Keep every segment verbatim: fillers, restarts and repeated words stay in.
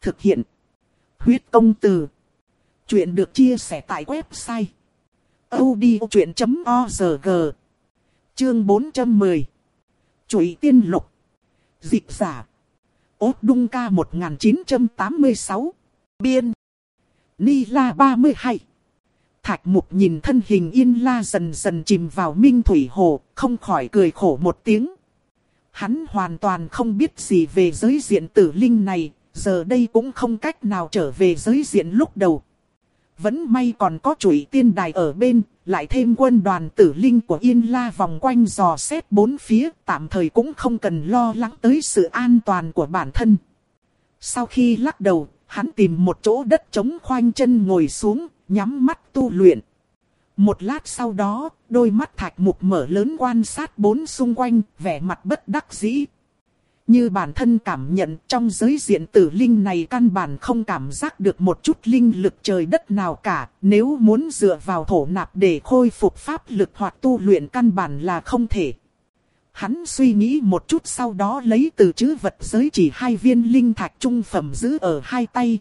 Thực hiện. Huyết công từ. Chuyện được chia sẻ tại website audiochuyện chấm org. Chương bốn trăm mười. Chủy tiên lục. Dịch giả. Ốt Đung Ca một nghìn chín trăm tám mươi sáu. Biên. Ni La ba mươi hai. Thạch Mục nhìn thân hình Yên La dần dần chìm vào minh thủy hồ, không khỏi cười khổ một tiếng. Hắn hoàn toàn không biết gì về giới diện tử linh này, giờ đây cũng không cách nào trở về giới diện lúc đầu. Vẫn may còn có Chủy Tiên Đài ở bên, lại thêm quân đoàn tử linh của Yên La vòng quanh dò xét bốn phía, tạm thời cũng không cần lo lắng tới sự an toàn của bản thân. Sau khi lắc đầu, hắn tìm một chỗ đất trống khoanh chân ngồi xuống, nhắm mắt tu luyện. Một lát sau đó, đôi mắt Thạch Mục mở lớn quan sát bốn xung quanh, vẻ mặt bất đắc dĩ. Như bản thân cảm nhận trong giới diện tử linh này căn bản không cảm giác được một chút linh lực trời đất nào cả. Nếu muốn dựa vào thổ nạp để khôi phục pháp lực hoặc tu luyện căn bản là không thể. Hắn suy nghĩ một chút sau đó lấy từ trữ vật giới chỉ hai viên linh thạch trung phẩm giữ ở hai tay.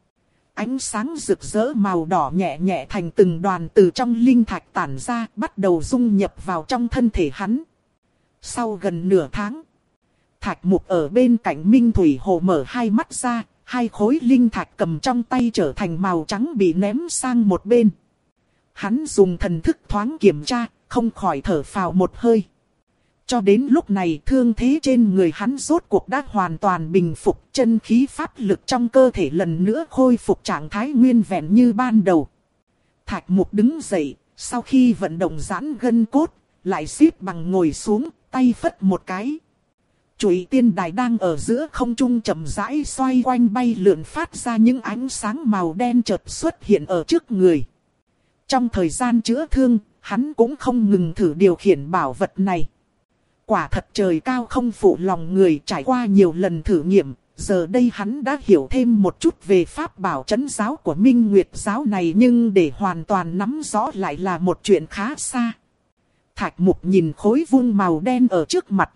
Ánh sáng rực rỡ màu đỏ nhẹ nhẹ thành từng đoàn từ trong linh thạch tản ra, bắt đầu dung nhập vào trong thân thể hắn. Sau gần nửa tháng, Thạch Mục ở bên cạnh Minh Thủy Hồ mở hai mắt ra, hai khối linh thạch cầm trong tay trở thành màu trắng bị ném sang một bên. Hắn dùng thần thức thoáng kiểm tra, không khỏi thở phào một hơi. Cho đến lúc này thương thế trên người hắn rốt cuộc đã hoàn toàn bình phục, chân khí pháp lực trong cơ thể lần nữa khôi phục trạng thái nguyên vẹn như ban đầu. Thạch Mục đứng dậy, sau khi vận động giãn gân cốt, lại xếp bằng ngồi xuống, tay phất một cái. Chủy Tiên Đài đang ở giữa không trung chậm rãi xoay quanh bay lượn phát ra những ánh sáng màu đen chợt xuất hiện ở trước người. Trong thời gian chữa thương, hắn cũng không ngừng thử điều khiển bảo vật này. Quả thật trời cao không phụ lòng người, trải qua nhiều lần thử nghiệm, giờ đây hắn đã hiểu thêm một chút về pháp bảo trấn giáo của Minh Nguyệt giáo này, nhưng để hoàn toàn nắm rõ lại là một chuyện khá xa. Thạch Mục nhìn khối vuông màu đen ở trước mặt.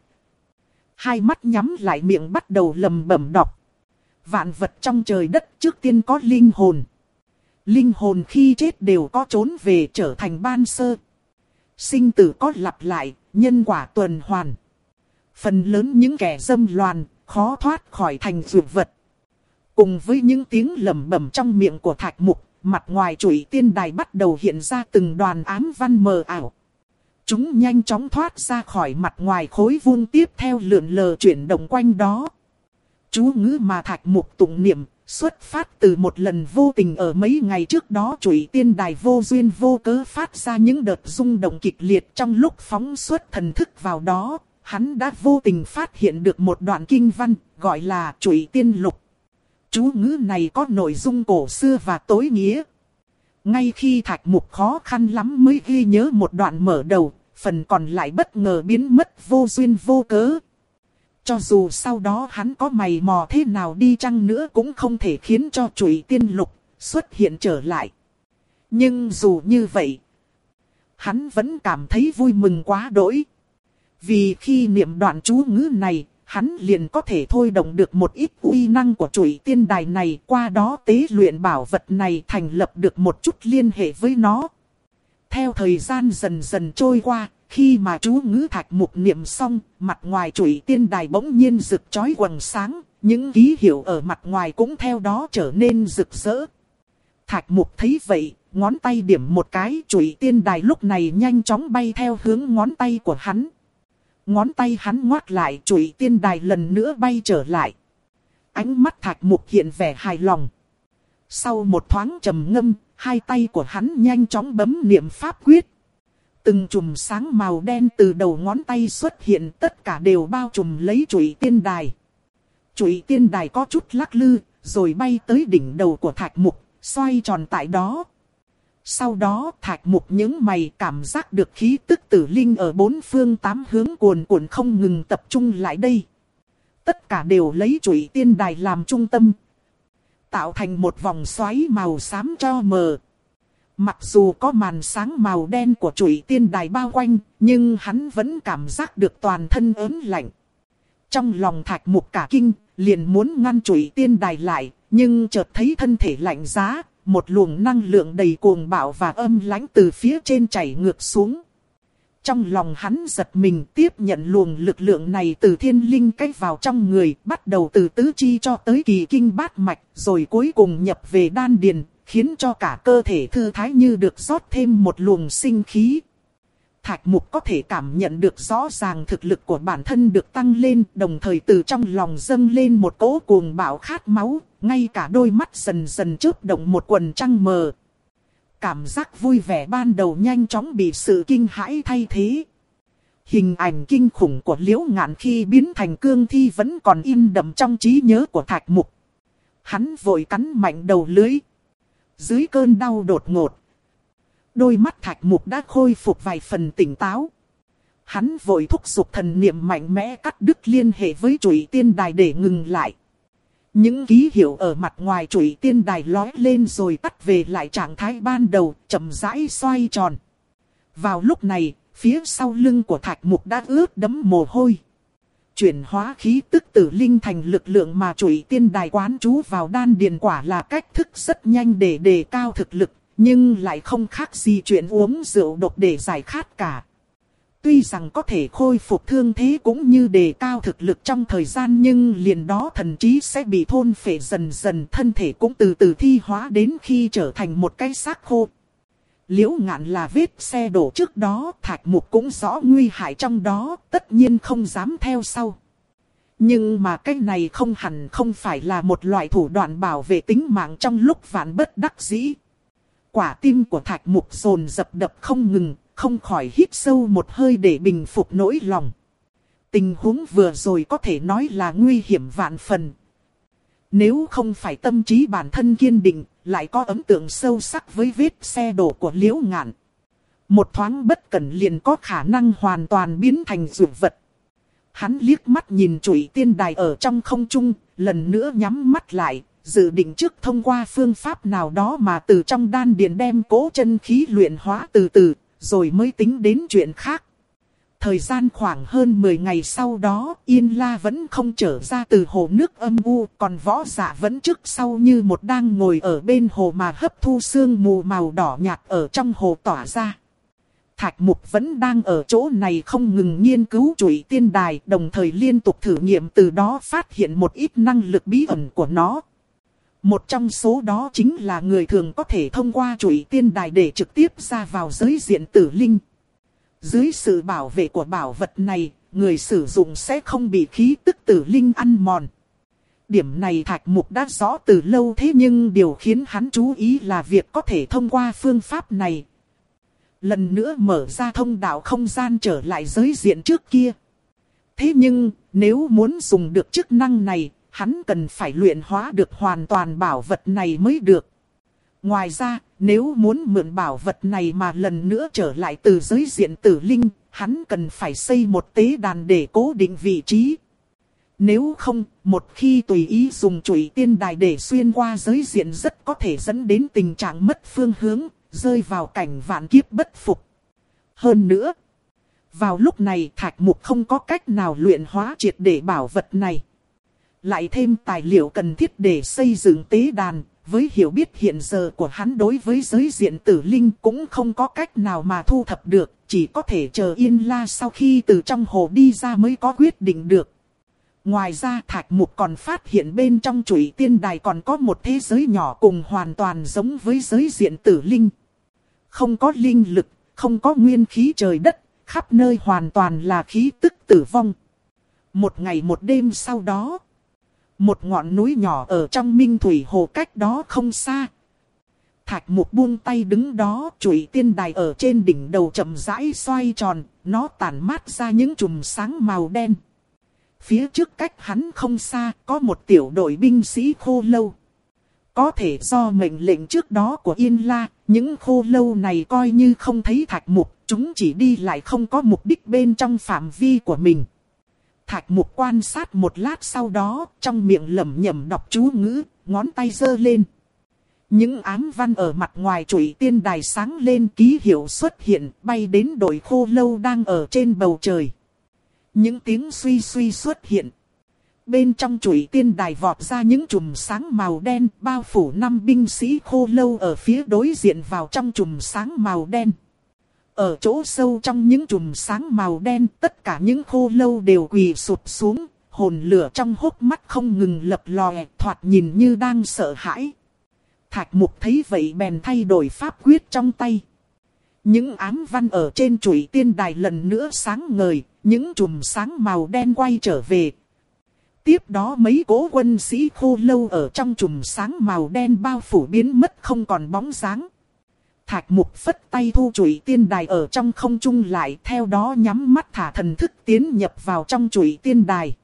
Hai mắt nhắm lại, miệng bắt đầu lầm bẩm đọc. Vạn vật trong trời đất trước tiên có linh hồn. Linh hồn khi chết đều có trốn về trở thành ban sơ. Sinh tử có lặp lại, nhân quả tuần hoàn. Phần lớn những kẻ dâm loạn, khó thoát khỏi thành dược vật. Cùng với những tiếng lẩm bẩm trong miệng của Thạch Mục, mặt ngoài Chủy Tiên Đài bắt đầu hiện ra từng đoàn ám văn mờ ảo. Chúng nhanh chóng thoát ra khỏi mặt ngoài khối vuông, tiếp theo lượn lờ chuyển động quanh đó. Chú ngữ mà Thạch Mục tụng niệm, xuất phát từ một lần vô tình ở mấy ngày trước đó. Chủy Tiên Đài vô duyên vô cớ phát ra những đợt rung động kịch liệt. Trong lúc phóng xuất thần thức vào đó, hắn đã vô tình phát hiện được một đoạn kinh văn, gọi là Chủy Tiên Lục. Chú ngữ này có nội dung cổ xưa và tối nghĩa. Ngay khi Thạch Mục khó khăn lắm mới ghi nhớ một đoạn mở đầu, phần còn lại bất ngờ biến mất vô duyên vô cớ. Cho dù sau đó hắn có mày mò thế nào đi chăng nữa cũng không thể khiến cho Chủy Tiên Lục xuất hiện trở lại. Nhưng dù như vậy, hắn vẫn cảm thấy vui mừng quá đỗi. Vì khi niệm đoạn chú ngữ này, hắn liền có thể thôi động được một ít uy năng của Chủy Tiên Đài này, qua đó tế luyện bảo vật này, thành lập được một chút liên hệ với nó. Theo thời gian dần dần trôi qua, khi mà chú ngữ Thạch Mục niệm xong, mặt ngoài Chủy Tiên Đài bỗng nhiên rực chói quầng sáng, những ký hiệu ở mặt ngoài cũng theo đó trở nên rực rỡ. Thạch Mục thấy vậy, ngón tay điểm một cái, Chủy Tiên Đài lúc này nhanh chóng bay theo hướng ngón tay của hắn. Ngón tay hắn ngoắt lại, Chủy Tiên Đài lần nữa bay trở lại. Ánh mắt Thạch Mục hiện vẻ hài lòng. Sau một thoáng trầm ngâm, hai tay của hắn nhanh chóng bấm niệm pháp quyết. Từng chùm sáng màu đen từ đầu ngón tay xuất hiện, tất cả đều bao trùm lấy Chủy Tiên Đài. Chủy Tiên Đài có chút lắc lư, rồi bay tới đỉnh đầu của Thạch Mục, xoay tròn tại đó. Sau đó Thạch Mục nhướng mày, cảm giác được khí tức tử linh ở bốn phương tám hướng cuồn cuộn không ngừng tập trung lại đây. Tất cả đều lấy Chủy Tiên Đài làm trung tâm, tạo thành một vòng xoáy màu xám cho mờ. Mặc dù có màn sáng màu đen của Chủy Tiên Đài bao quanh, nhưng hắn vẫn cảm giác được toàn thân ớn lạnh. Trong lòng Thạch Mục cả kinh, liền muốn ngăn Chủy Tiên Đài lại, nhưng chợt thấy thân thể lạnh giá, một luồng năng lượng đầy cuồng bạo và âm lãnh từ phía trên chảy ngược xuống. Trong lòng hắn giật mình, tiếp nhận luồng lực lượng này từ thiên linh cách vào trong người, bắt đầu từ tứ chi cho tới kỳ kinh bát mạch, rồi cuối cùng nhập về đan điền, khiến cho cả cơ thể thư thái như được rót thêm một luồng sinh khí. Thạch Mục có thể cảm nhận được rõ ràng thực lực của bản thân được tăng lên, đồng thời từ trong lòng dâng lên một cỗ cuồng bạo khát máu, ngay cả đôi mắt dần dần chớp động một quầng trăng mờ. Cảm giác vui vẻ ban đầu nhanh chóng bị sự kinh hãi thay thế. Hình ảnh kinh khủng của Liễu Ngạn khi biến thành cương thi vẫn còn in đậm trong trí nhớ của Thạch Mục. Hắn vội cắn mạnh đầu lưỡi. Dưới cơn đau đột ngột, đôi mắt Thạch Mục đã khôi phục vài phần tỉnh táo. Hắn vội thúc giục thần niệm mạnh mẽ cắt đứt liên hệ với Chủy Tiên Đài để ngừng lại. Những ký hiệu ở mặt ngoài Chủy Tiên Đài lóe lên rồi tắt về lại trạng thái ban đầu, chậm rãi xoay tròn. Vào lúc này, phía sau lưng của Thạch Mục đã ướt đẫm mồ hôi. Chuyển hóa khí tức tử linh thành lực lượng mà Chủy Tiên Đài quán trú vào đan điền quả là cách thức rất nhanh để đề cao thực lực, nhưng lại không khác gì chuyện uống rượu độc để giải khát cả. Tuy rằng có thể khôi phục thương thế cũng như đề cao thực lực trong thời gian, nhưng liền đó thần trí sẽ bị thôn phệ dần dần, thân thể cũng từ từ thi hóa đến khi trở thành một cái xác khô. Liễu Ngạn là vết xe đổ trước đó, Thạch Mục cũng rõ nguy hại trong đó, tất nhiên không dám theo sau. Nhưng mà cái này không hẳn không phải là một loại thủ đoạn bảo vệ tính mạng trong lúc vạn bất đắc dĩ. Quả tim của Thạch Mục dồn dập đập không ngừng, không khỏi hít sâu một hơi để bình phục nỗi lòng. Tình huống vừa rồi có thể nói là nguy hiểm vạn phần. Nếu không phải tâm trí bản thân kiên định, lại có ấn tượng sâu sắc với vết xe đổ của Liễu Ngạn, một thoáng bất cẩn liền có khả năng hoàn toàn biến thành dược vật. Hắn liếc mắt nhìn Chủy Tiên Đài ở trong không trung, lần nữa nhắm mắt lại, dự định trước thông qua phương pháp nào đó mà từ trong đan điền đem cố chân khí luyện hóa từ từ, rồi mới tính đến chuyện khác. Thời gian khoảng hơn mười ngày sau đó, Yên La vẫn không trở ra từ hồ nước âm u, còn Võ Dạ vẫn trước sau như một đang ngồi ở bên hồ mà hấp thu sương mù màu đỏ nhạt ở trong hồ tỏa ra. Thạch Mục vẫn đang ở chỗ này không ngừng nghiên cứu Chủy Tiên Đài, đồng thời liên tục thử nghiệm, từ đó phát hiện một ít năng lực bí ẩn của nó. Một trong số đó chính là người thường có thể thông qua Chủy Tiên Đài để trực tiếp ra vào giới diện tử linh. Dưới sự bảo vệ của bảo vật này, người sử dụng sẽ không bị khí tức tử linh ăn mòn. Điểm này Thạch Mục đã rõ từ lâu, thế nhưng điều khiến hắn chú ý là việc có thể thông qua phương pháp này lần nữa mở ra thông đạo không gian trở lại giới diện trước kia. Thế nhưng, nếu muốn dùng được chức năng này, hắn cần phải luyện hóa được hoàn toàn bảo vật này mới được. Ngoài ra, nếu muốn mượn bảo vật này mà lần nữa trở lại từ giới diện tử linh, hắn cần phải xây một tế đàn để cố định vị trí. Nếu không, một khi tùy ý dùng Chủy Tiên Đài để xuyên qua giới diện rất có thể dẫn đến tình trạng mất phương hướng, rơi vào cảnh vạn kiếp bất phục. Hơn nữa, vào lúc này Thạch Mục không có cách nào luyện hóa triệt để bảo vật này. Lại thêm tài liệu cần thiết để xây dựng tế đàn, với hiểu biết hiện giờ của hắn đối với giới diện tử linh cũng không có cách nào mà thu thập được, chỉ có thể chờ Yên La sau khi từ trong hồ đi ra mới có quyết định được. Ngoài ra Thạch Mục còn phát hiện bên trong Chủy Tiên Đài còn có một thế giới nhỏ cùng hoàn toàn giống với giới diện tử linh. Không có linh lực, không có nguyên khí trời đất, khắp nơi hoàn toàn là khí tức tử vong. Một ngày một đêm sau đó, một ngọn núi nhỏ ở trong Minh Thủy Hồ cách đó không xa. Thạch Mục buông tay đứng đó, Chủy Tiên Đài ở trên đỉnh đầu chậm rãi xoay tròn, nó tản mát ra những chùm sáng màu đen. Phía trước cách hắn không xa, có một tiểu đội binh sĩ khô lâu. Có thể do mệnh lệnh trước đó của Yên La, những khô lâu này coi như không thấy Thạch Mục, chúng chỉ đi lại không có mục đích bên trong phạm vi của mình. Thạch Mục quan sát một lát sau đó, trong miệng lẩm nhẩm đọc chú ngữ, ngón tay giơ lên. Những ám văn ở mặt ngoài Chủy Tiên Đài sáng lên, ký hiệu xuất hiện, bay đến đội khô lâu đang ở trên bầu trời. Những tiếng suy suy xuất hiện. Bên trong chùy tiên đài vọt ra những chùm sáng màu đen, bao phủ năm binh sĩ khô lâu ở phía đối diện vào trong chùm sáng màu đen. Ở chỗ sâu trong những chùm sáng màu đen, tất cả những khô lâu đều quỳ sụp xuống, hồn lửa trong hốc mắt không ngừng lập lòe, thoạt nhìn như đang sợ hãi. Thạch Mục thấy vậy bèn thay đổi pháp quyết trong tay. Những ám văn ở trên chùy tiên đài lần nữa sáng ngời, những chùm sáng màu đen quay trở về. Tiếp đó mấy cỗ quân sĩ khô lâu ở trong chùm sáng màu đen bao phủ biến mất không còn bóng dáng. Thạch Mục phất tay thu chùy tiên đài ở trong không trung lại, theo đó nhắm mắt thả thần thức tiến nhập vào trong chùy tiên đài.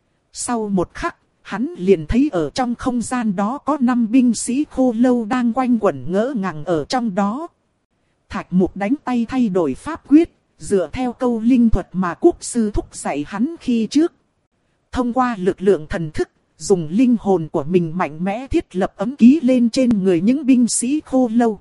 Sau một khắc, hắn liền thấy ở trong không gian đó có năm binh sĩ khô lâu đang quanh quẩn ngỡ ngàng ở trong đó. Thạch Mục đánh tay thay đổi pháp quyết, dựa theo câu linh thuật mà quốc sư thúc dạy hắn khi trước. Thông qua lực lượng thần thức, dùng linh hồn của mình mạnh mẽ thiết lập ấm ký lên trên người những binh sĩ khô lâu.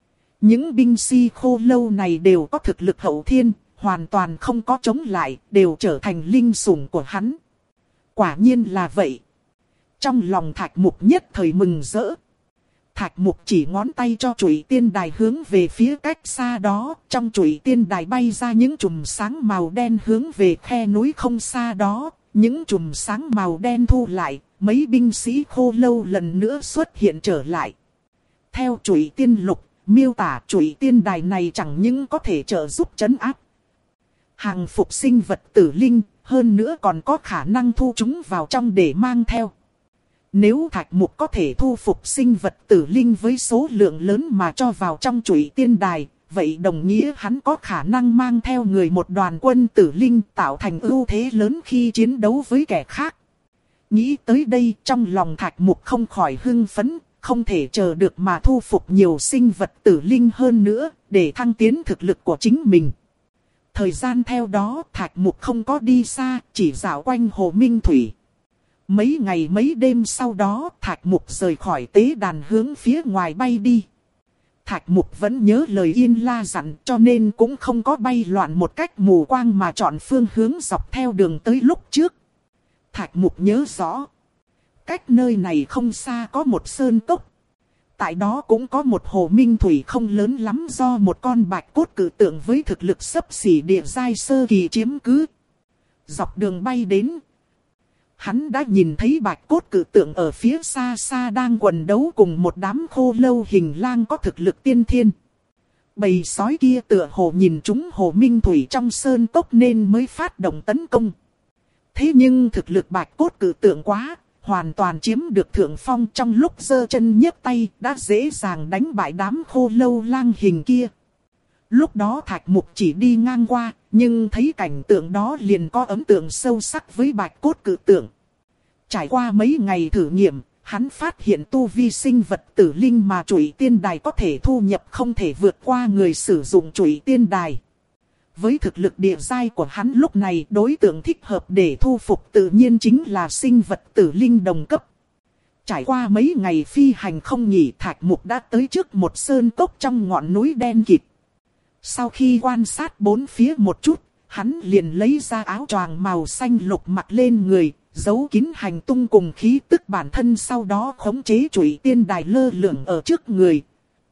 Những binh sĩ khô lâu này đều có thực lực hậu thiên, hoàn toàn không có chống lại, đều trở thành linh sủng của hắn. Quả nhiên là vậy. Trong lòng Thạch Mục nhất thời mừng rỡ. Thạch Mục chỉ ngón tay cho chùy tiên đài hướng về phía cách xa đó. Trong chùy tiên đài bay ra những chùm sáng màu đen hướng về khe núi không xa đó. Những chùm sáng màu đen thu lại, mấy binh sĩ khô lâu lần nữa xuất hiện trở lại. Theo chùy tiên lục, miêu tả chùy tiên đài này chẳng những có thể trợ giúp trấn áp hàng phục sinh vật tử linh, hơn nữa còn có khả năng thu chúng vào trong để mang theo. Nếu Thạch Mục có thể thu phục sinh vật tử linh với số lượng lớn mà cho vào trong chùy tiên đài, vậy đồng nghĩa hắn có khả năng mang theo người một đoàn quân tử linh, tạo thành ưu thế lớn khi chiến đấu với kẻ khác. Nghĩ tới đây, trong lòng Thạch Mục không khỏi hưng phấn, không thể chờ được mà thu phục nhiều sinh vật tử linh hơn nữa, để thăng tiến thực lực của chính mình. Thời gian theo đó, Thạch Mục không có đi xa, chỉ dạo quanh Hồ Minh Thủy. Mấy ngày mấy đêm sau đó, Thạch Mục rời khỏi tế đàn hướng phía ngoài bay đi. Thạch Mục vẫn nhớ lời Yên La dặn, cho nên cũng không có bay loạn một cách mù quáng mà chọn phương hướng dọc theo đường tới lúc trước. Thạch Mục nhớ rõ, cách nơi này không xa có một sơn cốc. Tại đó cũng có một hồ minh thủy không lớn lắm do một con bạch cốt cự tượng với thực lực xấp xỉ địa giai sơ kỳ chiếm cứ. Dọc đường bay đến, hắn đã nhìn thấy bạch cốt cự tượng ở phía xa xa đang quần đấu cùng một đám khô lâu hình lang có thực lực tiên thiên. Bầy sói kia tựa hồ nhìn chúng hồ minh thủy trong sơn cốc nên mới phát động tấn công. Thế nhưng thực lực bạch cốt cự tượng quá, hoàn toàn chiếm được thượng phong, trong lúc giơ chân nhấc tay đã dễ dàng đánh bại đám khô lâu lang hình kia. Lúc đó Thạch Mục chỉ đi ngang qua, nhưng thấy cảnh tượng đó liền có ấn tượng sâu sắc với bạch cốt cự tượng. Trải qua mấy ngày thử nghiệm, hắn phát hiện tu vi sinh vật tử linh mà chùy tiên đài có thể thu nhập không thể vượt qua người sử dụng chùy tiên đài. Với thực lực địa giai của hắn lúc này, đối tượng thích hợp để thu phục tự nhiên chính là sinh vật tử linh đồng cấp. Trải qua mấy ngày phi hành không nghỉ, Thạch Mục đã tới trước một sơn cốc trong ngọn núi đen kịt. Sau khi quan sát bốn phía một chút, hắn liền lấy ra áo choàng màu xanh lục mặc lên người, giấu kín hành tung cùng khí tức bản thân, sau đó khống chế chùy tiên đài lơ lửng ở trước người.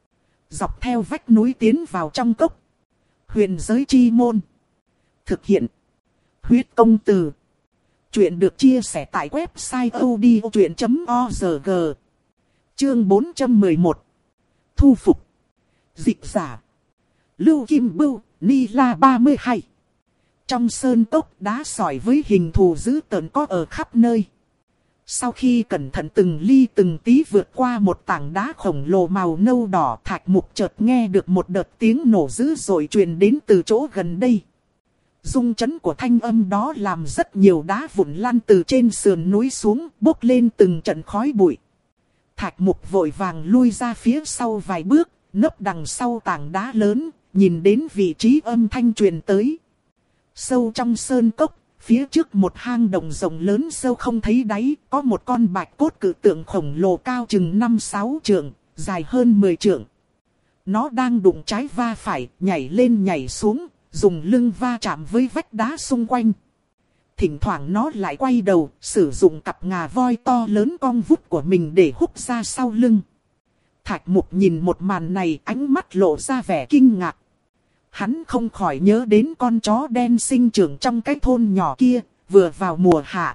Dọc theo vách núi tiến vào trong cốc. Huyền giới chi môn. Thực hiện. Huyết công từ. Chuyện được chia sẻ tại website odchuyện chấm org. Chương bốn trăm mười một. Thu phục. Dịch giả. Lưu Kim Bưu, Ni La ba mươi hai. Trong sơn cốc, đá sỏi với hình thù dữ tợn có ở khắp nơi. Sau khi cẩn thận từng ly từng tí vượt qua một tảng đá khổng lồ màu nâu đỏ, Thạch Mục chợt nghe được một đợt tiếng nổ dữ dội truyền đến từ chỗ gần đây. Rung chấn của thanh âm đó làm rất nhiều đá vụn lăn từ trên sườn núi xuống, bốc lên từng trận khói bụi. Thạch Mục vội vàng lui ra phía sau vài bước, nấp đằng sau tảng đá lớn, nhìn đến vị trí âm thanh truyền tới. Sâu trong sơn cốc, phía trước một hang động rộng lớn sâu không thấy đáy, có một con bạch cốt cự tượng khổng lồ cao chừng năm sáu trượng, dài hơn mười trượng. Nó đang đụng trái va phải, nhảy lên nhảy xuống, dùng lưng va chạm với vách đá xung quanh. thỉnh thoảng nó lại quay đầu, sử dụng cặp ngà voi to lớn cong vút của mình để húc ra sau lưng. Thạch Mục nhìn một màn này, ánh mắt lộ ra vẻ kinh ngạc. Hắn không khỏi nhớ đến con chó đen sinh trưởng trong cái thôn nhỏ kia, vừa vào mùa hạ.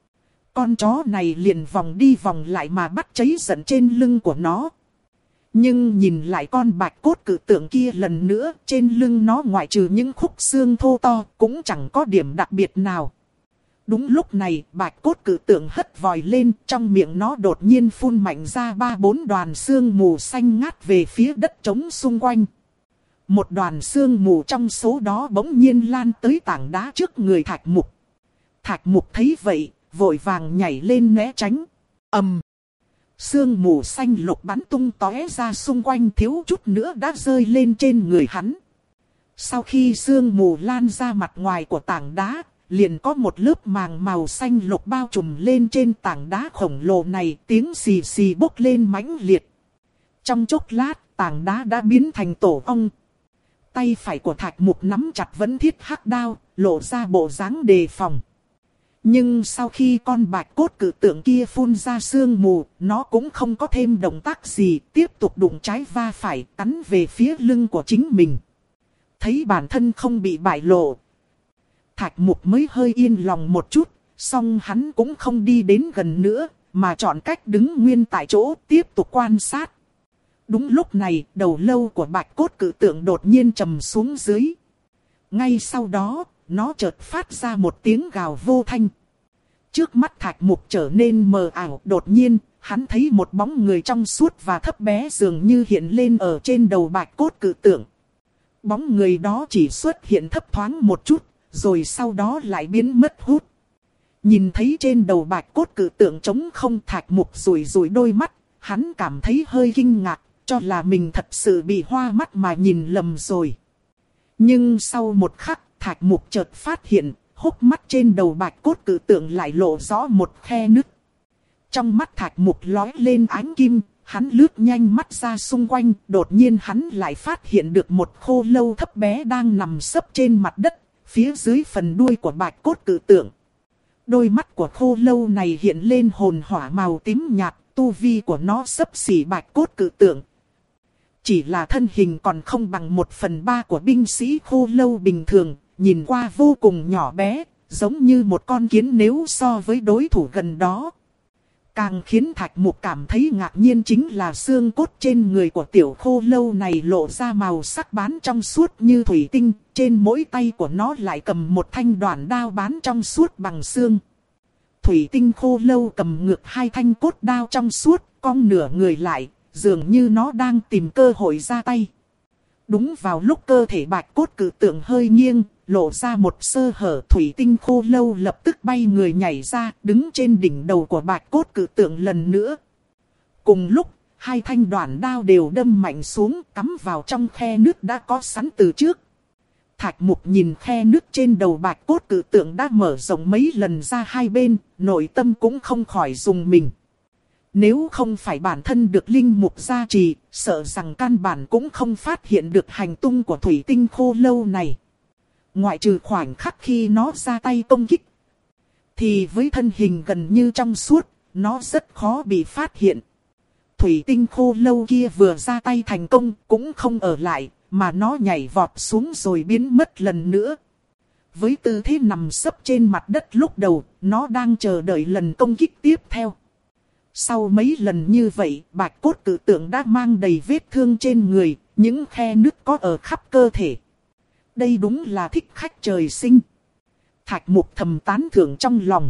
Con chó này liền vòng đi vòng lại mà bắt cháy giận trên lưng của nó. Nhưng nhìn lại con bạch cốt cự tượng kia lần nữa, trên lưng nó ngoại trừ những khúc xương thô to, cũng chẳng có điểm đặc biệt nào. Đúng lúc này, bạch cốt cự tượng hất vòi lên, trong miệng nó đột nhiên phun mạnh ra ba bốn đoàn sương mù xanh ngát về phía đất trống xung quanh. Một đoàn sương mù trong số đó bỗng nhiên lan tới tảng đá trước người Thạch Mục. Thạch Mục thấy vậy, vội vàng nhảy lên né tránh. Ầm! Sương mù xanh lục bắn tung tóe ra xung quanh, thiếu chút nữa đã rơi lên trên người hắn. Sau khi sương mù lan ra mặt ngoài của tảng đá, liền có một lớp màng màu xanh lục bao trùm lên trên tảng đá khổng lồ này, tiếng xì xì bốc lên mãnh liệt. Trong chốc lát, tảng đá đã biến thành tổ ong. Tay phải của Thạch Mục nắm chặt vẫn thiết hắc đao, lộ ra bộ dáng đề phòng. Nhưng sau khi con bạch cốt cự tượng kia phun ra sương mù, nó cũng không có thêm động tác gì, tiếp tục đụng trái va phải, cắn về phía lưng của chính mình. Thấy bản thân không bị bại lộ, Thạch Mục mới hơi yên lòng một chút, song hắn cũng không đi đến gần nữa, mà chọn cách đứng nguyên tại chỗ tiếp tục quan sát. Đúng lúc này, đầu lâu của bạch cốt cự tượng đột nhiên trầm xuống dưới. Ngay sau đó, nó chợt phát ra một tiếng gào vô thanh. Trước mắt Thạch Mục trở nên mờ ảo, đột nhiên, hắn thấy một bóng người trong suốt và thấp bé dường như hiện lên ở trên đầu bạch cốt cự tượng. Bóng người đó chỉ xuất hiện thấp thoáng một chút, rồi sau đó lại biến mất hút. Nhìn thấy trên đầu bạch cốt cự tượng trống không, Thạch Mục rủi rủi đôi mắt, hắn cảm thấy hơi kinh ngạc, cho là mình thật sự bị hoa mắt mà nhìn lầm rồi. Nhưng sau một khắc, Thạch Mục chợt phát hiện, hốc mắt trên đầu bạch cốt cự tượng lại lộ rõ một khe nứt. Trong mắt Thạch Mục lóe lên ánh kim, hắn lướt nhanh mắt ra xung quanh, đột nhiên hắn lại phát hiện được một khô lâu thấp bé đang nằm sấp trên mặt đất, phía dưới phần đuôi của bạch cốt cự tượng. Đôi mắt của khô lâu này hiện lên hồn hỏa màu tím nhạt, tu vi của nó xấp xỉ bạch cốt cự tượng. Chỉ là thân hình còn không bằng một phần ba của binh sĩ khô lâu bình thường, nhìn qua vô cùng nhỏ bé, giống như một con kiến nếu so với đối thủ gần đó. Càng khiến Thạch Mục cảm thấy ngạc nhiên chính là xương cốt trên người của tiểu khô lâu này lộ ra màu sắc bán trong suốt như thủy tinh, trên mỗi tay của nó lại cầm một thanh đoản đao bán trong suốt bằng xương. Thủy tinh khô lâu cầm ngược hai thanh cốt đao trong suốt, cong nửa người lại, dường như nó đang tìm cơ hội ra tay. Đúng vào lúc cơ thể bạch cốt cự tượng hơi nghiêng, lộ ra một sơ hở, thủy tinh khô lâu lập tức bay người nhảy ra, đứng trên đỉnh đầu của bạch cốt cự tượng lần nữa. Cùng lúc, hai thanh đoản đao đều đâm mạnh xuống, cắm vào trong khe nước đã có sẵn từ trước. Thạch Mục nhìn khe nước trên đầu bạch cốt cự tượng đã mở rộng mấy lần ra hai bên, nội tâm cũng không khỏi rùng mình. Nếu không phải bản thân được linh mục gia trì, sợ rằng căn bản cũng không phát hiện được hành tung của thủy tinh khô lâu này. Ngoại trừ khoảnh khắc khi nó ra tay công kích, thì với thân hình gần như trong suốt, nó rất khó bị phát hiện. Thủy tinh khô lâu kia vừa ra tay thành công cũng không ở lại, mà nó nhảy vọt xuống rồi biến mất lần nữa. Với tư thế nằm sấp trên mặt đất lúc đầu, nó đang chờ đợi lần công kích tiếp theo. Sau mấy lần như vậy, bạch cốt cự tượng đã mang đầy vết thương trên người, những khe nứt có ở khắp cơ thể. Đây đúng là thích khách trời sinh. Thạch Mục thầm tán thưởng trong lòng.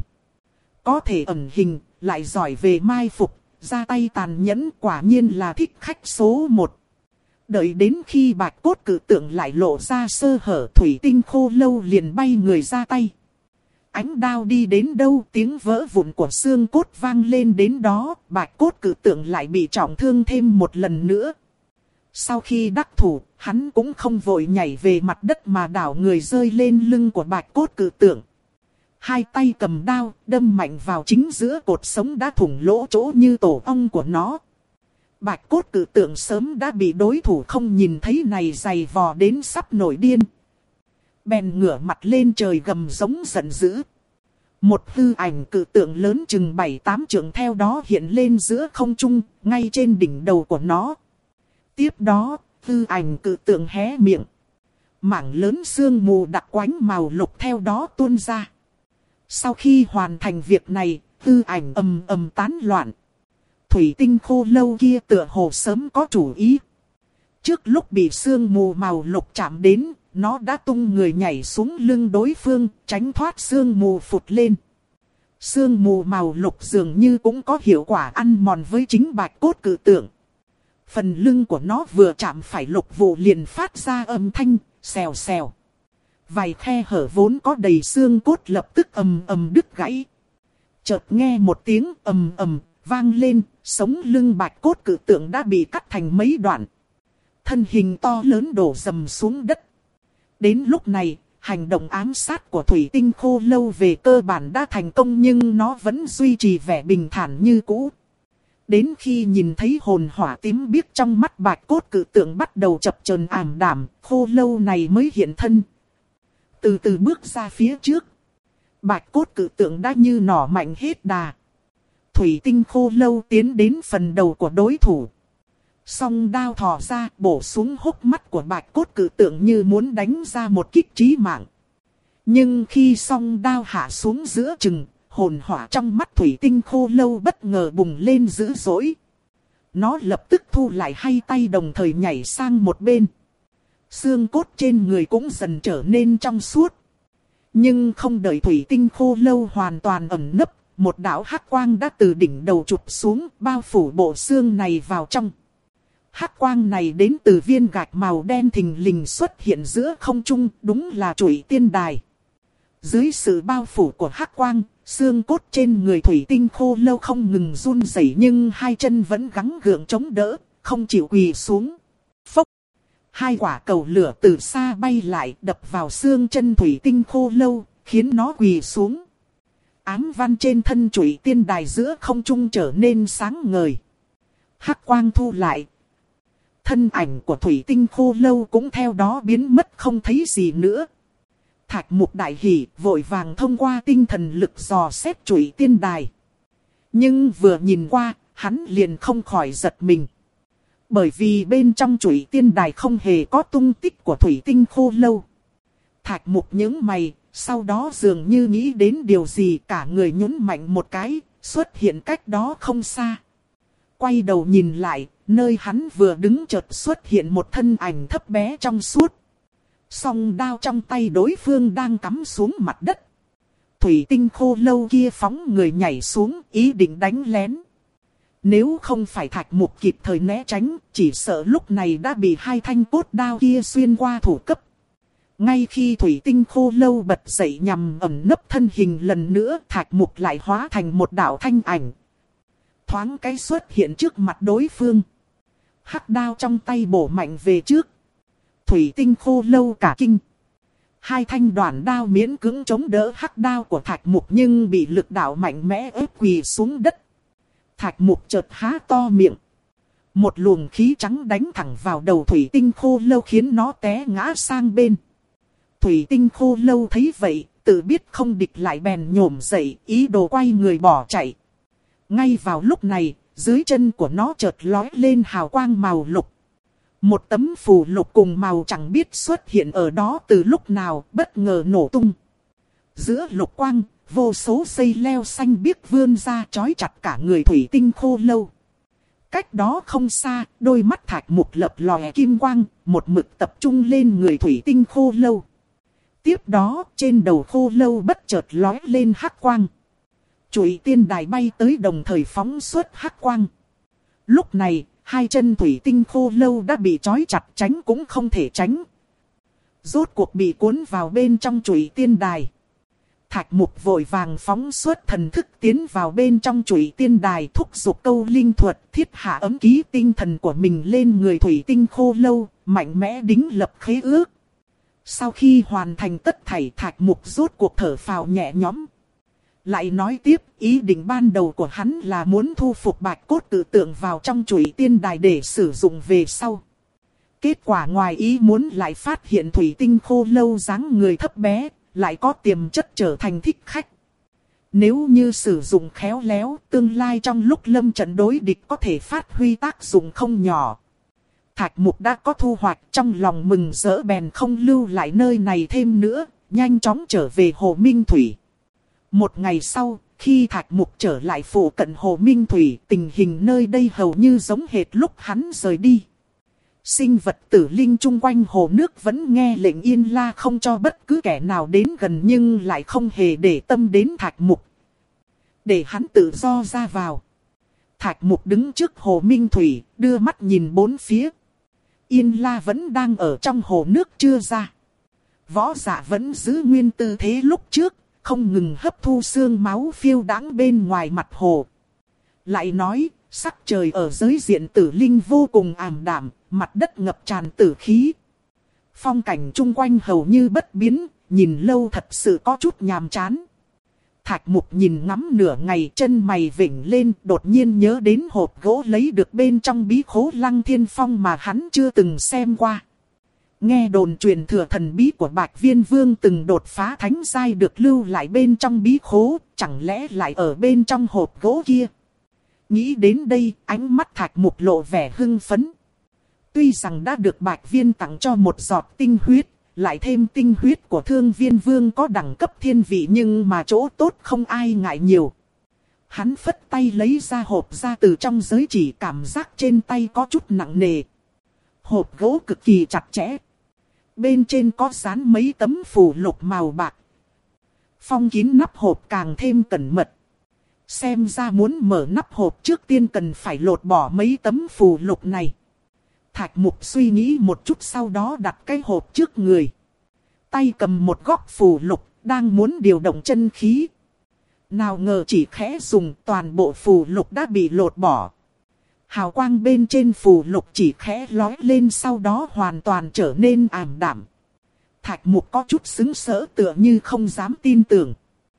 Có thể ẩn hình, lại giỏi về mai phục, ra tay tàn nhẫn, quả nhiên là thích khách số một. Đợi đến khi bạch cốt cự tượng lại lộ ra sơ hở, thủy tinh khô lâu liền bay người ra tay. Ánh đao đi đến đâu, tiếng vỡ vụn của xương cốt vang lên đến đó, bạch cốt cự tượng lại bị trọng thương thêm một lần nữa. Sau khi đắc thủ, hắn cũng không vội nhảy về mặt đất mà đảo người rơi lên lưng của bạch cốt cự tượng. Hai tay cầm đao, đâm mạnh vào chính giữa cột sống đã thủng lỗ chỗ như tổ ong của nó. Bạch cốt cự tượng sớm đã bị đối thủ không nhìn thấy này giày vò đến sắp nổi điên. Bèn ngửa mặt lên trời gầm giống giận dữ. Một hư ảnh cự tượng lớn chừng bảy tám trượng theo đó hiện lên giữa không trung, ngay trên đỉnh đầu của nó. Tiếp đó, hư ảnh cự tượng hé miệng. Mảng lớn sương mù đặc quánh màu lục theo đó tuôn ra. Sau khi hoàn thành việc này, hư ảnh ầm ầm tán loạn. Thủy tinh khô lâu kia tựa hồ sớm có chủ ý. Trước lúc bị sương mù màu lục chạm đến, nó đã tung người nhảy xuống lưng đối phương, tránh thoát sương mù phụt lên. Sương mù màu lục dường như cũng có hiệu quả ăn mòn với chính bạch cốt cự tượng. Phần lưng của nó vừa chạm phải lục vụ liền phát ra âm thanh, xèo xèo. Vài khe hở vốn có đầy xương cốt lập tức ầm ầm đứt gãy. Chợt nghe một tiếng ầm ầm vang lên, sống lưng bạch cốt cự tượng đã bị cắt thành mấy đoạn. Thân hình to lớn đổ rầm xuống đất. Đến lúc này, hành động ám sát của thủy tinh khô lâu về cơ bản đã thành công nhưng nó vẫn duy trì vẻ bình thản như cũ. Đến khi nhìn thấy hồn hỏa tím biếc trong mắt bạch cốt cự tượng bắt đầu chập chờn ảm đạm, khô lâu này mới hiện thân. Từ từ bước ra phía trước. Bạch cốt cự tượng đã như nỏ mạnh hết đà. Thủy tinh khô lâu tiến đến phần đầu của đối thủ. Song đao thò ra bổ xuống hốc mắt của bạch cốt cự tượng như muốn đánh ra một kích chí mạng. Nhưng khi song đao hạ xuống giữa chừng, hồn hỏa trong mắt thủy tinh khô lâu bất ngờ bùng lên dữ dội. Nó lập tức thu lại hai tay đồng thời nhảy sang một bên. Xương cốt trên người cũng dần trở nên trong suốt. Nhưng không đợi thủy tinh khô lâu hoàn toàn ẩn nấp, một đạo hắc quang đã từ đỉnh đầu chụp xuống bao phủ bộ xương này vào trong. Hắc quang này đến từ viên gạch màu đen thình lình xuất hiện giữa không trung, đúng là Trụy Tiên Đài. Dưới sự bao phủ của hắc quang, xương cốt trên người thủy tinh khô lâu không ngừng run rẩy nhưng hai chân vẫn gắng gượng chống đỡ, không chịu quỳ xuống. Phốc! Hai quả cầu lửa từ xa bay lại đập vào xương chân thủy tinh khô lâu, khiến nó quỳ xuống. Ám văn trên thân Trụy Tiên Đài giữa không trung trở nên sáng ngời. Hắc quang thu lại. Thân ảnh của thủy tinh khô lâu cũng theo đó biến mất không thấy gì nữa. Thạch Mục đại hỉ vội vàng thông qua tinh thần lực dò xét Trụy Tiên Đài. Nhưng vừa nhìn qua, hắn liền không khỏi giật mình. Bởi vì bên trong Trụy Tiên Đài không hề có tung tích của thủy tinh khô lâu. Thạch Mục nhướng mày, sau đó dường như nghĩ đến điều gì, cả người nhún mạnh một cái, xuất hiện cách đó không xa. Quay đầu nhìn lại, nơi hắn vừa đứng chợt xuất hiện một thân ảnh thấp bé trong suốt. Song đao trong tay đối phương đang cắm xuống mặt đất. Thủy tinh khô lâu kia phóng người nhảy xuống, ý định đánh lén. Nếu không phải Thạch Mục kịp thời né tránh, chỉ sợ lúc này đã bị hai thanh cốt đao kia xuyên qua thủ cấp. Ngay khi thủy tinh khô lâu bật dậy nhằm ẩn nấp thân hình lần nữa, Thạch Mục lại hóa thành một đạo thanh ảnh. Thoáng cái xuất hiện trước mặt đối phương. Hắc đao trong tay bổ mạnh về trước. Thủy tinh khô lâu cả kinh. Hai thanh đoạn đao miễn cưỡng chống đỡ hắc đao của Thạch Mục nhưng bị lực đạo mạnh mẽ ép quỳ xuống đất. Thạch Mục chợt há to miệng. Một luồng khí trắng đánh thẳng vào đầu thủy tinh khô lâu khiến nó té ngã sang bên. Thủy tinh khô lâu thấy vậy, tự biết không địch lại bèn nhổm dậy, ý đồ quay người bỏ chạy. Ngay vào lúc này, dưới chân của nó chợt lói lên hào quang màu lục. Một tấm phù lục cùng màu chẳng biết xuất hiện ở đó từ lúc nào, bất ngờ nổ tung. Giữa lục quang, vô số dây leo xanh biếc vươn ra trói chặt cả người thủy tinh khô lâu. Cách đó không xa, đôi mắt Thạch Mục lập lòe kim quang, một mực tập trung lên người thủy tinh khô lâu. Tiếp đó, trên đầu khô lâu bất chợt lói lên hắc quang. Trụy Tiên Đài bay tới đồng thời phóng xuất hắc quang. Lúc này, hai chân thủy tinh khô lâu đã bị trói chặt, tránh cũng không thể tránh. Rốt cuộc bị cuốn vào bên trong Trụy Tiên Đài. Thạch Mục vội vàng phóng xuất thần thức tiến vào bên trong Trụy Tiên Đài, thúc giục câu linh thuật, thiết hạ ấm ký tinh thần của mình lên người thủy tinh khô lâu, mạnh mẽ đính lập khế ước. Sau khi hoàn thành tất thảy, Thạch Mục rốt cuộc thở phào nhẹ nhõm. Lại nói tiếp, ý định ban đầu của hắn là muốn thu phục bạch cốt tự tượng vào trong Trụy Tiên Đài để sử dụng về sau. Kết quả ngoài ý muốn lại phát hiện thủy tinh khô lâu dáng người thấp bé, lại có tiềm chất trở thành thích khách. Nếu như sử dụng khéo léo, tương lai trong lúc lâm trận đối địch có thể phát huy tác dụng không nhỏ. Thạch Mục đã có thu hoạch, trong lòng mừng rỡ bèn không lưu lại nơi này thêm nữa, nhanh chóng trở về Hồ Minh Thủy. Một ngày sau, khi Thạch Mục trở lại phụ cận Hồ Minh Thủy, tình hình nơi đây hầu như giống hệt lúc hắn rời đi. Sinh vật tử linh chung quanh hồ nước vẫn nghe lệnh yên la không cho bất cứ kẻ nào đến gần, nhưng lại không hề để tâm đến Thạch Mục, để hắn tự do ra vào. Thạch Mục đứng trước Hồ Minh Thủy, đưa mắt nhìn bốn phía. Yên la vẫn đang ở trong hồ nước chưa ra. Võ Dạ vẫn giữ nguyên tư thế lúc trước, không ngừng hấp thu xương máu phiêu đãng bên ngoài mặt hồ. Lại nói, sắc trời ở giới diện tử linh vô cùng ảm đạm, mặt đất ngập tràn tử khí. Phong cảnh chung quanh hầu như bất biến, nhìn lâu thật sự có chút nhàm chán. Thạch Mục nhìn ngắm nửa ngày, chân mày vểnh lên, đột nhiên nhớ đến hộp gỗ lấy được bên trong bí khố Lăng Thiên Phong mà hắn chưa từng xem qua. Nghe đồn truyền thừa thần bí của Bạch Viên Vương từng đột phá thánh giai được lưu lại bên trong bí khố, chẳng lẽ lại ở bên trong hộp gỗ kia? Nghĩ đến đây, ánh mắt Thạch Mục lộ vẻ hưng phấn. Tuy rằng đã được Bạch Viên tặng cho một giọt tinh huyết, lại thêm tinh huyết của Thương Viên Vương có đẳng cấp thiên vị, nhưng mà chỗ tốt không ai ngại nhiều. Hắn phất tay lấy ra hộp ra từ trong giới chỉ, cảm giác trên tay có chút nặng nề. Hộp gỗ cực kỳ chặt chẽ. Bên trên có dán mấy tấm phù lục màu bạc. Phong kín nắp hộp càng thêm cẩn mật. Xem ra muốn mở nắp hộp trước tiên cần phải lột bỏ mấy tấm phù lục này. Thạch Mục suy nghĩ một chút, sau đó đặt cái hộp trước người. Tay cầm một góc phù lục, đang muốn điều động chân khí. Nào ngờ chỉ khẽ dùng, toàn bộ phù lục đã bị lột bỏ. Hào quang bên trên phù lục chỉ khẽ lói lên, sau đó hoàn toàn trở nên ảm đạm. Thạch Mục có chút sững sờ, tựa như không dám tin tưởng.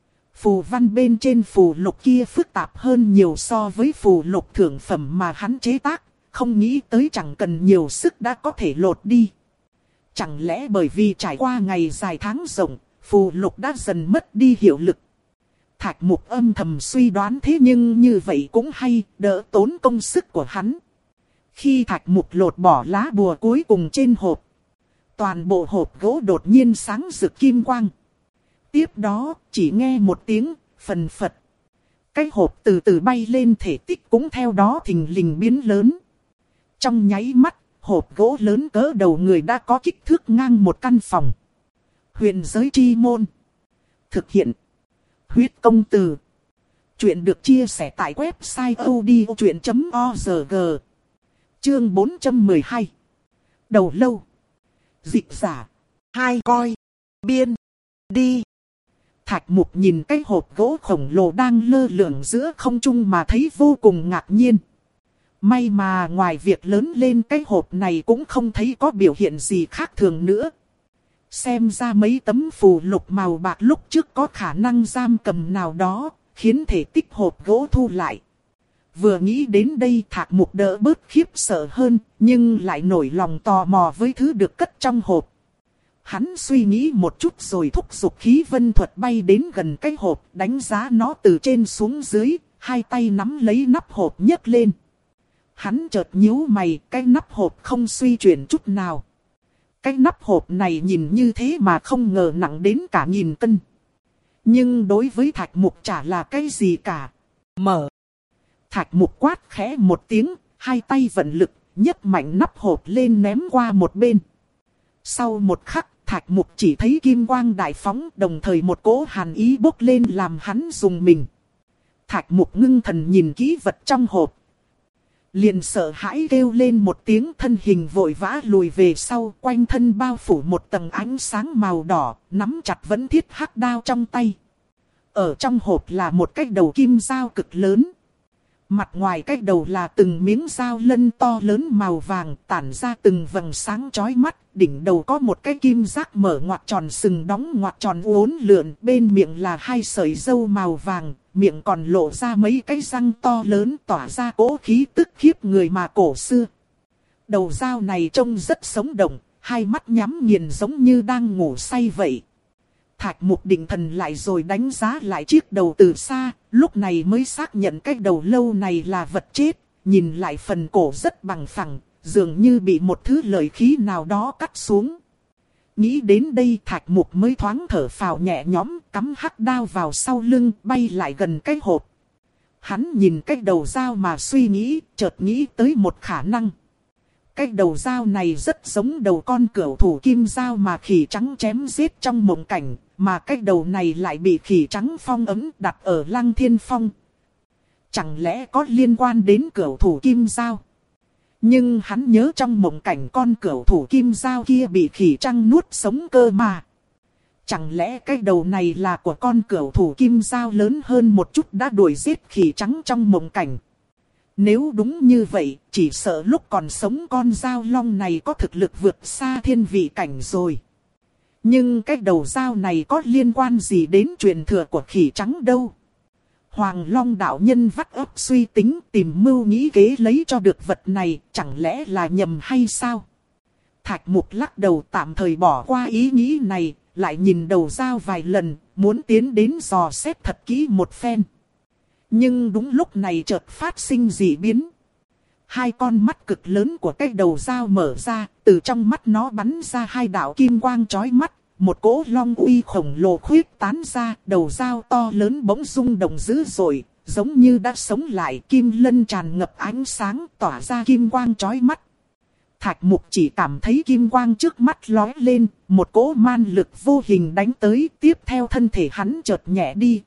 Phù văn bên trên phù lục kia phức tạp hơn nhiều so với phù lục thượng phẩm mà hắn chế tác. Không nghĩ tới chẳng cần nhiều sức đã có thể lột đi. Chẳng lẽ bởi vì trải qua ngày dài tháng rộng, phù lục đã dần mất đi hiệu lực? Thạch Mục âm thầm suy đoán, thế nhưng như vậy cũng hay, đỡ tốn công sức của hắn. Khi Thạch Mục lột bỏ lá bùa cuối cùng trên hộp, toàn bộ hộp gỗ đột nhiên sáng rực kim quang. Tiếp đó, chỉ nghe một tiếng phần phật. Cái hộp từ từ bay lên, thể tích cũng theo đó thình lình biến lớn. Trong nháy mắt, hộp gỗ lớn cỡ đầu người đã có kích thước ngang một căn phòng. Huyền giới chi môn. Thực hiện. Huyết công từ. Chuyện được chia sẻ tại website odchuyện chấm org. Chương bốn trăm mười hai. Đầu lâu. Dịch giả. Hai coi. Biên. Đi. Thạch Mục nhìn cái hộp gỗ khổng lồ đang lơ lửng giữa không trung mà thấy vô cùng ngạc nhiên. May mà ngoài việc lớn lên, cái hộp này cũng không thấy có biểu hiện gì khác thường nữa. Xem ra mấy tấm phù lục màu bạc lúc trước có khả năng giam cầm nào đó, khiến thể tích hộp gỗ thu lại. Vừa nghĩ đến đây, Thạch Mục đỡ bớt khiếp sợ hơn, nhưng lại nổi lòng tò mò với thứ được cất trong hộp. Hắn suy nghĩ một chút rồi thúc giục khí vân thuật bay đến gần cái hộp, đánh giá nó từ trên xuống dưới, hai tay nắm lấy nắp hộp nhấc lên. Hắn chợt nhíu mày, cái nắp hộp không suy chuyển chút nào. Cái nắp hộp này nhìn như thế mà không ngờ nặng đến cả nghìn cân. Nhưng đối với Thạch Mục chả là cái gì cả. Mở. Thạch Mục quát khẽ một tiếng, hai tay vận lực, nhấc mạnh nắp hộp lên ném qua một bên. Sau một khắc, Thạch Mục chỉ thấy kim quang đại phóng, đồng thời một cỗ hàn ý bốc lên làm hắn rùng mình. Thạch Mục ngưng thần nhìn kỹ vật trong hộp. Liền sợ hãi kêu lên một tiếng, thân hình vội vã lùi về sau, quanh thân bao phủ một tầng ánh sáng màu đỏ, nắm chặt vẫn thiết hắc đao trong tay. Ở trong hộp là một cái đầu kim dao cực lớn. Mặt ngoài cái đầu là từng miếng dao lân to lớn màu vàng, tản ra từng vầng sáng chói mắt. Đỉnh đầu có một cái kim giác mở ngoặt tròn, sừng đóng ngoặt tròn uốn lượn, bên miệng là hai sợi râu màu vàng, miệng còn lộ ra mấy cái răng to lớn, tỏa ra cỗ khí tức khiếp người mà cổ xưa. Đầu dao này trông rất sống động, hai mắt nhắm nghiền giống như đang ngủ say vậy. Thạch Mục định thần lại rồi đánh giá lại chiếc đầu từ xa, lúc này mới xác nhận cái đầu lâu này là vật chết, nhìn lại phần cổ rất bằng phẳng, dường như bị một thứ lợi khí nào đó cắt xuống. Nghĩ đến đây Thạch Mục mới thoáng thở phào nhẹ nhõm, cắm hắc đao vào sau lưng, bay lại gần cái hộp. Hắn nhìn cái đầu dao mà suy nghĩ, chợt nghĩ tới một khả năng. Cái đầu dao này rất giống đầu con cẩu thủ kim dao mà khỉ trắng chém giết trong mộng cảnh, mà cái đầu này lại bị khỉ trắng phong ấn đặt ở Lăng Thiên Phong. Chẳng lẽ có liên quan đến cẩu thủ kim dao? Nhưng hắn nhớ trong mộng cảnh con cẩu thủ kim dao kia bị khỉ trắng nuốt sống cơ mà. Chẳng lẽ cái đầu này là của con cẩu thủ kim dao lớn hơn một chút đã đuổi giết khỉ trắng trong mộng cảnh? Nếu đúng như vậy, chỉ sợ lúc còn sống con dao long này có thực lực vượt xa thiên vị cảnh rồi. Nhưng cái đầu dao này có liên quan gì đến truyền thừa của khỉ trắng đâu? Hoàng Long đạo nhân vắt óc suy tính tìm mưu nghĩ kế lấy cho được vật này, chẳng lẽ là nhầm hay sao? Thạch Mục lắc đầu tạm thời bỏ qua ý nghĩ này, lại nhìn đầu dao vài lần, muốn tiến đến dò xét thật kỹ một phen. Nhưng đúng lúc này chợt phát sinh dị biến. Hai con mắt cực lớn của cái đầu dao mở ra, từ trong mắt nó bắn ra hai đạo kim quang chói mắt, một cỗ long uy khổng lồ khuyết tán ra, đầu dao to lớn bỗng rung động dữ dội, giống như đã sống lại, kim lân tràn ngập ánh sáng, tỏa ra kim quang chói mắt. Thạch Mục chỉ cảm thấy kim quang trước mắt lóe lên, một cỗ man lực vô hình đánh tới, tiếp theo thân thể hắn chợt nhẹ đi.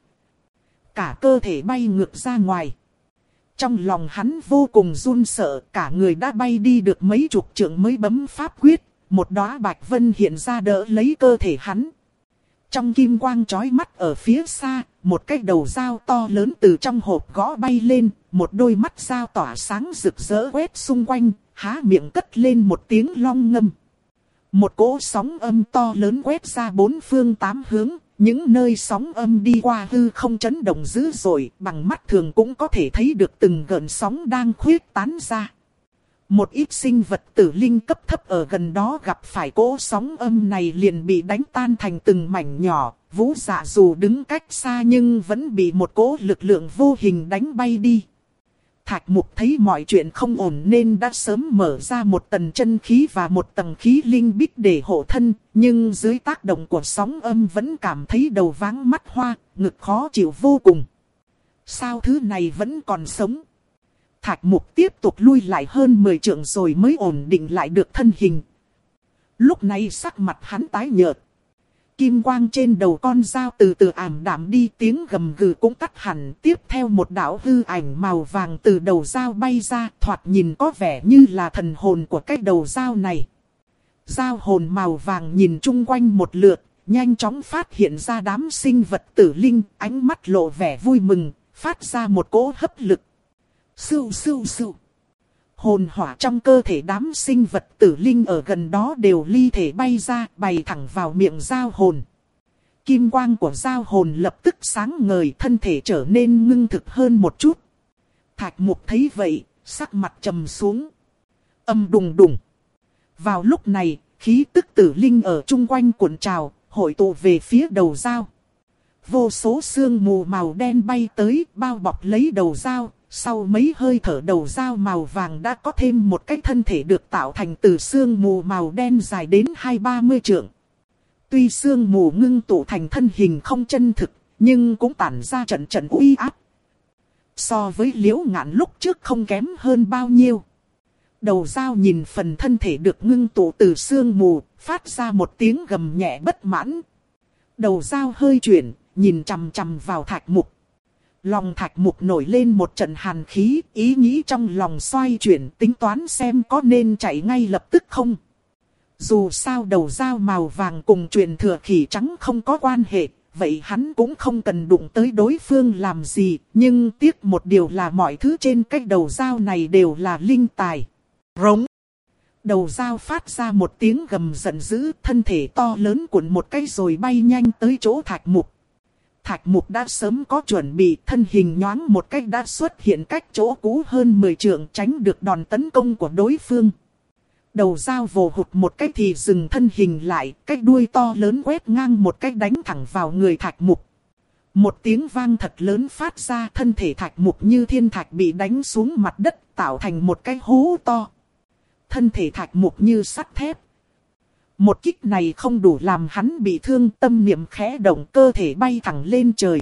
Cả cơ thể bay ngược ra ngoài. Trong lòng hắn vô cùng run sợ, cả người đã bay đi được mấy chục trượng mới bấm pháp quyết, một đóa bạch vân hiện ra đỡ lấy cơ thể hắn. Trong kim quang chói mắt ở phía xa, một cái đầu dao to lớn từ trong hộp gõ bay lên, một đôi mắt dao tỏa sáng rực rỡ quét xung quanh, há miệng cất lên một tiếng long ngâm. Một cỗ sóng âm to lớn quét ra bốn phương tám hướng, những nơi sóng âm đi qua hư không chấn động dữ dội, bằng mắt thường cũng có thể thấy được từng gợn sóng đang khuyết tán ra. Một ít sinh vật tử linh cấp thấp ở gần đó gặp phải cỗ sóng âm này liền bị đánh tan thành từng mảnh nhỏ, Vũ Dạ dù đứng cách xa nhưng vẫn bị một cỗ lực lượng vô hình đánh bay đi. Thạch Mục thấy mọi chuyện không ổn nên đã sớm mở ra một tầng chân khí và một tầng khí linh bích để hộ thân, nhưng dưới tác động của sóng âm vẫn cảm thấy đầu váng mắt hoa, ngực khó chịu vô cùng. Sao thứ này vẫn còn sống? Thạch Mục tiếp tục lui lại hơn mười trượng rồi mới ổn định lại được thân hình. Lúc này sắc mặt hắn tái nhợt. Kim quang trên đầu con dao từ từ ảm đạm đi, tiếng gầm gừ cũng tắt hẳn. Tiếp theo một đạo hư ảnh màu vàng từ đầu dao bay ra, thoạt nhìn có vẻ như là thần hồn của cái đầu dao này. Dao hồn màu vàng nhìn chung quanh một lượt, nhanh chóng phát hiện ra đám sinh vật tử linh, ánh mắt lộ vẻ vui mừng, phát ra một cỗ hấp lực. Sưu sưu sưu. Hồn hỏa trong cơ thể đám sinh vật tử linh ở gần đó đều ly thể bay ra, bay thẳng vào miệng dao hồn. Kim quang của dao hồn lập tức sáng ngời, thân thể trở nên ngưng thực hơn một chút. Thạch Mục thấy vậy, sắc mặt trầm xuống. Âm đùng đùng. Vào lúc này, khí tức tử linh ở chung quanh cuộn trào, hội tụ về phía đầu dao. Vô số sương mù màu đen bay tới, bao bọc lấy đầu dao. Sau mấy hơi thở đầu dao màu vàng đã có thêm một cái thân thể được tạo thành từ sương mù màu đen dài đến hai ba mươi trượng. Tuy sương mù ngưng tụ thành thân hình không chân thực, nhưng cũng tản ra trận trận uy áp. So với Liễu Ngạn lúc trước không kém hơn bao nhiêu. Đầu dao nhìn phần thân thể được ngưng tụ từ sương mù, phát ra một tiếng gầm nhẹ bất mãn. Đầu dao hơi chuyển, nhìn chằm chằm vào Thạch Mục. Lòng Thạch Mục nổi lên một trận hàn khí, ý nghĩ trong lòng xoay chuyển, tính toán xem có nên chạy ngay lập tức không. Dù sao đầu dao màu vàng cùng truyền thừa khỉ trắng không có quan hệ, vậy hắn cũng không cần đụng tới đối phương làm gì, nhưng tiếc một điều là mọi thứ trên cái đầu dao này đều là linh tài. Rống. Đầu dao phát ra một tiếng gầm giận dữ, thân thể to lớn cuộn một cái rồi bay nhanh tới chỗ Thạch Mục. Thạch Mục đã sớm có chuẩn bị, thân hình nhoáng một cách đã xuất hiện cách chỗ cũ hơn mười trượng, tránh được đòn tấn công của đối phương. Đầu dao vồ hụt một cái thì dừng thân hình lại, cái đuôi to lớn quét ngang một cái đánh thẳng vào người Thạch Mục. Một tiếng vang thật lớn phát ra, thân thể Thạch Mục như thiên thạch bị đánh xuống mặt đất, tạo thành một cái hố to. Thân thể Thạch Mục như sắt thép. Một kích này không đủ làm hắn bị thương, tâm niệm khẽ động, cơ thể bay thẳng lên trời.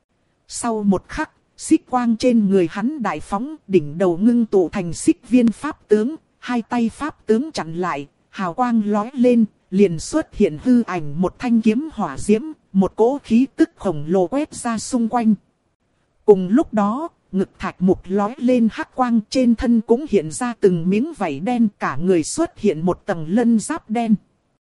Sau một khắc, xích quang trên người hắn đại phóng, đỉnh đầu ngưng tụ thành xích viên pháp tướng, hai tay pháp tướng chặn lại, hào quang lóe lên, liền xuất hiện hư ảnh một thanh kiếm hỏa diễm, một cỗ khí tức khổng lồ quét ra xung quanh. Cùng lúc đó, ngực Thạch Mục lóe lên hắc quang, trên thân cũng hiện ra từng miếng vảy đen, cả người xuất hiện một tầng lân giáp đen.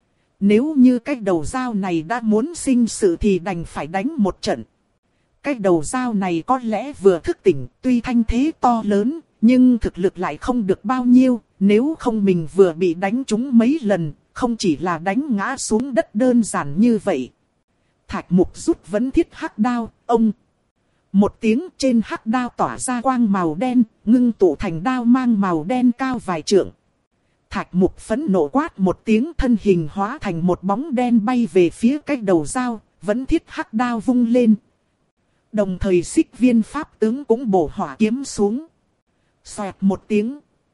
Nếu như cái đầu dao này đã muốn sinh sự thì đành phải đánh một trận. Cái đầu dao này có lẽ vừa thức tỉnh, tuy thanh thế to lớn, nhưng thực lực lại không được bao nhiêu. Nếu không mình vừa bị đánh trúng mấy lần, không chỉ là đánh ngã xuống đất đơn giản như vậy. Thạch Mục rút vấn thiết hắc đao, ông. Một tiếng, trên hắc đao tỏa ra quang màu đen, ngưng tụ thành đao mang màu đen cao vài trượng. Thạch Mục phẫn nộ quát một tiếng, thân hình hóa thành một bóng đen bay về phía cái đầu dao, vấn thiết hắc đao vung lên. Đồng thời xích viên pháp tướng cũng bổ hỏa kiếm xuống. Xoẹt một tiếng.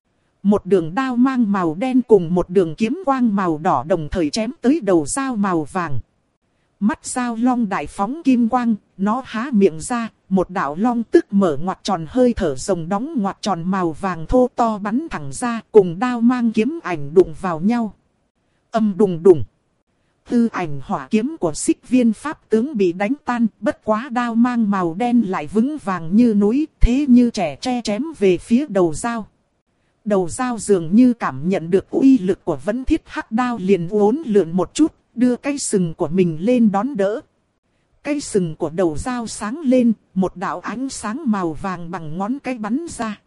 Một đường đao mang màu đen cùng một đường kiếm quang màu đỏ đồng thời chém tới đầu dao màu vàng. Mắt dao long đại phóng kim quang, nó há miệng ra, một đạo long tức mở ngoặt tròn hơi thở rồng đóng ngoặt tròn màu vàng thô to bắn thẳng ra, cùng đao mang kiếm ảnh đụng vào nhau. Âm đùng đùng. Tư ảnh hỏa kiếm của xích viên pháp tướng bị đánh tan, bất quá đao mang màu đen lại vững vàng như núi, thế như trẻ tre chém về phía đầu dao. Đầu dao dường như cảm nhận được uy lực của vấn thiết hắc đao, liền uốn lượn một chút, đưa cái sừng của mình lên đón đỡ. Cái sừng của đầu dao sáng lên, một đạo ánh sáng màu vàng bằng ngón cái bắn ra.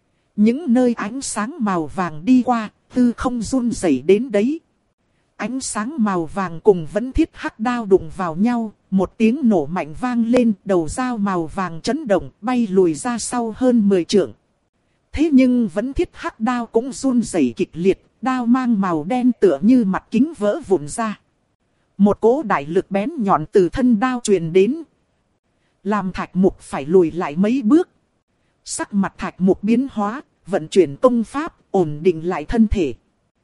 Những nơi ánh sáng màu vàng đi qua, tư không run rẩy đến đấy. Ánh sáng màu vàng cùng vấn thiết hắc đao đụng vào nhau, một tiếng nổ mạnh vang lên, đầu dao màu vàng chấn động, bay lùi ra sau hơn mười trượng. Thế nhưng vấn thiết hắc đao cũng run rẩy kịch liệt, đao mang màu đen tựa như mặt kính vỡ vụn ra. Một cỗ đại lực bén nhọn từ thân đao truyền đến, làm Thạch Mục phải lùi lại mấy bước. Sắc mặt Thạch Mục biến hóa, vận chuyển công pháp, ổn định lại thân thể.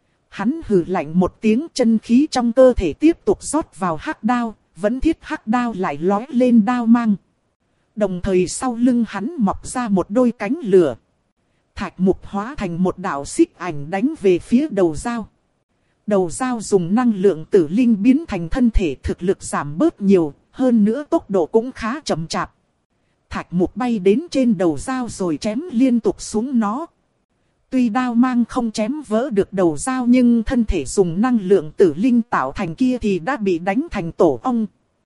Hắn hừ lạnh một tiếng, chân khí trong cơ thể tiếp tục rót vào hắc đao, vấn thiết hắc đao lại lói lên đao mang. Đồng thời sau lưng hắn mọc ra một đôi cánh lửa. Thạch Mục hóa thành một đạo xích ảnh đánh về phía đầu dao. Đầu dao dùng năng lượng tử linh biến thành thân thể, thực lực giảm bớt nhiều, hơn nữa tốc độ cũng khá chậm chạp. Thạch Mục bay đến trên đầu dao rồi chém liên tục xuống nó. Tuy đao mang không chém vỡ được đầu dao, nhưng thân thể dùng năng lượng tử linh tạo thành kia thì đã bị đánh thành tổ ong.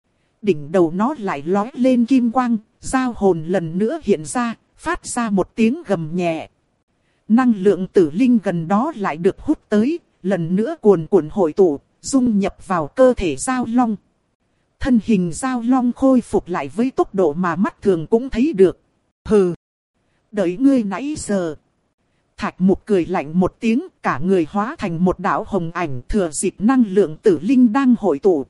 Đỉnh đầu nó lại lói lên kim quang, dao hồn lần nữa hiện ra, phát ra một tiếng gầm nhẹ. Năng lượng tử linh gần đó lại được hút tới, lần nữa cuồn cuộn hội tụ, dung nhập vào cơ thể dao long. Thân hình dao long khôi phục lại với tốc độ mà mắt thường cũng thấy được. Hừ, đợi ngươi nãy giờ. Thạch Mục cười lạnh một tiếng, cả người hóa thành một đạo hồng ảnh, thừa dịp năng lượng tử linh đang hội tụ,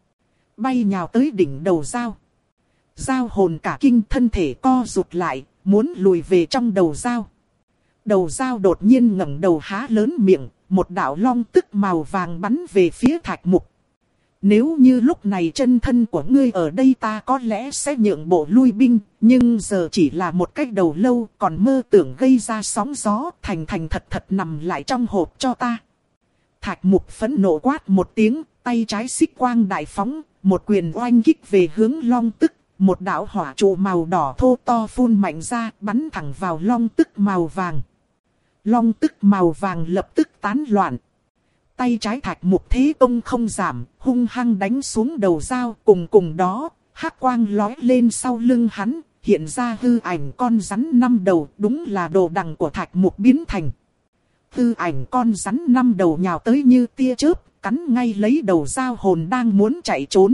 bay nhào tới đỉnh đầu dao. Dao hồn cả kinh, thân thể co rụt lại, muốn lùi về trong đầu dao. Đầu dao đột nhiên ngẩng đầu há lớn miệng, một đạo long tức màu vàng bắn về phía Thạch Mục. Nếu như lúc này chân thân của ngươi ở đây ta có lẽ sẽ nhượng bộ lui binh, nhưng giờ chỉ là một cái đầu lâu, còn mơ tưởng gây ra sóng gió, thành thành thật thật nằm lại trong hộp cho ta. Thạch Mục phẫn nộ quát một tiếng, tay trái xích quang đại phóng, một quyền oanh kích về hướng long tức, một đạo hỏa trụ màu đỏ thô to phun mạnh ra, bắn thẳng vào long tức màu vàng. Long tức màu vàng lập tức tán loạn. Tay trái Thạch Mục thế công không giảm, hung hăng đánh xuống đầu dao, cùng cùng đó, hắc quang lói lên sau lưng hắn, hiện ra hư ảnh con rắn năm đầu, đúng là đồ đằng của Thạch Mục biến thành. Hư ảnh con rắn năm đầu nhào tới như tia chớp, cắn ngay lấy đầu dao hồn đang muốn chạy trốn.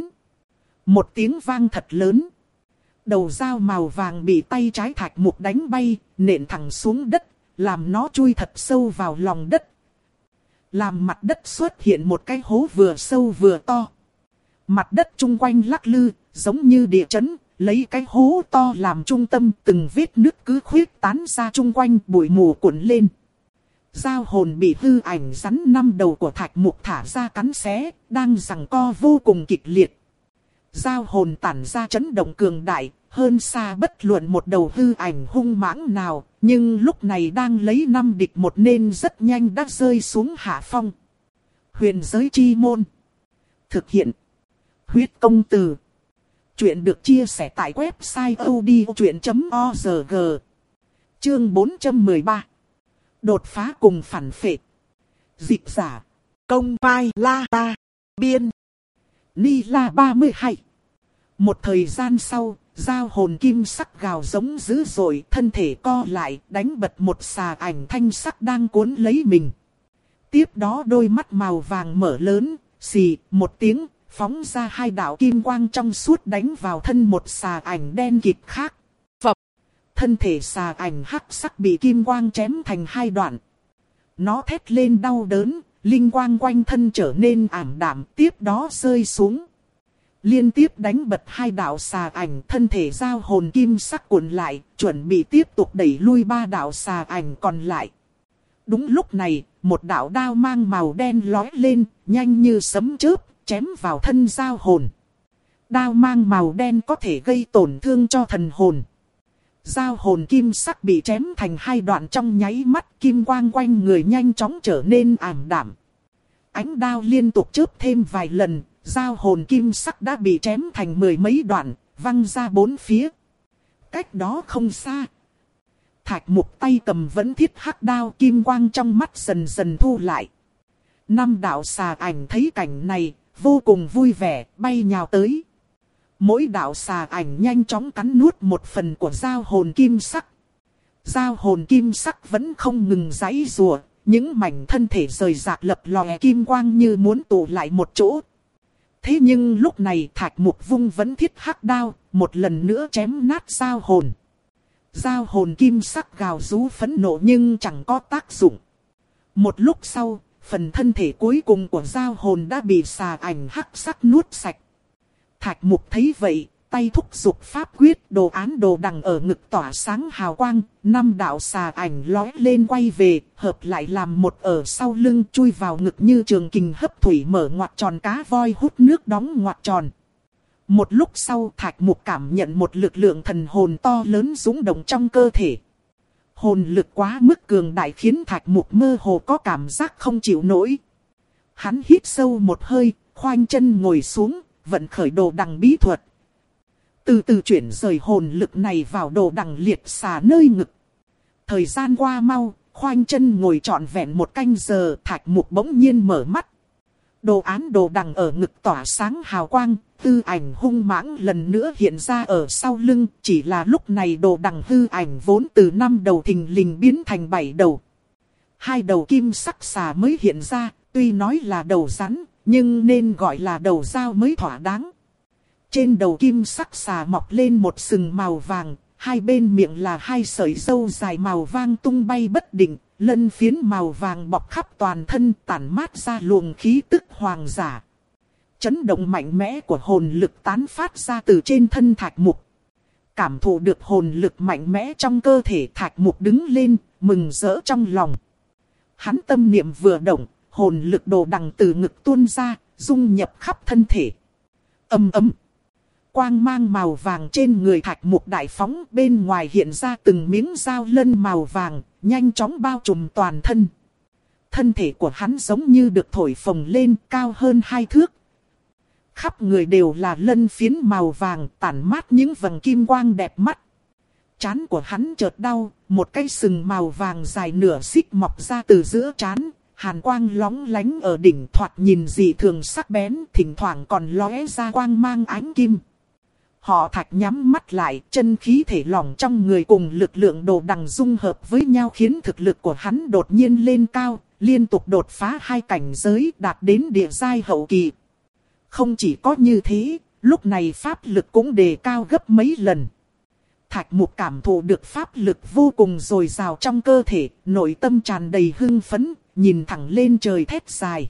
Một tiếng vang thật lớn. Đầu dao màu vàng bị tay trái Thạch Mục đánh bay, nện thẳng xuống đất, làm nó chui thật sâu vào lòng đất. làm mặt đất xuất hiện một cái hố vừa sâu vừa to. Mặt đất chung quanh lắc lư, giống như địa chấn, lấy cái hố to làm trung tâm, từng vết nứt cứ khuyết tán ra chung quanh, bụi mù cuộn lên. Giao hồn bị hư ảnh rắn năm đầu của Thạch Mục thả ra cắn xé, đang giằng co vô cùng kịch liệt. Giao hồn tản ra chấn động cường đại, hơn xa bất luận một đầu hư ảnh hung mãng nào, nhưng lúc này đang lấy năm địch một nên rất nhanh đã rơi xuống hạ phong. Huyền giới chi môn. Thực hiện. Huyết công từ. Chuyện được chia sẻ tại website odchuyện chấm org. Chương bốn trăm mười ba. Đột phá cùng phản phệ. Dịch giả. Công vai la ta. Biên. Ni la ba mươi hai. Một thời gian sau, giao hồn kim sắc gào giống dữ dội, thân thể co lại, đánh bật một xà ảnh thanh sắc đang cuốn lấy mình. Tiếp đó đôi mắt màu vàng mở lớn, xì, một tiếng, phóng ra hai đạo kim quang trong suốt đánh vào thân một xà ảnh đen kịt khác. Phập! Thân thể xà ảnh hắc sắc bị kim quang chém thành hai đoạn. Nó thét lên đau đớn, linh quang quanh thân trở nên ảm đạm, tiếp đó rơi xuống. Liên tiếp đánh bật hai đạo xà ảnh, thân thể giao hồn kim sắc cuộn lại, chuẩn bị tiếp tục đẩy lui ba đạo xà ảnh còn lại. Đúng lúc này, một đạo đao mang màu đen lói lên, nhanh như sấm chớp, chém vào thân giao hồn. Đao mang màu đen có thể gây tổn thương cho thần hồn. Giao hồn kim sắc bị chém thành hai đoạn trong nháy mắt, kim quang quanh người nhanh chóng trở nên ảm đạm. Ánh đao liên tục chớp thêm vài lần, giao hồn kim sắc đã bị chém thành mười mấy đoạn, văng ra bốn phía. Cách đó không xa. Thạch Mục tay cầm vẫn thiết hắc đao, kim quang trong mắt dần dần thu lại. Năm đạo xà ảnh thấy cảnh này, vô cùng vui vẻ, bay nhào tới. Mỗi đạo xà ảnh nhanh chóng cắn nuốt một phần của giao hồn kim sắc. Giao hồn kim sắc vẫn không ngừng giãy giụa, những mảnh thân thể rời rạc lập lòe kim quang như muốn tụ lại một chỗ. Thế nhưng lúc này Thạch Mục vung vẫn thiết hắc đao, một lần nữa chém nát giao hồn. Giao hồn kim sắc gào rú phẫn nộ nhưng chẳng có tác dụng. Một lúc sau, phần thân thể cuối cùng của giao hồn đã bị xà ảnh hắc sắc nuốt sạch. Thạch Mục thấy vậy, tay thúc giục pháp quyết, đồ án đồ đằng ở ngực tỏa sáng hào quang, năm đạo xà ảnh lói lên quay về, hợp lại làm một ở sau lưng, chui vào ngực như trường kình hấp thủy mở ngoặt tròn, cá voi hút nước đóng ngoặt tròn. Một lúc sau, Thạch Mục cảm nhận một lực lượng thần hồn to lớn dũng động trong cơ thể. Hồn lực quá mức cường đại khiến Thạch Mục mơ hồ có cảm giác không chịu nổi. Hắn hít sâu một hơi, khoanh chân ngồi xuống, vận khởi đồ đằng bí thuật. Từ từ chuyển rời hồn lực này vào đồ đằng liệt xà nơi ngực. Thời gian qua mau, khoanh chân ngồi trọn vẹn một canh giờ, Thạch Mục bỗng nhiên mở mắt. Đồ án đồ đằng ở ngực tỏa sáng hào quang, tư ảnh hung mãng lần nữa hiện ra ở sau lưng, chỉ là lúc này đồ đằng hư ảnh vốn từ năm đầu thình lình biến thành bảy đầu. Hai đầu kim sắc xà mới hiện ra, tuy nói là đầu rắn, nhưng nên gọi là đầu dao mới thỏa đáng. Trên đầu kim sắc xà mọc lên một sừng màu vàng, hai bên miệng là hai sợi râu dài màu vàng tung bay bất định, lân phiến màu vàng bọc khắp toàn thân tản mát ra luồng khí tức hoàng giả. Chấn động mạnh mẽ của hồn lực tán phát ra từ trên thân Thạch Mục. Cảm thụ được hồn lực mạnh mẽ trong cơ thể, Thạch Mục đứng lên, mừng rỡ trong lòng. Hắn tâm niệm vừa động, hồn lực đồ đằng từ ngực tuôn ra, dung nhập khắp thân thể. Ầm ầm. Quang mang màu vàng trên người Thạch Mục đại phóng, bên ngoài hiện ra từng miếng dao lân màu vàng, nhanh chóng bao trùm toàn thân. Thân thể của hắn giống như được thổi phồng lên, cao hơn hai thước. Khắp người đều là lân phiến màu vàng, tản mát những vầng kim quang đẹp mắt. Trán của hắn chợt đau, một cái sừng màu vàng dài nửa xích mọc ra từ giữa trán. Hàn quang lóng lánh ở đỉnh, thoạt nhìn dị thường sắc bén, thỉnh thoảng còn lóe ra quang mang ánh kim. Họ Thạch nhắm mắt lại, chân khí thể lỏng trong người cùng lực lượng đồ đằng dung hợp với nhau khiến thực lực của hắn đột nhiên lên cao, liên tục đột phá hai cảnh giới, đạt đến địa giai hậu kỳ. Không chỉ có như thế, lúc này pháp lực cũng đề cao gấp mấy lần. Thạch Mục cảm thụ được pháp lực vô cùng dồi dào trong cơ thể, nội tâm tràn đầy hưng phấn, nhìn thẳng lên trời thét dài.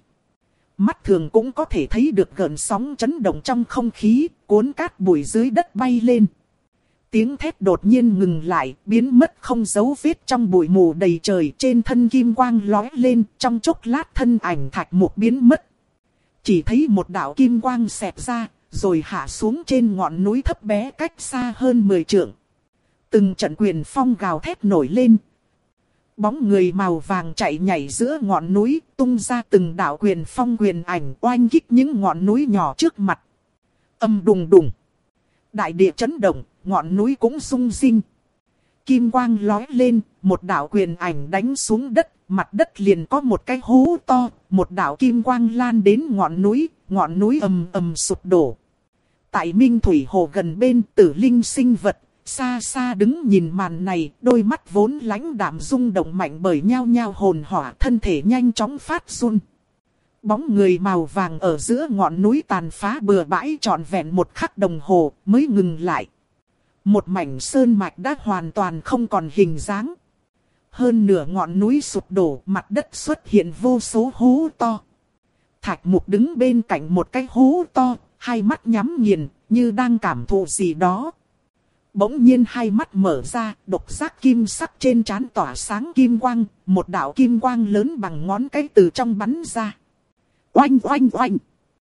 Mắt thường cũng có thể thấy được gợn sóng chấn động trong không khí, cuốn cát bụi dưới đất bay lên. Tiếng thét đột nhiên ngừng lại, biến mất không dấu vết trong bụi mù đầy trời. Trên thân kim quang lóe lên, trong chốc lát thân ảnh Thạch Mục biến mất. Chỉ thấy một đạo kim quang xẹt ra, rồi hạ xuống trên ngọn núi thấp bé cách xa hơn mười trượng. Từng trận quyền phong gào thét nổi lên. Bóng người màu vàng chạy nhảy giữa ngọn núi, tung ra từng đạo quyền phong quyền ảnh oanh kích những ngọn núi nhỏ trước mặt. Âm đùng đùng. Đại địa chấn động, ngọn núi cũng rung rinh. Kim quang lóe lên, một đạo quyền ảnh đánh xuống đất, mặt đất liền có một cái hố to, một đạo kim quang lan đến ngọn núi, ngọn núi ầm ầm sụp đổ. Tại Minh Thủy Hồ gần bên, Tử Linh sinh vật, xa xa đứng nhìn màn này, đôi mắt vốn lãnh đạm rung động mạnh bởi nhao nhao hồn hỏa, thân thể nhanh chóng phát run. Bóng người màu vàng ở giữa ngọn núi tàn phá bừa bãi trọn vẹn một khắc đồng hồ mới ngừng lại. Một mảnh sơn mạch đã hoàn toàn không còn hình dáng. Hơn nửa ngọn núi sụp đổ, mặt đất xuất hiện vô số hố to. Thạch Mục đứng bên cạnh một cái hố to, hai mắt nhắm nghiền, như đang cảm thụ gì đó. Bỗng nhiên hai mắt mở ra, độc giác kim sắc trên trán tỏa sáng kim quang, một đạo kim quang lớn bằng ngón cái từ trong bắn ra. Oanh oanh oanh!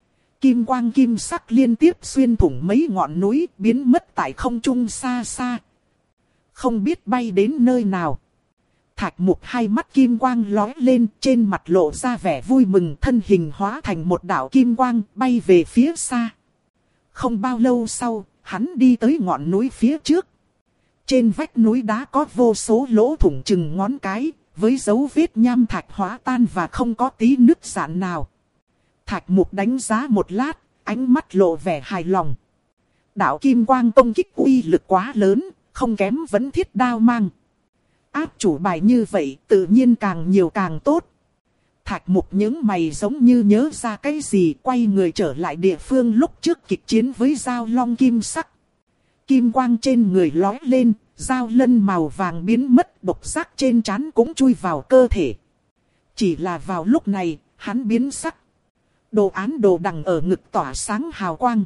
Kim quang kim sắc liên tiếp xuyên thủng mấy ngọn núi, biến mất tại không trung xa xa. Không biết bay đến nơi nào. Thạch Mục hai mắt kim quang lóe lên, trên mặt lộ ra vẻ vui mừng, thân hình hóa thành một đạo kim quang, bay về phía xa. Không bao lâu sau, hắn đi tới ngọn núi phía trước. Trên vách núi đá có vô số lỗ thủng chừng ngón cái, với dấu vết nham thạch hóa tan và không có tí nứt rạn nào. Thạch Mục đánh giá một lát, ánh mắt lộ vẻ hài lòng. Đạo kim quang công kích uy lực quá lớn, không kém Vấn Thiết Đao mang. Áp chủ bài như vậy, tự nhiên càng nhiều càng tốt. Thạch Mục những mày giống như nhớ ra cái gì, quay người trở lại địa phương lúc trước kịch chiến với Dao Long kim sắc. Kim quang trên người lói lên, dao lân màu vàng biến mất, độc giác trên trán cũng chui vào cơ thể. Chỉ là vào lúc này, hắn biến sắc. Đồ án đồ đằng ở ngực tỏa sáng hào quang.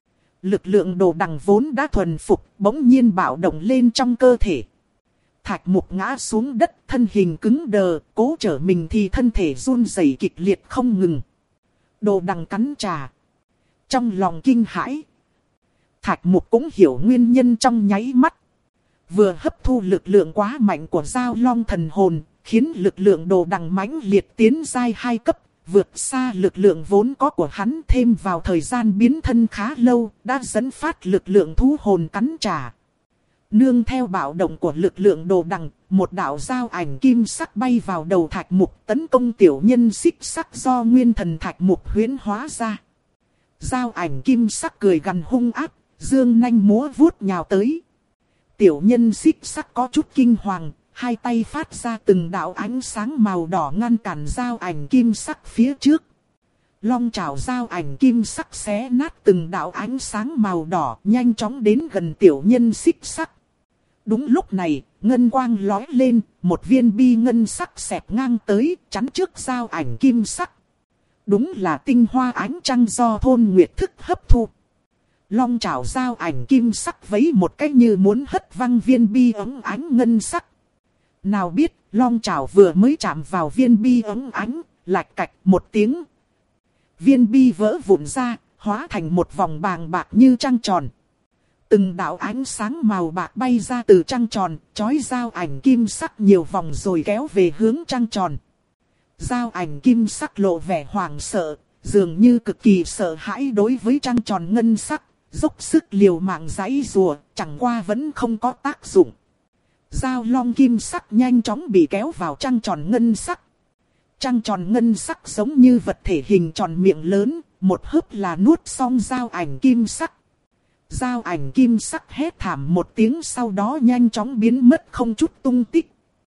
Lực lượng đồ đằng vốn đã thuần phục, bỗng nhiên bạo động lên trong cơ thể. Thạch Mục ngã xuống đất, thân hình cứng đờ, cố trở mình thì thân thể run rẩy kịch liệt không ngừng. Đồ đằng cắn trả. Trong lòng kinh hãi, Thạch Mục cũng hiểu nguyên nhân trong nháy mắt. Vừa hấp thu lực lượng quá mạnh của Dao Long thần hồn, khiến lực lượng đồ đằng mãnh liệt tiến giai hai cấp, vượt xa lực lượng vốn có của hắn, thêm vào thời gian biến thân khá lâu, đã dẫn phát lực lượng thú hồn cắn trả. Nương theo bạo động của lực lượng đồ đằng, một đạo dao ảnh kim sắc bay vào đầu Thạch Mục, tấn công tiểu nhân xích sắc do nguyên thần Thạch Mục huyễn hóa ra. Dao ảnh kim sắc cười gằn hung ác, dương nanh múa vuốt nhào tới. Tiểu nhân xích sắc có chút kinh hoàng, hai tay phát ra từng đạo ánh sáng màu đỏ ngăn cản dao ảnh kim sắc phía trước. Long chảo dao ảnh kim sắc xé nát từng đạo ánh sáng màu đỏ, nhanh chóng đến gần tiểu nhân xích sắc. Đúng lúc này, ngân quang lói lên, một viên bi ngân sắc xẹt ngang tới, chắn trước dao ảnh kim sắc. Đúng là tinh hoa ánh trăng do thôn nguyệt thức hấp thu. Long chảo dao ảnh kim sắc vấy một cách như muốn hất văng viên bi ống ánh ngân sắc. Nào biết, long chảo vừa mới chạm vào viên bi ống ánh, lạch cạch một tiếng. Viên bi vỡ vụn ra, hóa thành một vòng bàng bạc như trăng tròn. Từng đạo ánh sáng màu bạc bay ra từ trăng tròn, chói dao ảnh kim sắc nhiều vòng rồi kéo về hướng trăng tròn. Dao ảnh kim sắc lộ vẻ hoảng sợ, dường như cực kỳ sợ hãi đối với trăng tròn ngân sắc, dốc sức liều mạng giãy giụa, chẳng qua vẫn không có tác dụng. Dao long kim sắc nhanh chóng bị kéo vào trăng tròn ngân sắc. Trăng tròn ngân sắc giống như vật thể hình tròn miệng lớn, một hớp là nuốt xong dao ảnh kim sắc. Dao ảnh kim sắc hét thảm một tiếng, sau đó nhanh chóng biến mất không chút tung tích.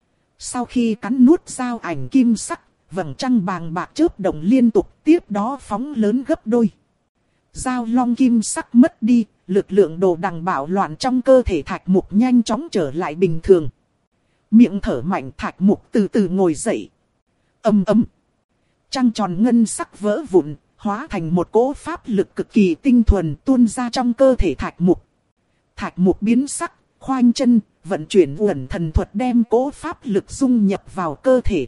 Sau khi cắn nuốt dao ảnh kim sắc, vầng trăng bàng bạc chớp động liên tục, tiếp đó phóng lớn gấp đôi. Dao long kim sắc mất đi, lực lượng đồ đằng bạo loạn trong cơ thể Thạch Mục nhanh chóng trở lại bình thường. Miệng thở mạnh, Thạch Mục từ từ ngồi dậy. Ầm ầm. Trăng tròn ngân sắc vỡ vụn, hóa thành một cỗ pháp lực cực kỳ tinh thuần tuôn ra trong cơ thể Thạch Mục. Thạch Mục biến sắc, khoanh chân, vận chuyển uẩn thần thuật đem cỗ pháp lực dung nhập vào cơ thể.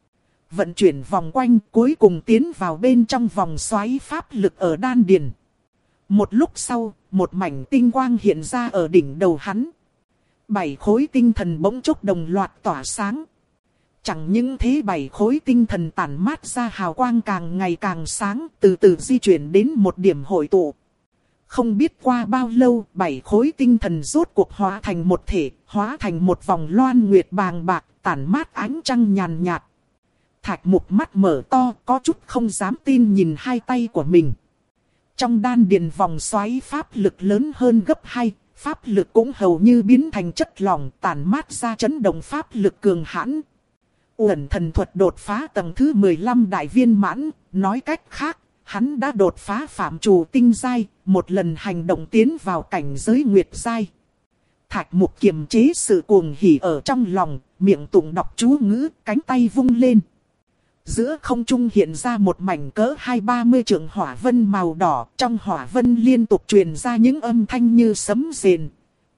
Vận chuyển vòng quanh, cuối cùng tiến vào bên trong vòng xoáy pháp lực ở đan điền. Một lúc sau, một mảnh tinh quang hiện ra ở đỉnh đầu hắn. Bảy khối tinh thần bỗng chốc đồng loạt tỏa sáng. Chẳng những thế, bảy khối tinh thần tản mát ra hào quang càng ngày càng sáng, từ từ di chuyển đến một điểm hội tụ. Không biết qua bao lâu, bảy khối tinh thần rốt cuộc hóa thành một thể, hóa thành một vòng loan nguyệt bàng bạc, tản mát ánh trăng nhàn nhạt. Thạch Mục mắt mở to, có chút không dám tin nhìn hai tay của mình. Trong đan điền vòng xoáy pháp lực lớn hơn gấp hai, pháp lực cũng hầu như biến thành chất lỏng, tản mát ra chấn động pháp lực cường hãn. Uẩn thần thuật đột phá tầng thứ mười lăm đại viên mãn, nói cách khác, hắn đã đột phá phạm trù tinh giai, một lần hành động tiến vào cảnh giới nguyệt giai. Thạch Mục kiềm chế sự cuồng hỉ ở trong lòng, miệng tụng đọc chú ngữ, cánh tay vung lên. Giữa không trung hiện ra một mảnh cỡ hai ba mươi trượng hỏa vân màu đỏ, trong hỏa vân liên tục truyền ra những âm thanh như sấm rền.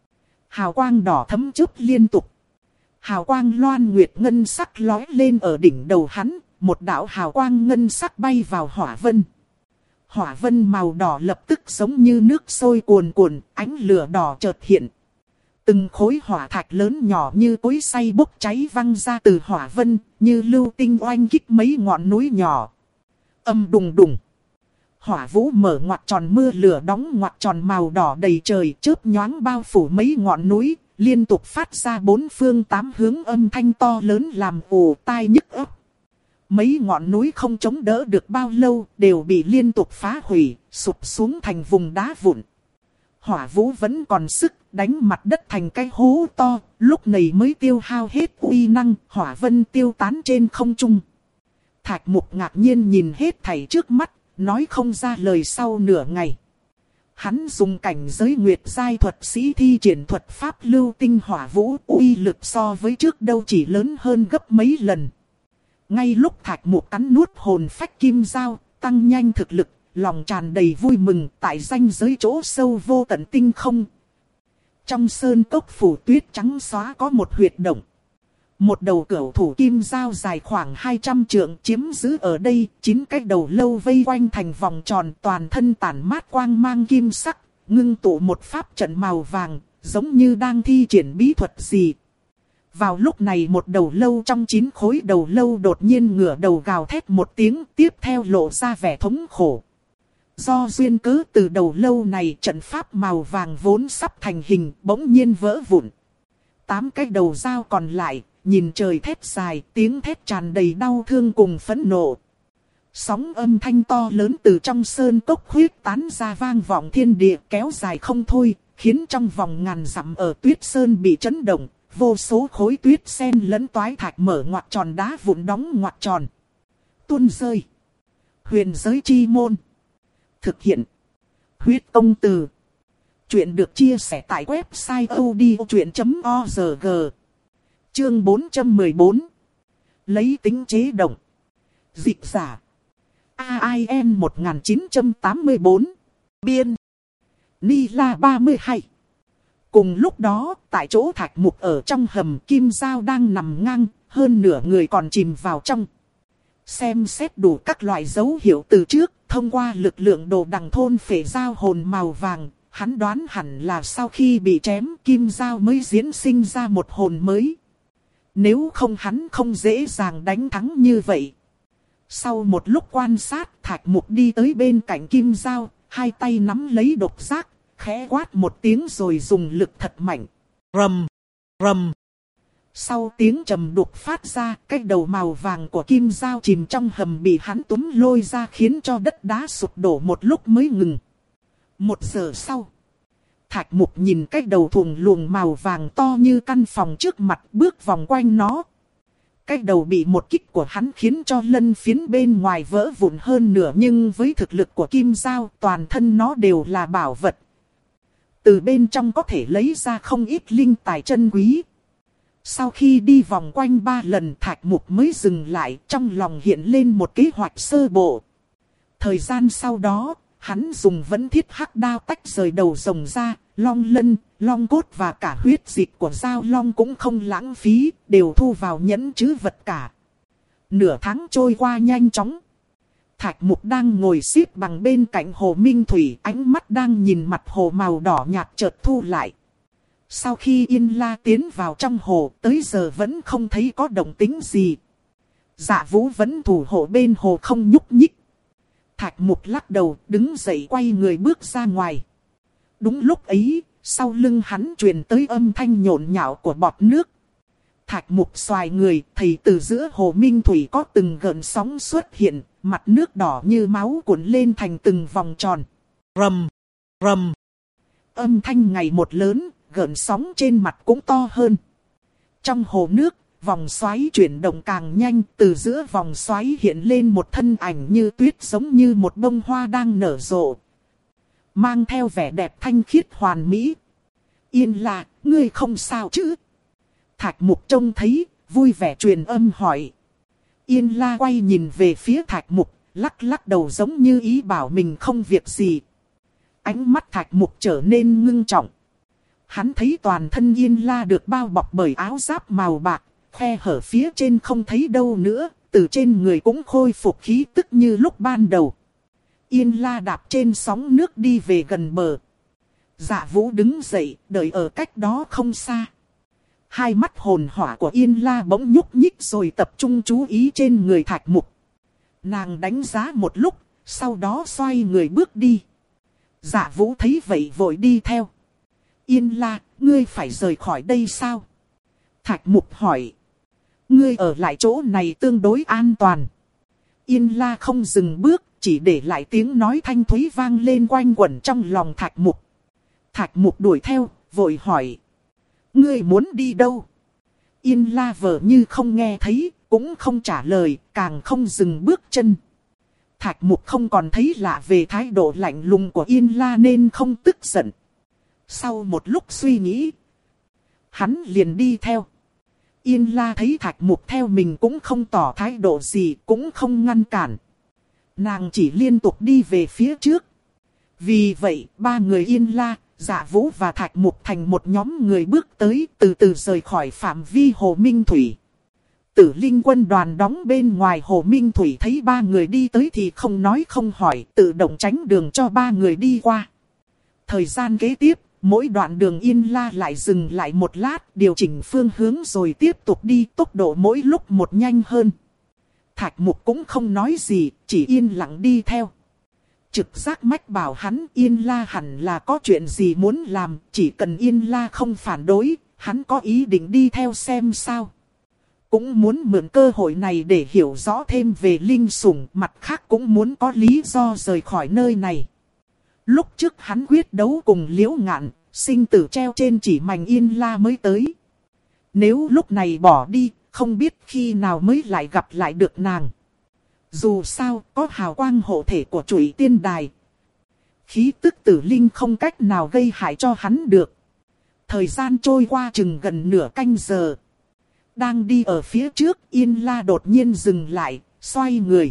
Hào quang đỏ thấm chớp liên tục. Hào quang loan nguyệt ngân sắc lói lên ở đỉnh đầu hắn, một đạo hào quang ngân sắc bay vào hỏa vân. Hỏa vân màu đỏ lập tức giống như nước sôi cuồn cuộn, ánh lửa đỏ chợt hiện. Từng khối hỏa thạch lớn nhỏ như cối xay bốc cháy văng ra từ hỏa vân, như lưu tinh oanh kích mấy ngọn núi nhỏ. Âm đùng đùng. Hỏa vũ mở ngoặt tròn, mưa lửa đóng ngoặt tròn màu đỏ đầy trời, chớp nhoáng bao phủ mấy ngọn núi, liên tục phát ra bốn phương tám hướng âm thanh to lớn làm ù tai nhức óc. Mấy ngọn núi không chống đỡ được bao lâu, đều bị liên tục phá hủy, sụp xuống thành vùng đá vụn. Hỏa vũ vẫn còn sức, đánh mặt đất thành cái hố to, lúc này mới tiêu hao hết uy năng, hỏa vân tiêu tán trên không trung. Thạch Mục ngạc nhiên nhìn hết thảy trước mắt, nói không ra lời sau nửa ngày. Hắn dùng cảnh giới nguyệt giai thuật sĩ thi triển thuật pháp lưu tinh hỏa vũ, uy lực so với trước đâu chỉ lớn hơn gấp mấy lần. Ngay lúc Thạch Mục cắn nuốt hồn phách kim dao, tăng nhanh thực lực, lòng tràn đầy vui mừng tại ranh giới chỗ sâu vô tận tinh không. Trong sơn cốc phủ tuyết trắng xóa có một huyệt động. Một đầu cửu thủ kim dao dài khoảng hai trăm trượng chiếm giữ ở đây, chín cái đầu lâu vây quanh thành vòng tròn, toàn thân tản mát quang mang kim sắc, ngưng tụ một pháp trận màu vàng, giống như đang thi triển bí thuật gì. Vào lúc này một đầu lâu trong chín khối đầu lâu đột nhiên ngửa đầu gào thét một tiếng, tiếp theo lộ ra vẻ thống khổ. Do duyên cớ từ đầu lâu này, trận pháp màu vàng vốn sắp thành hình bỗng nhiên vỡ vụn. Tám cái đầu dao còn lại, nhìn trời thét dài, tiếng thét tràn đầy đau thương cùng phẫn nộ. Sóng âm thanh to lớn từ trong sơn cốc huyết tán ra vang vọng thiên địa, kéo dài không thôi, khiến trong vòng ngàn dặm ở tuyết sơn bị chấn động, vô số khối tuyết sen lẫn toái thạch mở ngoặt tròn, đá vụn đóng ngoặt tròn. Tuôn rơi. Huyền giới chi môn. Thực hiện. Huyết công từ. Chuyện được chia sẻ tại website odchuyện chấm org. Chương bốn trăm mười bốn. Lấy tính chế động. Dịch giả. a i en một nghìn chín trăm tám mươi tư. Biên. Ni La ba mươi hai. Cùng lúc đó, tại chỗ Thạch Mục ở trong hầm, kim dao đang nằm ngang, hơn nửa người còn chìm vào trong. Xem xét đủ các loại dấu hiệu từ trước, thông qua lực lượng đồ đằng thôn phệ dao hồn màu vàng, hắn đoán hẳn là sau khi bị chém, kim dao mới diễn sinh ra một hồn mới. Nếu không hắn không dễ dàng đánh thắng như vậy. Sau một lúc quan sát, Thạch Mục đi tới bên cạnh kim dao, hai tay nắm lấy độc giác, khẽ quát một tiếng rồi dùng lực thật mạnh. Rầm, rầm. Sau tiếng trầm đục phát ra, cái đầu màu vàng của kim dao chìm trong hầm bị hắn túm lôi ra, khiến cho đất đá sụp đổ một lúc mới ngừng. Một giờ sau, Thạch Mục nhìn cái đầu thuồng luồng màu vàng to như căn phòng trước mặt, bước vòng quanh nó. Cái đầu bị một kích của hắn khiến cho lân phiến bên ngoài vỡ vụn hơn nửa, nhưng với thực lực của kim dao, toàn thân nó đều là bảo vật. Từ bên trong có thể lấy ra không ít linh tài chân quý. Sau khi đi vòng quanh ba lần Thạch Mục mới dừng lại, trong lòng hiện lên một kế hoạch sơ bộ. Thời gian sau đó, hắn dùng vẫn thiết hắc đao tách rời đầu rồng ra, long lân, long cốt và cả huyết dịch của dao long cũng không lãng phí, đều thu vào nhẫn trữ vật cả. Nửa tháng trôi qua nhanh chóng. Thạch Mục đang ngồi xếp bằng bên cạnh hồ Minh Thủy, ánh mắt đang nhìn mặt hồ màu đỏ nhạt chợt thu lại. Sau khi Yên La tiến vào trong hồ, tới giờ vẫn không thấy có động tĩnh gì. Dạ Vũ vẫn thủ hộ bên hồ không nhúc nhích. Thạch Mục lắc đầu, đứng dậy quay người bước ra ngoài. Đúng lúc ấy, sau lưng hắn truyền tới âm thanh nhộn nhạo của bọt nước. Thạch Mục xoài người, thấy từ giữa hồ Minh Thủy có từng gợn sóng xuất hiện, mặt nước đỏ như máu cuộn lên thành từng vòng tròn. Rầm, rầm. Âm thanh ngày một lớn, gợn sóng trên mặt cũng to hơn. Trong hồ nước, vòng xoáy chuyển động càng nhanh, từ giữa vòng xoáy hiện lên một thân ảnh như tuyết giống như một bông hoa đang nở rộ. Mang theo vẻ đẹp thanh khiết hoàn mỹ. Yên La, ngươi không sao chứ? Thạch Mục trông thấy, vui vẻ truyền âm hỏi. Yên La quay nhìn về phía Thạch Mục, lắc lắc đầu giống như ý bảo mình không việc gì. Ánh mắt Thạch Mục trở nên ngưng trọng. Hắn thấy toàn thân Yên La được bao bọc bởi áo giáp màu bạc, khe hở phía trên không thấy đâu nữa, từ trên người cũng khôi phục khí tức như lúc ban đầu. Yên La đạp trên sóng nước đi về gần bờ. Dạ Vũ đứng dậy, đợi ở cách đó không xa. Hai mắt hồn hỏa của Yên La bỗng nhúc nhích rồi tập trung chú ý trên người Thạch Mục. Nàng đánh giá một lúc, sau đó xoay người bước đi. Dạ Vũ thấy vậy vội đi theo. Yên La, ngươi phải rời khỏi đây sao? Thạch Mục hỏi. Ngươi ở lại chỗ này tương đối an toàn. Yên La không dừng bước, chỉ để lại tiếng nói thanh thúy vang lên quanh quẩn trong lòng Thạch Mục. Thạch Mục đuổi theo, vội hỏi. Ngươi muốn đi đâu? Yên La vờ như không nghe thấy, cũng không trả lời, càng không dừng bước chân. Thạch Mục không còn thấy lạ về thái độ lạnh lùng của Yên La nên không tức giận. Sau một lúc suy nghĩ, hắn liền đi theo. Yên La thấy Thạch Mục theo mình cũng không tỏ thái độ gì, cũng không ngăn cản. Nàng chỉ liên tục đi về phía trước. Vì vậy, ba người Yên La, Dạ Vũ và Thạch Mục thành một nhóm người bước tới, từ từ rời khỏi phạm vi hồ Minh Thủy. Tử Linh quân đoàn đóng bên ngoài hồ Minh Thủy thấy ba người đi tới thì không nói không hỏi, tự động tránh đường cho ba người đi qua. Thời gian kế tiếp, mỗi đoạn đường Yên La lại dừng lại một lát, điều chỉnh phương hướng rồi tiếp tục đi, tốc độ mỗi lúc một nhanh hơn. Thạch Mục cũng không nói gì, chỉ yên lặng đi theo. Trực giác mách bảo hắn Yên La hẳn là có chuyện gì muốn làm, chỉ cần Yên La không phản đối, hắn có ý định đi theo xem sao. Cũng muốn mượn cơ hội này để hiểu rõ thêm về linh sủng, mặt khác cũng muốn có lý do rời khỏi nơi này. Lúc trước hắn quyết đấu cùng Liễu Ngạn, sinh tử treo trên chỉ mành Yên La mới tới. Nếu lúc này bỏ đi, không biết khi nào mới lại gặp lại được nàng. Dù sao, có hào quang hộ thể của Trụy Tiên Đài. Khí tức tử linh không cách nào gây hại cho hắn được. Thời gian trôi qua chừng gần nửa canh giờ. Đang đi ở phía trước, Yên La đột nhiên dừng lại, xoay người.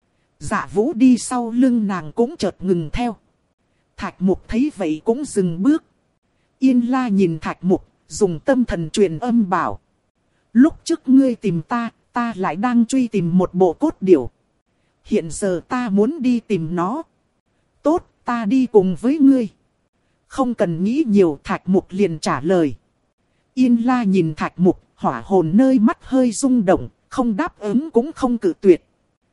Dạ Vũ đi sau lưng nàng cũng chợt ngừng theo. Thạch Mục thấy vậy cũng dừng bước. Yên La nhìn Thạch Mục, dùng tâm thần truyền âm bảo. Lúc trước ngươi tìm ta, ta lại đang truy tìm một bộ cốt điểu. Hiện giờ ta muốn đi tìm nó. Tốt, ta đi cùng với ngươi. Không cần nghĩ nhiều, Thạch Mục liền trả lời. Yên La nhìn Thạch Mục, hỏa hồn nơi mắt hơi rung động, không đáp ứng cũng không cự tuyệt.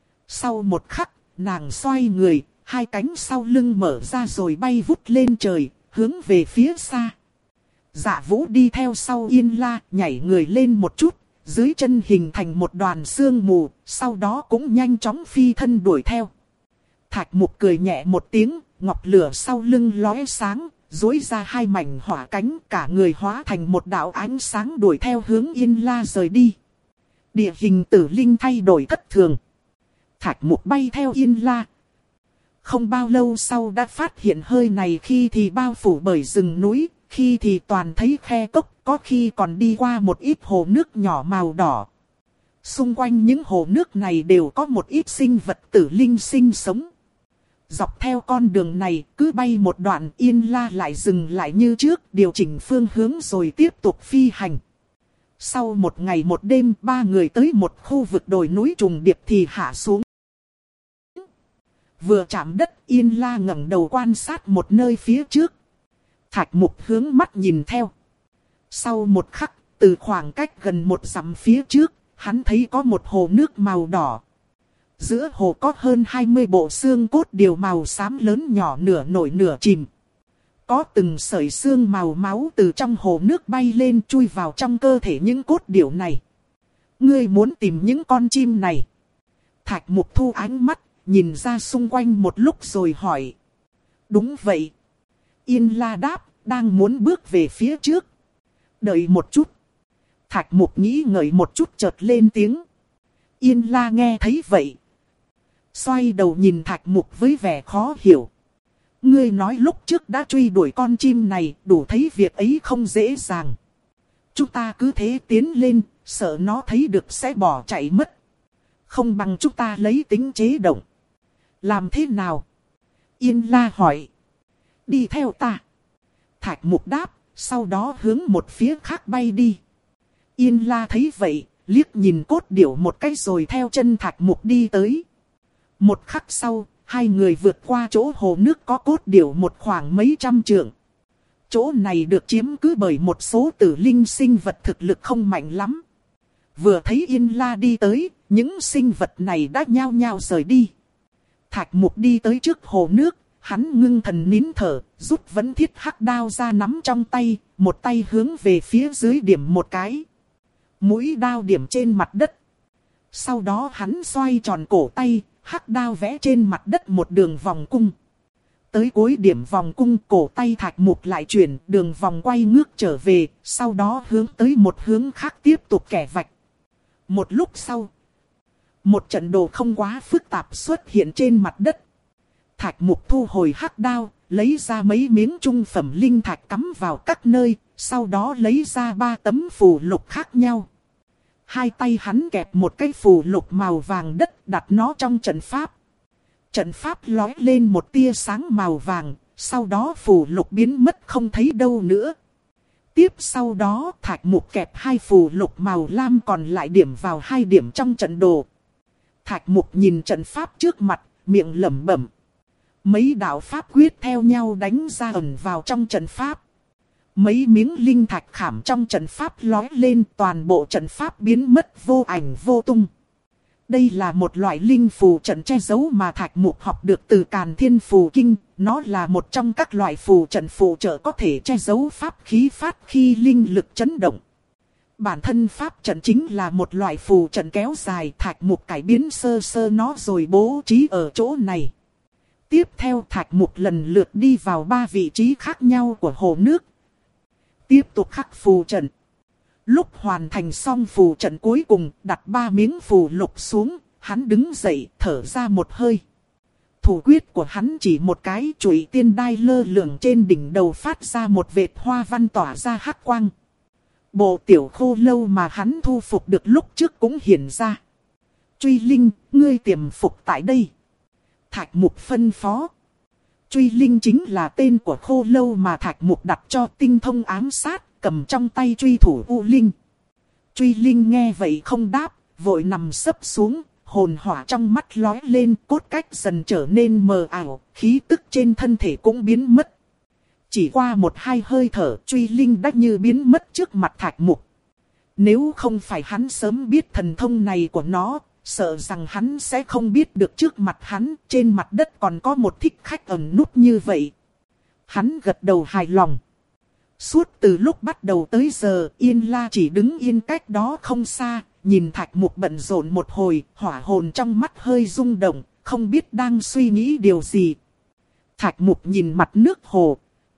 Sau một khắc, nàng xoay người, hai cánh sau lưng mở ra rồi bay vút lên trời, hướng về phía xa. Dạ Vũ đi theo sau Yên La, nhảy người lên một chút, dưới chân hình thành một đoàn sương mù, sau đó cũng nhanh chóng phi thân đuổi theo. Thạch Mục cười nhẹ một tiếng, ngọc lửa sau lưng lóe sáng, duỗi ra hai mảnh hỏa cánh, cả người hóa thành một đạo ánh sáng đuổi theo hướng Yên La rời đi. Địa hình tử linh thay đổi thất thường. Thạch Mục bay theo Yên La. Không bao lâu sau đã phát hiện hơi này khi thì bao phủ bởi rừng núi, khi thì toàn thấy khe cốc, có khi còn đi qua một ít hồ nước nhỏ màu đỏ. Xung quanh những hồ nước này đều có một ít sinh vật tử linh sinh sống. Dọc theo con đường này, cứ bay một đoạn Yên La lại dừng lại như trước, điều chỉnh phương hướng rồi tiếp tục phi hành. Sau một ngày một đêm, ba người tới một khu vực đồi núi trùng điệp thì hạ xuống. Vừa chạm đất, Yên La ngẩng đầu quan sát một nơi phía trước. Thạch Mục hướng mắt nhìn theo. Sau một khắc, từ khoảng cách gần một dặm phía trước, hắn thấy có một hồ nước màu đỏ. Giữa hồ có hơn hai mươi bộ xương cốt điều màu xám lớn nhỏ nửa nổi nửa chìm. Có từng sợi xương màu máu từ trong hồ nước bay lên chui vào trong cơ thể những cốt điều này. Ngươi muốn tìm những con chim này. Thạch Mục thu ánh mắt, nhìn ra xung quanh một lúc rồi hỏi. Đúng vậy. Yên La đáp, đang muốn bước về phía trước. Đợi một chút. Thạch Mục nghĩ ngợi một chút chợt lên tiếng. Yên La nghe thấy vậy. Xoay đầu nhìn Thạch Mục với vẻ khó hiểu. Ngươi nói lúc trước đã truy đuổi con chim này, đủ thấy việc ấy không dễ dàng. Chúng ta cứ thế tiến lên, sợ nó thấy được sẽ bỏ chạy mất. Không bằng chúng ta lấy tính chế động. Làm thế nào? Yên La hỏi. Đi theo ta. Thạch Mục đáp, sau đó hướng một phía khác bay đi. Yên La thấy vậy, liếc nhìn cốt điểu một cái rồi theo chân Thạch Mục đi tới. Một khắc sau, hai người vượt qua chỗ hồ nước có cốt điểu một khoảng mấy trăm trượng. Chỗ này được chiếm cứ bởi một số tử linh sinh vật thực lực không mạnh lắm. Vừa thấy Yên La đi tới, những sinh vật này đã nhao nhao rời đi. Thạch Mục đi tới trước hồ nước, hắn ngưng thần nín thở, rút vấn thiết hắc đao ra nắm trong tay, một tay hướng về phía dưới điểm một cái. Mũi đao điểm trên mặt đất. Sau đó hắn xoay tròn cổ tay, hắc đao vẽ trên mặt đất một đường vòng cung. Tới cuối điểm vòng cung, cổ tay Thạch Mục lại chuyển, đường vòng quay ngước trở về, sau đó hướng tới một hướng khác tiếp tục kẻ vạch. Một lúc sau, một trận đồ không quá phức tạp xuất hiện trên mặt đất. Thạch Mục thu hồi hắc đao, lấy ra mấy miếng trung phẩm linh thạch cắm vào các nơi, sau đó lấy ra ba tấm phù lục khác nhau. Hai tay hắn kẹp một cái phù lục màu vàng đất, đặt nó trong trận pháp. Trận pháp lóe lên một tia sáng màu vàng, sau đó phù lục biến mất không thấy đâu nữa. Tiếp sau đó Thạch Mục kẹp hai phù lục màu lam còn lại điểm vào hai điểm trong trận đồ. Thạch Mục nhìn trận pháp trước mặt, miệng lẩm bẩm. Mấy đạo pháp quyết theo nhau đánh ra ẩn vào trong trận pháp. Mấy miếng linh thạch khảm trong trận pháp lóe lên, toàn bộ trận pháp biến mất vô ảnh vô tung. Đây là một loại linh phù trận che giấu mà Thạch Mục học được từ Càn Thiên Phù Kinh. Nó là một trong các loại phù trận phụ trợ có thể che giấu pháp khí phát khi linh lực chấn động. Bản thân pháp trận chính là một loại phù trận kéo dài, Thạch Mục cải biến sơ sơ nó rồi bố trí ở chỗ này. Tiếp theo Thạch Mục lần lượt đi vào ba vị trí khác nhau của hồ nước. Tiếp tục khắc phù trận. Lúc hoàn thành xong phù trận cuối cùng, đặt ba miếng phù lục xuống, hắn đứng dậy, thở ra một hơi. Thủ quyết của hắn chỉ một cái, chùy tiên đai lơ lửng trên đỉnh đầu phát ra một vệt hoa văn tỏa ra hắc quang. Bộ tiểu khô lâu mà hắn thu phục được lúc trước cũng hiện ra. Truy Linh, ngươi tiềm phục tại đây. Thạch Mục phân phó. Truy Linh chính là tên của khô lâu mà Thạch Mục đặt cho tinh thông ám sát, cầm trong tay truy thủ U Linh. Truy Linh nghe vậy không đáp, vội nằm sấp xuống, hồn hỏa trong mắt lóe lên, cốt cách dần trở nên mờ ảo, khí tức trên thân thể cũng biến mất. Chỉ qua một hai hơi thở, Truy Linh đã như biến mất trước mặt Thạch Mục. Nếu không phải hắn sớm biết thần thông này của nó, sợ rằng hắn sẽ không biết được trước mặt hắn, trên mặt đất còn có một thích khách ẩn núp như vậy. Hắn gật đầu hài lòng. Suốt từ lúc bắt đầu tới giờ, Yên La chỉ đứng yên cách đó không xa, nhìn Thạch Mục bận rộn một hồi, hỏa hồn trong mắt hơi rung động, không biết đang suy nghĩ điều gì. Thạch Mục nhìn mặt nước hồ.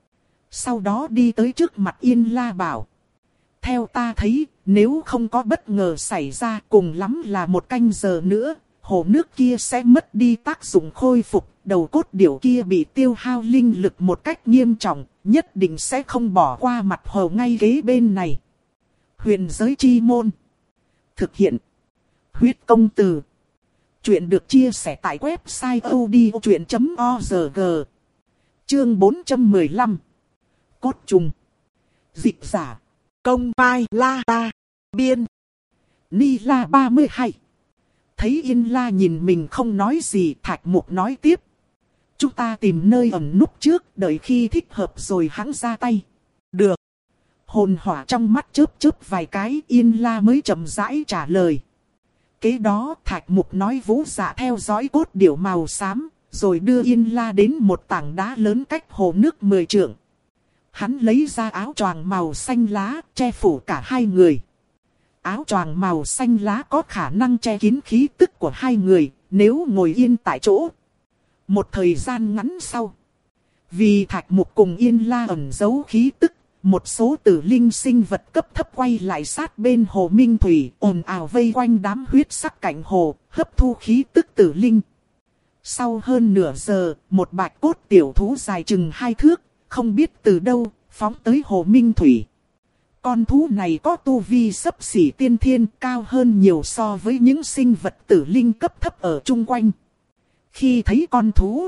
Sau đó đi tới trước mặt Yên La bảo. Theo ta thấy, nếu không có bất ngờ xảy ra, cùng lắm là một canh giờ nữa, hồ nước kia sẽ mất đi tác dụng khôi phục, đầu cốt điểu kia bị tiêu hao linh lực một cách nghiêm trọng, nhất định sẽ không bỏ qua mặt hồ ngay kế bên này. Huyền giới chi môn. Thực hiện. Huyết công từ. Chuyện được chia sẻ tại website odchuyện chấm org. Chương bốn trăm mười lăm. Cốt trùng. Dịch giả. Công vai la ta. Biên. Ni la ba mươi hai. Thấy Yên La nhìn mình không nói gì, Thạch Mục nói tiếp. Chúng ta tìm nơi ẩn núp trước, đợi khi thích hợp rồi hãng ra tay. Được. Hồn hỏa trong mắt chớp chớp vài cái, Yên La mới chậm rãi trả lời. Kế đó Thạch Mục nói Vũ Dạ theo dõi cốt điểu màu xám, rồi đưa Yên La đến một tảng đá lớn cách hồ nước mười trượng. Hắn lấy ra áo choàng màu xanh lá, che phủ cả hai người. Áo choàng màu xanh lá có khả năng che kín khí tức của hai người, nếu ngồi yên tại chỗ. Một thời gian ngắn sau, vì Thạch Mục cùng Yên La ẩn giấu khí tức, một số tử linh sinh vật cấp thấp quay lại sát bên hồ Minh Thủy, ồn ào vây quanh đám huyết sắc cạnh hồ, hấp thu khí tức tử linh. Sau hơn nửa giờ, một bạch cốt tiểu thú dài chừng hai thước, không biết từ đâu, phóng tới hồ Minh Thủy. Con thú này có tu vi xấp xỉ tiên thiên, cao hơn nhiều so với những sinh vật tử linh cấp thấp ở chung quanh. Khi thấy con thú,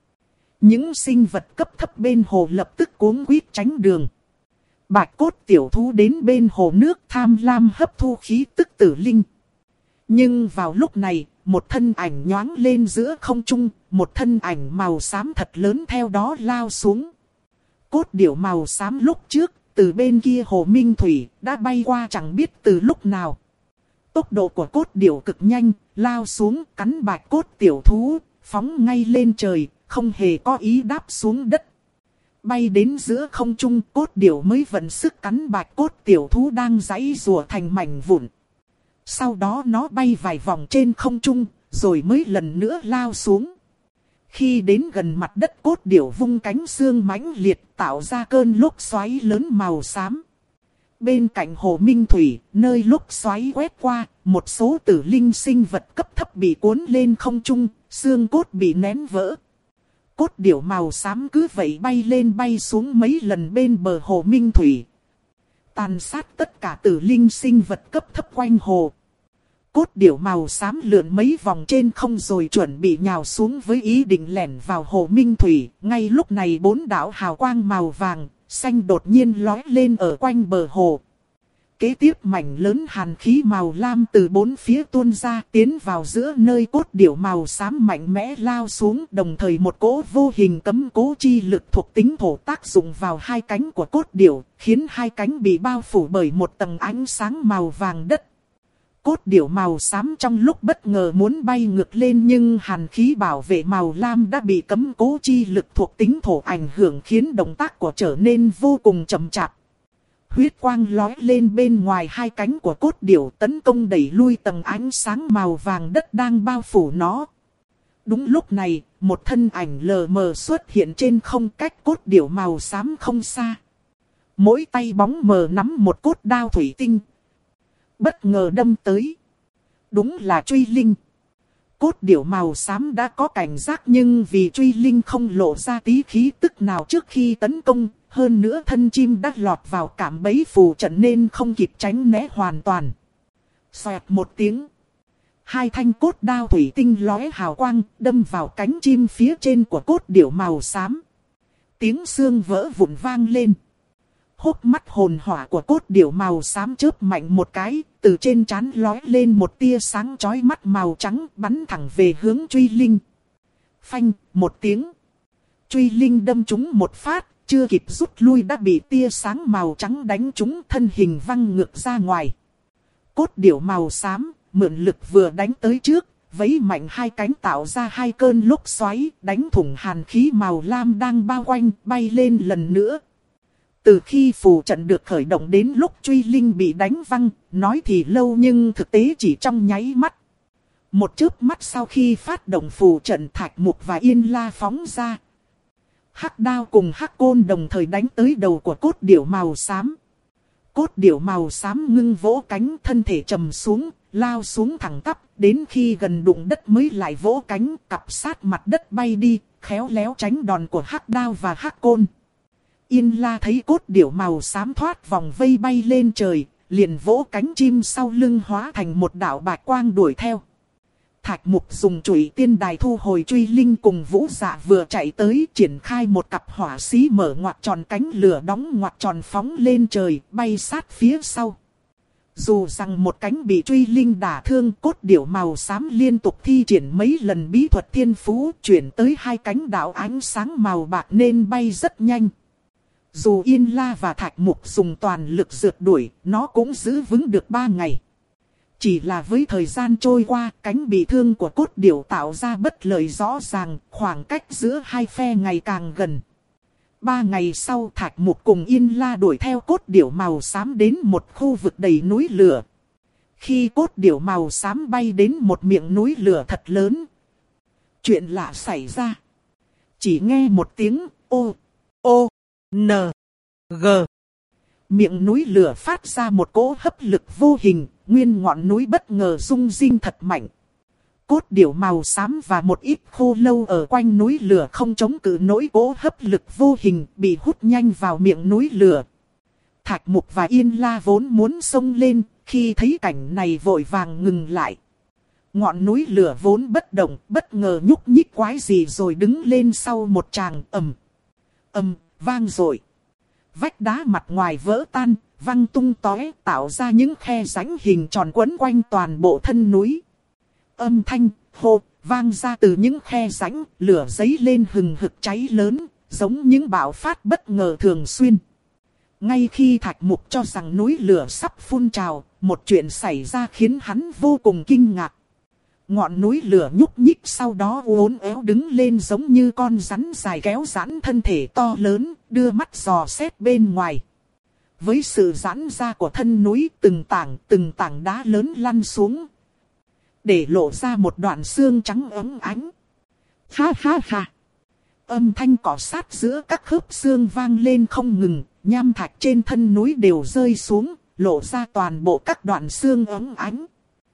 những sinh vật cấp thấp bên hồ lập tức cuống quýt tránh đường. Bạch cốt tiểu thú đến bên hồ nước tham lam hấp thu khí tức tử linh. Nhưng vào lúc này, một thân ảnh nhoáng lên giữa không trung, một thân ảnh màu xám thật lớn theo đó lao xuống. Cốt điểu màu xám lúc trước, từ bên kia hồ Minh Thủy, đã bay qua chẳng biết từ lúc nào. Tốc độ của cốt điểu cực nhanh, lao xuống cắn bạch cốt tiểu thú, phóng ngay lên trời, không hề có ý đáp xuống đất. Bay đến giữa không trung, cốt điểu mới vận sức cắn bạch cốt tiểu thú đang giãy giụa thành mảnh vụn. Sau đó nó bay vài vòng trên không trung, rồi mới lần nữa lao xuống. Khi đến gần mặt đất, cốt điểu vung cánh xương mãnh liệt tạo ra cơn lốc xoáy lớn màu xám. Bên cạnh hồ Minh Thủy, nơi lốc xoáy quét qua, một số tử linh sinh vật cấp thấp bị cuốn lên không trung, xương cốt bị nén vỡ. Cốt điểu màu xám cứ vậy bay lên bay xuống mấy lần bên bờ hồ Minh Thủy, tàn sát tất cả tử linh sinh vật cấp thấp quanh hồ. Cốt điểu màu xám lượn mấy vòng trên không rồi chuẩn bị nhào xuống với ý định lẻn vào hồ Minh Thủy. Ngay lúc này bốn đạo hào quang màu vàng, xanh đột nhiên lói lên ở quanh bờ hồ. Kế tiếp mảnh lớn hàn khí màu lam từ bốn phía tuôn ra, tiến vào giữa nơi cốt điểu màu xám mạnh mẽ lao xuống. Đồng thời một cỗ vô hình cấm cố chi lực thuộc tính thổ tác dụng vào hai cánh của cốt điểu, khiến hai cánh bị bao phủ bởi một tầng ánh sáng màu vàng đất. Cốt điểu màu xám trong lúc bất ngờ muốn bay ngược lên, nhưng hàn khí bảo vệ màu lam đã bị cấm cố chi lực thuộc tính thổ ảnh hưởng, khiến động tác của trở nên vô cùng chậm chạp. Huyết quang lói lên bên ngoài hai cánh của cốt điểu, tấn công đẩy lui tầng ánh sáng màu vàng đất đang bao phủ nó. Đúng lúc này, một thân ảnh lờ mờ xuất hiện trên không cách cốt điểu màu xám không xa. Mỗi tay bóng mờ nắm một cốt đao thủy tinh, bất ngờ đâm tới. Đúng là Truy Linh. Cốt điểu màu xám đã có cảnh giác, nhưng vì Truy Linh không lộ ra tí khí tức nào trước khi tấn công, hơn nữa thân chim đã lọt vào cạm bẫy phù trận nên không kịp tránh né hoàn toàn. Xoẹt một tiếng, hai thanh cốt đao thủy tinh lóe hào quang đâm vào cánh chim phía trên của cốt điểu màu xám. Tiếng xương vỡ vụn vang lên. Hốc mắt hồn hỏa của cốt điểu màu xám chớp mạnh một cái, từ trên trán lóe lên một tia sáng chói mắt màu trắng, bắn thẳng về hướng Truy Linh. Phanh, một tiếng. Truy Linh đâm trúng một phát, chưa kịp rút lui đã bị tia sáng màu trắng đánh trúng, thân hình văng ngược ra ngoài. Cốt điểu màu xám, mượn lực vừa đánh tới trước, vẫy mạnh hai cánh tạo ra hai cơn lốc xoáy, đánh thủng hàn khí màu lam đang bao quanh, bay lên lần nữa. Từ khi phù trận được khởi động đến lúc Truy Linh bị đánh văng, nói thì lâu nhưng thực tế chỉ trong nháy mắt. Một chớp mắt sau khi phát động phù trận, Thạch Mục và Yên La phóng ra. Hắc đao cùng hắc côn đồng thời đánh tới đầu của cốt điểu màu xám. Cốt điểu màu xám ngưng vỗ cánh, thân thể trầm xuống, lao xuống thẳng tắp, đến khi gần đụng đất mới lại vỗ cánh, cặp sát mặt đất bay đi, khéo léo tránh đòn của hắc đao và hắc côn. Yên La thấy cốt điểu màu xám thoát vòng vây bay lên trời, liền vỗ cánh chim sau lưng hóa thành một đạo bạch quang đuổi theo. Thạch Mục dùng chùy tiên đài thu hồi truy linh, cùng Vũ Dạ vừa chạy tới, triển khai một cặp hỏa xí mở ngoặt tròn cánh lửa, đóng ngoặt tròn phóng lên trời, bay sát phía sau. Dù rằng một cánh bị truy linh đả thương, cốt điểu màu xám liên tục thi triển mấy lần bí thuật thiên phú, chuyển tới hai cánh đạo ánh sáng màu bạc nên bay rất nhanh. Dù Yên La và Thạch Mục dùng toàn lực rượt đuổi, nó cũng giữ vững được ba ngày. Chỉ là với thời gian trôi qua, cánh bị thương của cốt điểu tạo ra bất lợi rõ ràng, khoảng cách giữa hai phe ngày càng gần. Ba ngày sau, Thạch Mục cùng Yên La đuổi theo cốt điểu màu xám đến một khu vực đầy núi lửa. Khi cốt điểu màu xám bay đến một miệng núi lửa thật lớn, chuyện lạ xảy ra. Chỉ nghe một tiếng ô, ô, n, g. Miệng núi lửa phát ra một cỗ hấp lực vô hình, nguyên ngọn núi bất ngờ rung rinh thật mạnh. Cốt điểu màu xám và một ít khô lâu ở quanh núi lửa không chống cự nổi cỗ hấp lực vô hình, bị hút nhanh vào miệng núi lửa. Thạch Mục và Yên La vốn muốn xông lên, khi thấy cảnh này vội vàng ngừng lại. Ngọn núi lửa vốn bất động, bất ngờ nhúc nhích quái gì rồi đứng lên sau một tràng ầm, ầm, vang dội. Vách đá mặt ngoài vỡ tan, văng tung tóe, tạo ra những khe rãnh hình tròn quấn quanh toàn bộ thân núi. Âm thanh hô vang ra từ những khe rãnh, lửa dấy lên hừng hực cháy lớn, giống những bạo phát bất ngờ thường xuyên. Ngay khi Thạch Mục cho rằng núi lửa sắp phun trào, một chuyện xảy ra khiến hắn vô cùng kinh ngạc. Ngọn núi lửa nhúc nhích, sau đó uốn éo đứng lên giống như con rắn dài kéo giãn thân thể to lớn, đưa mắt dò xét bên ngoài. Với sự giãn ra của thân núi, từng tảng từng tảng đá lớn lăn xuống, để lộ ra một đoạn xương trắng óng ánh. Ha ha ha! Âm thanh cọ sát giữa các khớp xương vang lên không ngừng, nham thạch trên thân núi đều rơi xuống, lộ ra toàn bộ các đoạn xương óng ánh.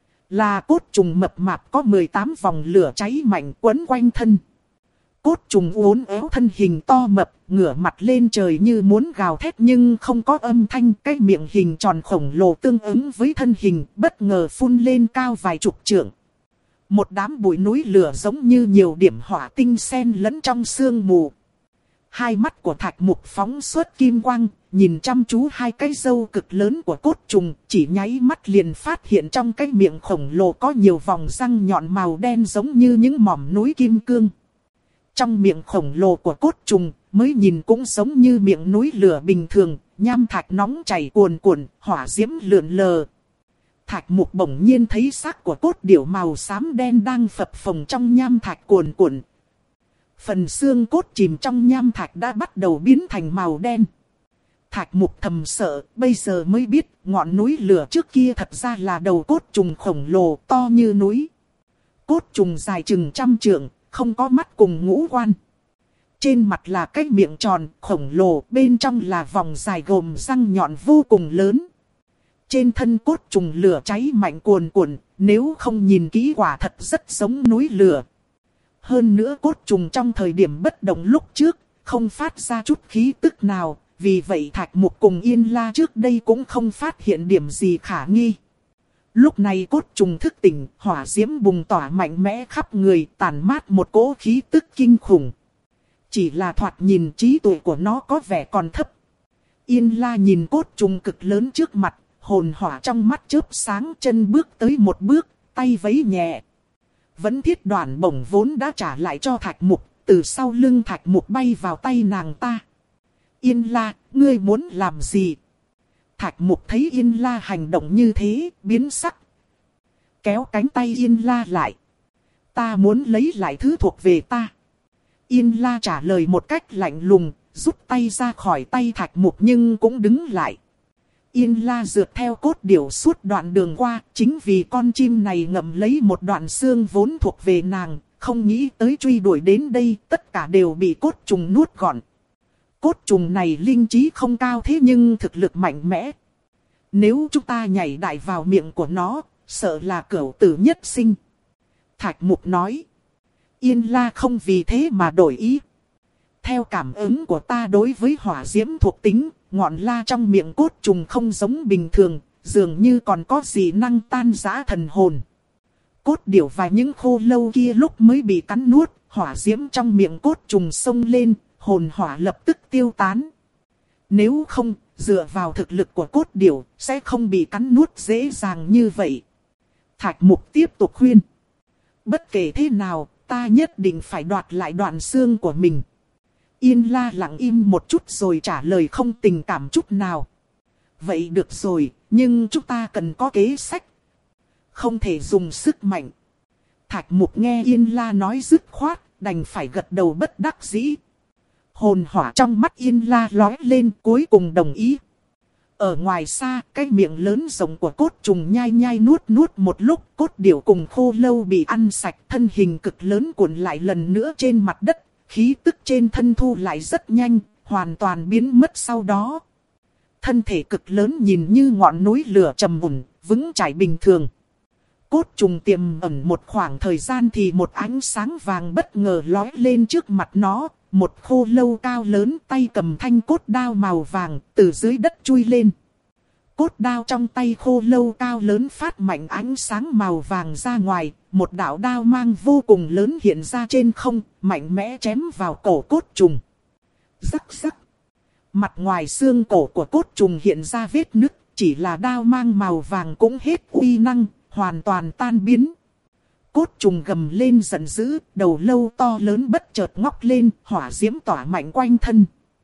Là cốt trùng mập mạp có mười tám vòng lửa cháy mạnh quấn quanh thân. Cốt trùng uốn éo thân hình to mập, ngửa mặt lên trời như muốn gào thét nhưng không có âm thanh. Cái miệng hình tròn khổng lồ tương ứng với thân hình, bất ngờ phun lên cao vài chục trượng. Một đám bụi núi lửa giống như nhiều điểm hỏa tinh xen lẫn trong sương mù. Hai mắt của Thạch Mục phóng xuất kim quang, nhìn chăm chú hai cái râu cực lớn của cốt trùng, chỉ nháy mắt liền phát hiện trong cái miệng khổng lồ có nhiều vòng răng nhọn màu đen giống như những mỏm núi kim cương. Trong miệng khổng lồ của cốt trùng, mới nhìn cũng giống như miệng núi lửa bình thường, nham thạch nóng chảy cuồn cuộn, hỏa diễm lượn lờ. Thạch Mục bỗng nhiên thấy xác của cốt điểu màu xám đen đang phập phồng trong nham thạch cuồn cuộn. Phần xương cốt chìm trong nham thạch đã bắt đầu biến thành màu đen. Thạch Mục thầm sợ, bây giờ mới biết ngọn núi lửa trước kia thật ra là đầu cốt trùng khổng lồ to như núi. Cốt trùng dài chừng trăm trượng, không có mắt cùng ngũ quan. Trên mặt là cái miệng tròn khổng lồ, bên trong là vòng dài gồm răng nhọn vô cùng lớn. Trên thân cốt trùng lửa cháy mạnh cuồn cuộn, nếu không nhìn kỹ quả thật rất giống núi lửa. Hơn nữa cốt trùng trong thời điểm bất động lúc trước, không phát ra chút khí tức nào, vì vậy Thạch Mục cùng Yên La trước đây cũng không phát hiện điểm gì khả nghi. Lúc này cốt trùng thức tỉnh, hỏa diễm bùng tỏa mạnh mẽ khắp người, tàn mát một cỗ khí tức kinh khủng. Chỉ là thoạt nhìn trí tuệ của nó có vẻ còn thấp. Yên La nhìn cốt trùng cực lớn trước mặt, hồn hỏa trong mắt chớp sáng, chân bước tới một bước, tay vẫy nhẹ. Vẫn thiết đoạn bổng vốn đã trả lại cho Thạch Mục, từ sau lưng Thạch Mục bay vào tay nàng ta. Yên La, ngươi muốn làm gì? Thạch Mục thấy Yên La hành động như thế, biến sắc. Kéo cánh tay Yên La lại. Ta muốn lấy lại thứ thuộc về ta. Yên La trả lời một cách lạnh lùng, rút tay ra khỏi tay Thạch Mục nhưng cũng đứng lại. Yên La rượt theo cốt điểu suốt đoạn đường qua, chính vì con chim này ngậm lấy một đoạn xương vốn thuộc về nàng, không nghĩ tới truy đuổi đến đây, tất cả đều bị cốt trùng nuốt gọn. Cốt trùng này linh trí không cao thế nhưng thực lực mạnh mẽ. Nếu chúng ta nhảy đại vào miệng của nó, sợ là cửu tử nhất sinh. Thạch Mục nói. Yên La không vì thế mà đổi ý. Theo cảm ứng của ta đối với hỏa diễm thuộc tính, ngọn la trong miệng cốt trùng không giống bình thường, dường như còn có dị năng tan rã thần hồn. Cốt điểu và những khô lâu kia lúc mới bị cắn nuốt, hỏa diễm trong miệng cốt trùng xông lên, hồn hỏa lập tức tiêu tán. Nếu không, dựa vào thực lực của cốt điểu, sẽ không bị cắn nuốt dễ dàng như vậy. Thạch Mục tiếp tục khuyên. Bất kể thế nào, ta nhất định phải đoạt lại đoạn xương của mình. Yên La lặng im một chút rồi trả lời không tình cảm chút nào. Vậy được rồi, nhưng chúng ta cần có kế sách. Không thể dùng sức mạnh. Thạch Mục nghe Yên La nói dứt khoát, đành phải gật đầu bất đắc dĩ. Hồn hỏa trong mắt Yên La lóe lên, cuối cùng đồng ý. Ở ngoài xa, cái miệng lớn rộng của cốt trùng nhai nhai nuốt nuốt một lúc, cốt điểu cùng khô lâu bị ăn sạch, thân hình cực lớn cuộn lại lần nữa trên mặt đất, khí tức trên thân thu lại rất nhanh, hoàn toàn biến mất sau đó. Thân thể cực lớn nhìn như ngọn núi lửa trầm mùn, vững chãi bình thường. Cốt trùng tiềm ẩn một khoảng thời gian thì một ánh sáng vàng bất ngờ lóe lên trước mặt nó. Một khô lâu cao lớn tay cầm thanh cốt đao màu vàng từ dưới đất chui lên. Cốt đao trong tay khô lâu cao lớn phát mạnh ánh sáng màu vàng ra ngoài. Một đạo đao mang vô cùng lớn hiện ra trên không, mạnh mẽ chém vào cổ cốt trùng. Rắc rắc. Mặt ngoài xương cổ của cốt trùng hiện ra vết nứt, chỉ là đao mang màu vàng cũng hết uy năng, hoàn toàn tan biến. Cốt trùng gầm lên giận dữ, đầu lâu to lớn bất chợt ngóc lên, hỏa diễm tỏa mạnh quanh thân.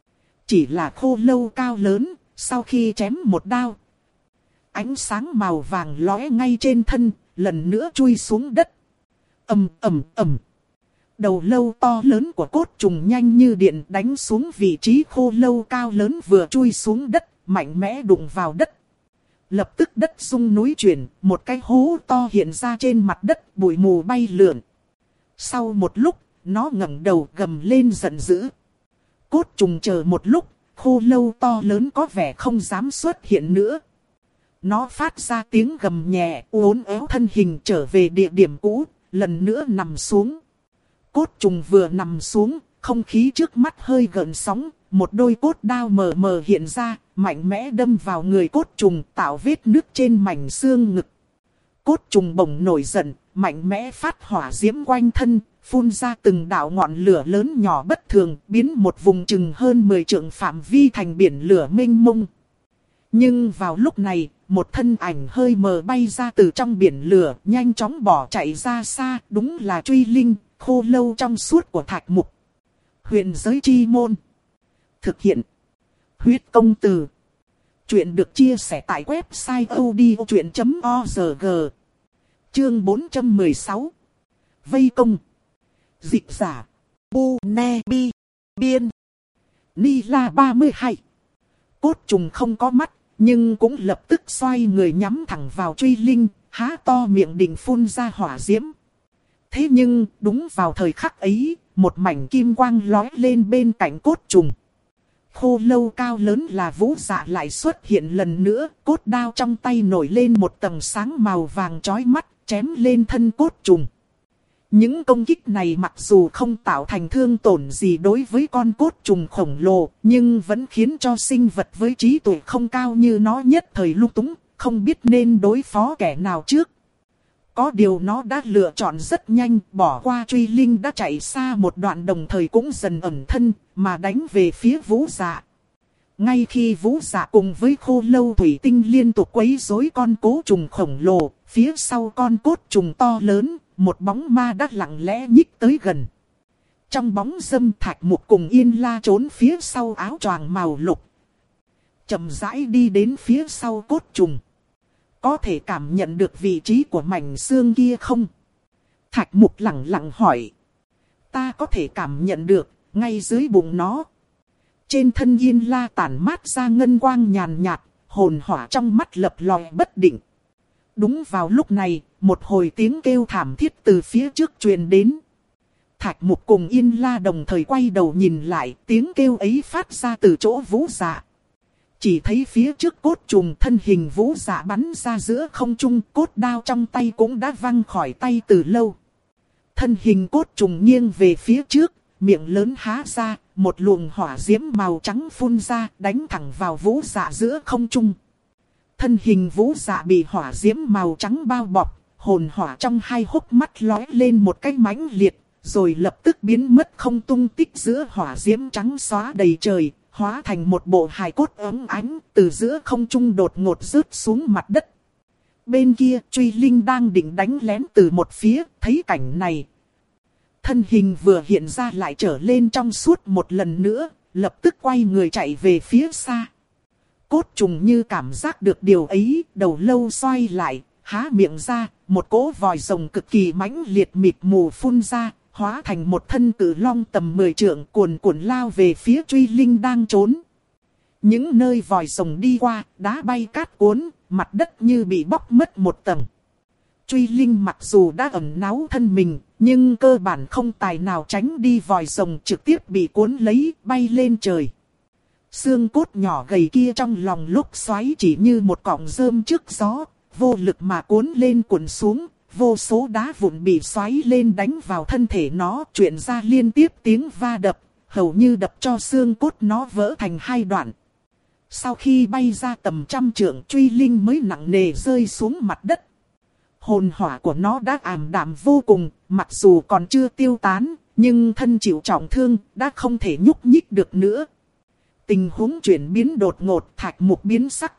Chỉ là khô lâu cao lớn, sau khi chém một đao, ánh sáng màu vàng lóe ngay trên thân, lần nữa chui xuống đất. Ầm ầm ầm. Đầu lâu to lớn của cốt trùng nhanh như điện đánh xuống vị trí khô lâu cao lớn vừa chui xuống đất, mạnh mẽ đụng vào đất. Lập tức đất rung núi chuyển, một cái hố to hiện ra trên mặt đất, bụi mù bay lượn. Sau một lúc, nó ngẩng đầu gầm lên giận dữ. Cốt trùng chờ một lúc, khô lâu to lớn có vẻ không dám xuất hiện nữa. Nó phát ra tiếng gầm nhẹ, uốn éo thân hình trở về địa điểm cũ, lần nữa nằm xuống. Cốt trùng vừa nằm xuống, không khí trước mắt hơi gợn sóng, một đôi cốt đao mờ mờ hiện ra, mạnh mẽ đâm vào người cốt trùng tạo vết nứt trên mảnh xương ngực. Cốt trùng bỗng nổi giận, mạnh mẽ phát hỏa diễm quanh thân, phun ra từng đạo ngọn lửa lớn nhỏ bất thường, biến một vùng chừng hơn mười trượng phạm vi thành biển lửa mênh mông. Nhưng vào lúc này, một thân ảnh hơi mờ bay ra từ trong biển lửa, nhanh chóng bỏ chạy ra xa, đúng là Truy Linh, khô lâu trong suốt của Thạch Mục. Huyền giới chi môn. Thực hiện. Huyết công từ. Chuyện được chia sẻ tại website odchuyện chấm org. Chương bốn trăm mười sáu. Vây công. Dịch giả. Bu Ne Bi. Biên. Ni La ba mươi hai. Cốt trùng không có mắt, nhưng cũng lập tức xoay người nhắm thẳng vào Truy Linh, há to miệng định phun ra hỏa diễm. Thế nhưng, đúng vào thời khắc ấy, một mảnh kim quang lóe lên bên cạnh cốt trùng. Khô lâu cao lớn là Vũ Dạ lại xuất hiện lần nữa, cốt đao trong tay nổi lên một tầng sáng màu vàng chói mắt, chém lên thân cốt trùng. Những công kích này mặc dù không tạo thành thương tổn gì đối với con cốt trùng khổng lồ, nhưng vẫn khiến cho sinh vật với trí tuệ không cao như nó nhất thời lung túng, không biết nên đối phó kẻ nào trước. Có điều nó đã lựa chọn rất nhanh, bỏ qua Truy Linh đã chạy xa một đoạn đồng thời cũng dần ẩn thân, mà đánh về phía Vũ Dạ. Ngay khi Vũ Dạ cùng với khô lâu thủy tinh liên tục quấy rối con cố trùng khổng lồ, phía sau con cốt trùng to lớn, một bóng ma đã lặng lẽ nhích tới gần. Trong bóng râm Thạch Mục cùng Yên La trốn phía sau áo choàng màu lục. Chậm rãi đi đến phía sau cốt trùng. Có thể cảm nhận được vị trí của mảnh xương kia không? Thạch Mục lặng lặng hỏi. Ta có thể cảm nhận được, ngay dưới bụng nó. Trên thân Yên La tản mát ra ngân quang nhàn nhạt, hồn hỏa trong mắt lập lòe bất định. Đúng vào lúc này, một hồi tiếng kêu thảm thiết từ phía trước truyền đến. Thạch Mục cùng Yên La đồng thời quay đầu nhìn lại, tiếng kêu ấy phát ra từ chỗ Vũ Dạ. chỉ thấy phía trước cốt trùng thân hình vũ dạ bắn ra giữa không trung, cốt đao trong tay cũng đã văng khỏi tay từ lâu. Thân hình cốt trùng nghiêng về phía trước, miệng lớn há ra, một luồng hỏa diễm màu trắng phun ra, đánh thẳng vào vũ dạ giữa không trung. Thân hình vũ dạ bị hỏa diễm màu trắng bao bọc, hồn hỏa trong hai hốc mắt lóe lên một cái mãnh liệt, rồi lập tức biến mất không tung tích giữa hỏa diễm trắng xóa đầy trời, hóa thành một bộ hài cốt óng ánh, từ giữa không trung đột ngột rớt xuống mặt đất. Bên kia, Truy Linh đang định đánh lén từ một phía, thấy cảnh này. Thân hình vừa hiện ra lại trở lên trong suốt một lần nữa, lập tức quay người chạy về phía xa. Cốt trùng như cảm giác được điều ấy, đầu lâu xoay lại, há miệng ra, một cỗ vòi rồng cực kỳ mãnh liệt mịt mù phun ra, hóa thành một thân cự long tầm mười trượng cuồn cuộn lao về phía Truy Linh đang trốn. Những nơi vòi rồng đi qua, đá bay cát cuốn, mặt đất như bị bóc mất một tầng. Truy Linh mặc dù đã ẩn náu thân mình, nhưng cơ bản không tài nào tránh đi vòi rồng, trực tiếp bị cuốn lấy, bay lên trời. Xương cốt nhỏ gầy kia trong lòng lúc xoáy chỉ như một cọng rơm trước gió, vô lực mà cuốn lên cuộn xuống, vô số đá vụn bị xoáy lên đánh vào thân thể nó, truyền ra liên tiếp tiếng va đập, hầu như đập cho xương cốt nó vỡ thành hai đoạn. Sau khi bay ra tầm trăm trượng, Truy Linh mới nặng nề rơi xuống mặt đất. Hồn hỏa của nó đã ảm đạm vô cùng, mặc dù còn chưa tiêu tán, nhưng thân chịu trọng thương, đã không thể nhúc nhích được nữa. Tình huống chuyển biến đột ngột, Thạch Mục biến sắc.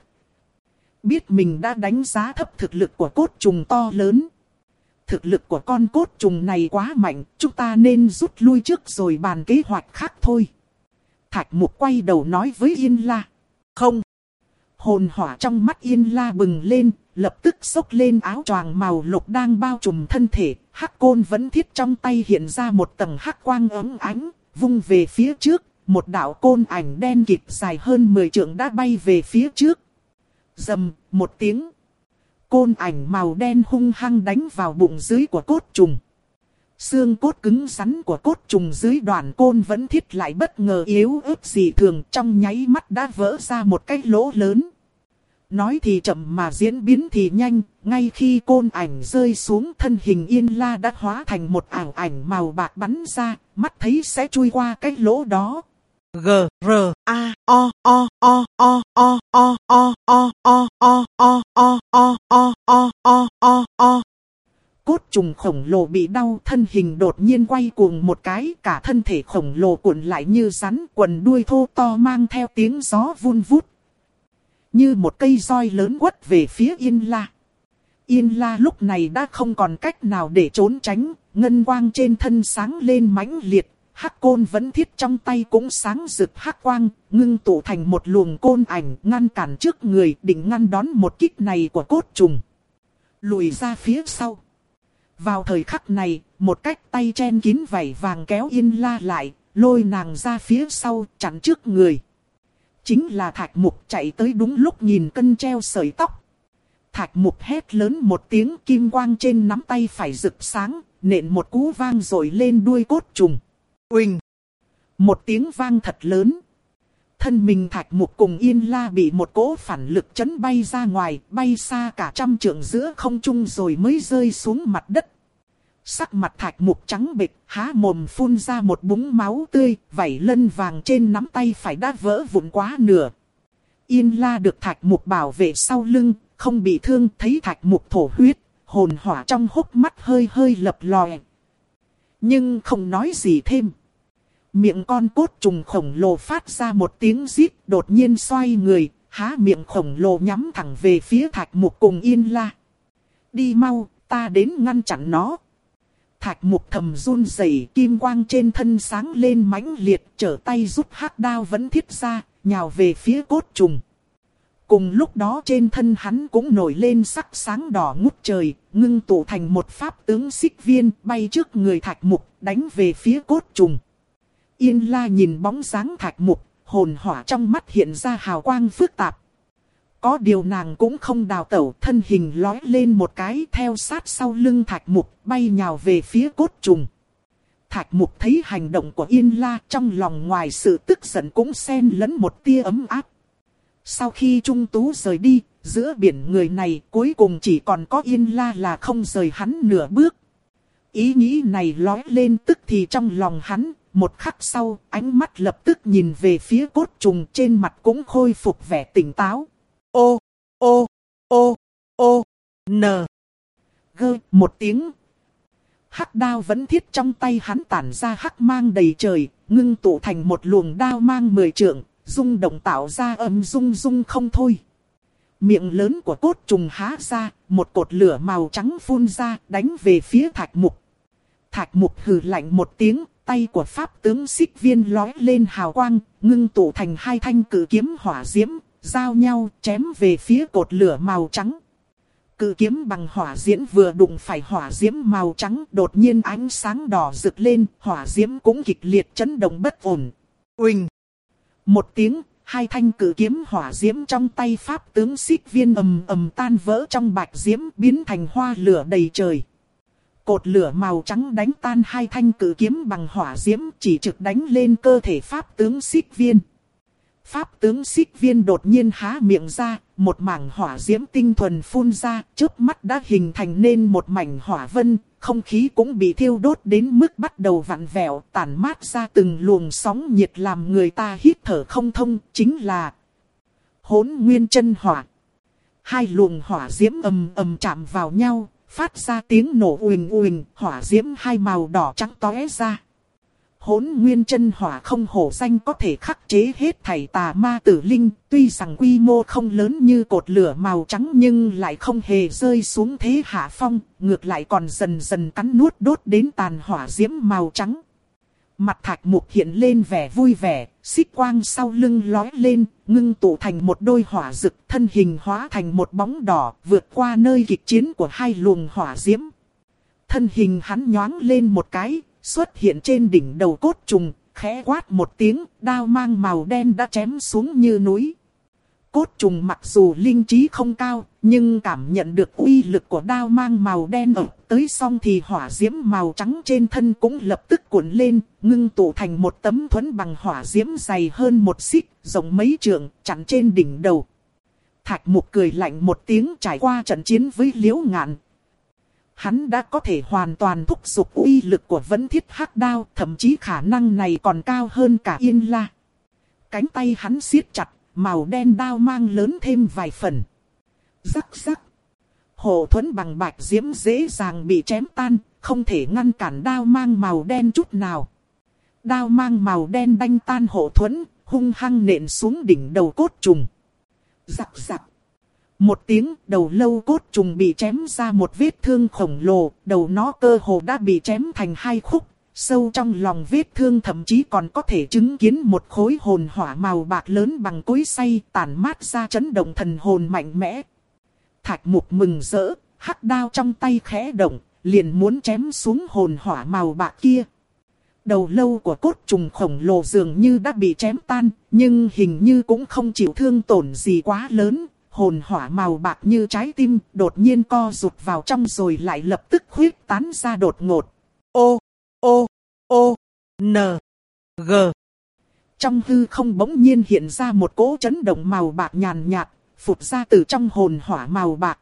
Biết mình đã đánh giá thấp thực lực của cốt trùng to lớn. Thực lực của con cốt trùng này quá mạnh, chúng ta nên rút lui trước rồi bàn kế hoạch khác thôi. Thạch Mục quay đầu nói với Yên La. Không. Hồn hỏa trong mắt Yên La bừng lên, lập tức xốc lên áo choàng màu lục đang bao trùm thân thể. Hắc côn vẫn thiết trong tay hiện ra một tầng hắc quang ấm ánh, vung về phía trước. Một đạo côn ảnh đen kịt dài hơn mười trượng đã bay về phía trước. Rầm, một tiếng. Côn ảnh màu đen hung hăng đánh vào bụng dưới của cốt trùng. Xương cốt cứng rắn của cốt trùng dưới đoạn côn vẫn thiết lại bất ngờ yếu ớt dị thường, trong nháy mắt đã vỡ ra một cái lỗ lớn. Nói thì chậm mà diễn biến thì nhanh, ngay khi côn ảnh rơi xuống, thân hình Yên La đã hóa thành một ảo ảnh màu bạc bắn ra, mắt thấy sẽ chui qua cái lỗ đó. G, R, A, O, O, O, O, O, O, O, O, O, O, O, O, O, O, O, O, O, O. Cốt trùng khổng lồ bị đau, thân hình đột nhiên quay cuồng một cái, cả thân thể khổng lồ cuộn lại như rắn, quần đuôi thô to mang theo tiếng gió vun vút. Như một cây roi lớn quất về phía Yên La. Yên La lúc này đã không còn cách nào để trốn tránh, ngân quang trên thân sáng lên mãnh liệt. Hắc côn vẫn thiết trong tay cũng sáng rực hắc quang, ngưng tụ thành một luồng côn ảnh ngăn cản trước người, định ngăn đón một kích này của cốt trùng. Lùi ra phía sau. Vào thời khắc này, một cách tay chen kín vảy vàng kéo Yên La lại, lôi nàng ra phía sau, chắn trước người. Chính là Thạch Mục chạy tới đúng lúc nhìn cân treo sợi tóc. Thạch Mục hét lớn một tiếng, kim quang trên nắm tay phải rực sáng, nện một cú vang rồi lên đuôi cốt trùng. Uỳnh! Một tiếng vang thật lớn. Thân mình Thạch Mục cùng Yên La bị một cỗ phản lực chấn bay ra ngoài, bay xa cả trăm trượng giữa không trung rồi mới rơi xuống mặt đất. Sắc mặt Thạch Mục trắng bệch, há mồm phun ra một búng máu tươi, vảy lân vàng trên nắm tay phải đã vỡ vụn quá nửa. Yên La được Thạch Mục bảo vệ sau lưng, không bị thương, thấy Thạch Mục thổ huyết, hồn hỏa trong hốc mắt hơi hơi lập lòe. Nhưng không nói gì thêm. Miệng con cốt trùng khổng lồ phát ra một tiếng rít, đột nhiên xoay người, há miệng khổng lồ nhắm thẳng về phía Thạch Mục cùng Yên La. Đi mau, ta đến ngăn chặn nó. Thạch Mục thầm run rẩy, kim quang trên thân sáng lên mãnh liệt, trở tay rút hắc đao vẫn thiết ra, nhào về phía cốt trùng. Cùng lúc đó trên thân hắn cũng nổi lên sắc sáng đỏ ngút trời, ngưng tụ thành một pháp tướng xích viên, bay trước người Thạch Mục, đánh về phía cốt trùng. Yên La nhìn bóng dáng Thạch Mục, hồn hỏa trong mắt hiện ra hào quang phức tạp. Có điều nàng cũng không đào tẩu, thân hình lói lên một cái theo sát sau lưng Thạch Mục, bay nhào về phía cốt trùng. Thạch Mục thấy hành động của Yên La, trong lòng ngoài sự tức giận cũng xen lẫn một tia ấm áp. Sau khi Trung Tú rời đi, giữa biển người này cuối cùng chỉ còn có Yên La là không rời hắn nửa bước. Ý nghĩ này lóe lên tức thì trong lòng hắn, một khắc sau, ánh mắt lập tức nhìn về phía cốt trùng, trên mặt cũng khôi phục vẻ tỉnh táo. Ô, ô, ô, ô, n, gơ, một tiếng. Hắc đao vẫn thiết trong tay hắn tản ra hắc mang đầy trời, ngưng tụ thành một luồng đao mang mười trượng, rung động tạo ra âm rung rung không thôi. Miệng lớn của cốt trùng há ra, một cột lửa màu trắng phun ra, đánh về phía Thạch Mục. Thạch Mục hừ lạnh một tiếng, tay của pháp tướng Xích Viên lóe lên hào quang, ngưng tụ thành hai thanh cự kiếm hỏa diễm, giao nhau chém về phía cột lửa màu trắng. Cự kiếm bằng hỏa diễm vừa đụng phải hỏa diễm màu trắng, đột nhiên ánh sáng đỏ rực lên, hỏa diễm cũng kịch liệt chấn động bất ổn. Uỳnh! Một tiếng, hai thanh cự kiếm hỏa diễm trong tay pháp tướng Xích Viên ầm ầm tan vỡ trong bạch diễm, biến thành hoa lửa đầy trời. Cột lửa màu trắng đánh tan hai thanh cự kiếm bằng hỏa diễm, chỉ trực đánh lên cơ thể pháp tướng Xích Viên. Pháp tướng Xích Viên đột nhiên há miệng ra, một mảng hỏa diễm tinh thuần phun ra, chớp mắt đã hình thành nên một mảnh hỏa vân, không khí cũng bị thiêu đốt đến mức bắt đầu vặn vẹo, tản mát ra từng luồng sóng nhiệt làm người ta hít thở không thông, chính là Hỗn Nguyên Chân Hỏa. Hai luồng hỏa diễm ầm ầm chạm vào nhau, phát ra tiếng nổ uỳnh uỳnh, hỏa diễm hai màu đỏ trắng tóe ra. Hỗn Nguyên Chân Hỏa không hổ danh có thể khắc chế hết thảy tà ma tử linh, tuy rằng quy mô không lớn như cột lửa màu trắng nhưng lại không hề rơi xuống thế hạ phong, ngược lại còn dần dần cắn nuốt đốt đến tàn hỏa diễm màu trắng. Mặt Thạch Mục hiện lên vẻ vui vẻ, xích quang sau lưng lói lên, ngưng tụ thành một đôi hỏa rực, thân hình hóa thành một bóng đỏ, vượt qua nơi kịch chiến của hai luồng hỏa diễm. Thân hình hắn nhoáng lên một cái, xuất hiện trên đỉnh đầu cốt trùng, khẽ quát một tiếng, đao mang màu đen đã chém xuống như núi. Cốt trùng mặc dù linh trí không cao, nhưng cảm nhận được uy lực của đao mang màu đen ập tới, xong thì hỏa diễm màu trắng trên thân cũng lập tức cuộn lên, ngưng tụ thành một tấm thuẫn bằng hỏa diễm dày hơn một xích, rộng mấy trượng, chặn trên đỉnh đầu. Thạch Mục cười lạnh một tiếng, trải qua trận chiến với Liễu Ngạn, hắn đã có thể hoàn toàn thúc giục uy lực của Vấn Thiết Hắc Đao, thậm chí khả năng này còn cao hơn cả Yên La. Cánh tay hắn siết chặt, màu đen đao mang lớn thêm vài phần. Rắc rắc. Hộ thuẫn bằng bạch diễm dễ dàng bị chém tan, không thể ngăn cản đao mang màu đen chút nào. Đao mang màu đen đanh tan hộ thuẫn, hung hăng nện xuống đỉnh đầu cốt trùng. Rắc rắc. Một tiếng, đầu lâu cốt trùng bị chém ra một vết thương khổng lồ, đầu nó cơ hồ đã bị chém thành hai khúc, sâu trong lòng vết thương thậm chí còn có thể chứng kiến một khối hồn hỏa màu bạc lớn bằng cối xay, tản mát ra chấn động thần hồn mạnh mẽ. Thạch Mục mừng rỡ, hắc đao trong tay khẽ động, liền muốn chém xuống hồn hỏa màu bạc kia. Đầu lâu của cốt trùng khổng lồ dường như đã bị chém tan, nhưng hình như cũng không chịu thương tổn gì quá lớn. Hồn hỏa màu bạc như trái tim, đột nhiên co rụt vào trong rồi lại lập tức khuyết tán ra đột ngột. Ô, ô, ô, n, g. Trong hư không bỗng nhiên hiện ra một cỗ chấn động màu bạc nhàn nhạt, phụt ra từ trong hồn hỏa màu bạc.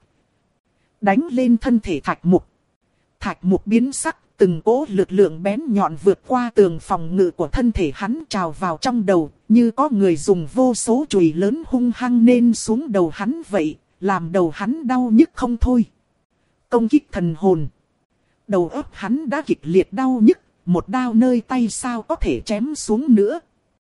Đánh lên thân thể Thạch Mục. Thạch Mục biến sắc, từng cỗ lực lượng bén nhọn vượt qua tường phòng ngự của thân thể hắn trào vào trong đầu, như có người dùng vô số chùy lớn hung hăng nên xuống đầu hắn vậy, làm đầu hắn đau nhức không thôi. Công kích thần hồn. Đầu óc hắn đã kịch liệt đau nhức, một đao nơi tay sao có thể chém xuống nữa.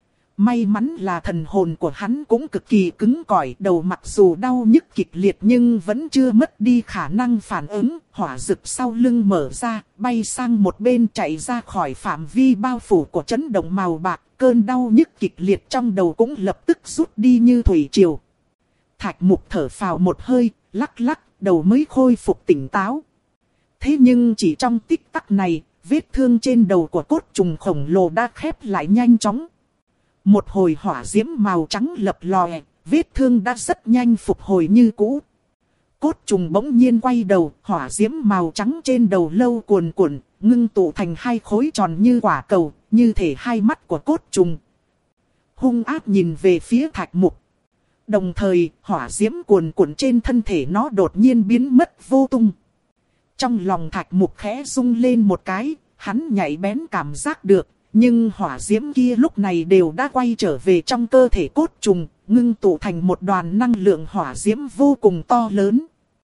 May mắn là thần hồn của hắn cũng cực kỳ cứng cỏi, đầu mặc dù đau nhức kịch liệt nhưng vẫn chưa mất đi khả năng phản ứng, hỏa rực sau lưng mở ra, bay sang một bên chạy ra khỏi phạm vi bao phủ của chấn động màu bạc, cơn đau nhức kịch liệt trong đầu cũng lập tức rút đi như thủy triều. Thạch Mục thở phào một hơi, lắc lắc, đầu mới khôi phục tỉnh táo. Thế nhưng chỉ trong tích tắc này, vết thương trên đầu của cốt trùng khổng lồ đã khép lại nhanh chóng. Một hồi hỏa diễm màu trắng lập lòe, vết thương đã rất nhanh phục hồi như cũ. Cốt trùng bỗng nhiên quay đầu, hỏa diễm màu trắng trên đầu lâu cuồn cuộn, ngưng tụ thành hai khối tròn như quả cầu, như thể hai mắt của cốt trùng. Hung ác nhìn về phía Thạch Mục. Đồng thời, hỏa diễm cuồn cuộn trên thân thể nó đột nhiên biến mất vô tung. Trong lòng Thạch Mục khẽ rung lên một cái, hắn nhạy bén cảm giác được, nhưng hỏa diễm kia lúc này đều đã quay trở về trong cơ thể cốt trùng, ngưng tụ thành một đoàn năng lượng hỏa diễm vô cùng to lớn.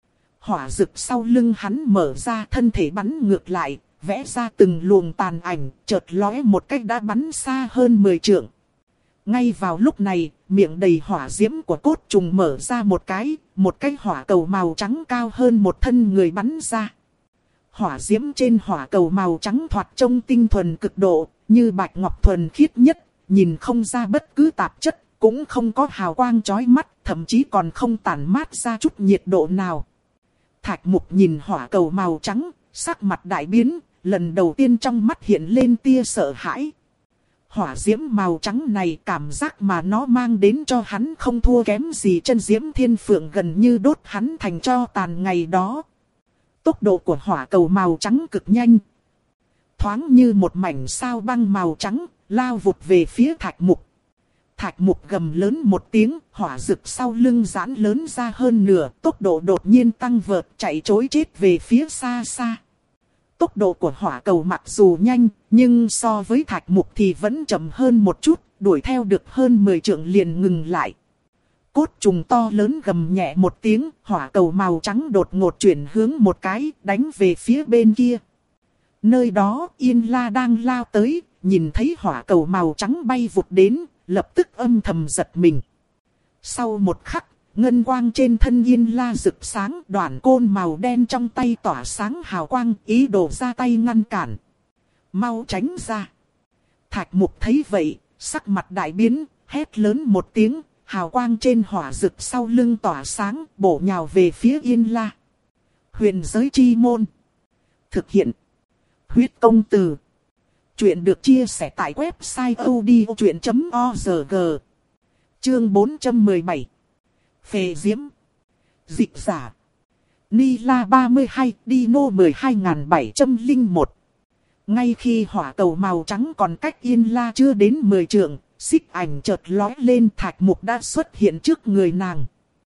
Hỏa rực sau lưng hắn mở ra, thân thể bắn ngược lại, vẽ ra từng luồng tàn ảnh, chợt lóe một cách đã bắn xa hơn mười trượng. Ngay vào lúc này, miệng đầy hỏa diễm của cốt trùng mở ra một cái, một cái hỏa cầu màu trắng cao hơn một thân người bắn ra. Hỏa diễm trên hỏa cầu màu trắng thoạt trông tinh thuần cực độ, như bạch ngọc thuần khiết nhất, nhìn không ra bất cứ tạp chất, cũng không có hào quang chói mắt, thậm chí còn không tản mát ra chút nhiệt độ nào. Thạch Mục nhìn hỏa cầu màu trắng, sắc mặt đại biến, lần đầu tiên trong mắt hiện lên tia sợ hãi. Hỏa diễm màu trắng này, cảm giác mà nó mang đến cho hắn không thua kém gì chân diễm thiên phượng, gần như đốt hắn thành tro tàn ngày đó. Tốc độ của hỏa cầu màu trắng cực nhanh. Thoáng như một mảnh sao băng màu trắng, lao vụt về phía Thạch Mục. Thạch Mục gầm lớn một tiếng, hỏa rực sau lưng giãn lớn ra hơn nửa, tốc độ đột nhiên tăng vọt, chạy trối chết về phía xa xa. Tốc độ của hỏa cầu mặc dù nhanh, nhưng so với Thạch Mục thì vẫn chậm hơn một chút, đuổi theo được hơn mười trượng liền ngừng lại. Cốt trùng to lớn gầm nhẹ một tiếng, hỏa cầu màu trắng đột ngột chuyển hướng một cái, đánh về phía bên kia. Nơi đó, Yên La đang lao tới, nhìn thấy hỏa cầu màu trắng bay vụt đến, lập tức âm thầm giật mình. Sau một khắc, ngân quang trên thân Yên La rực sáng, đoạn côn màu đen trong tay tỏa sáng hào quang, ý đồ ra tay ngăn cản. Mau tránh ra. Thạch Mục thấy vậy, sắc mặt đại biến, hét lớn một tiếng, hào quang trên hỏa rực sau lưng tỏa sáng, bổ nhào về phía Yên La. Huyền giới chi môn. Thực hiện. Huyết công từ. Chuyện được chia sẻ tại website odchuyện chấm org. Chương bốn trăm mười bảy. Phệ diễm. Dịch giả. Nila ba mươi hai, Dino mười hai nghìn bảy trăm lẻ một. Ngay khi hỏa cầu màu trắng còn cách Yên La chưa đến mười trượng, xích ảnh chợt lói lên, Thạch Mục đã xuất hiện trước người nàng.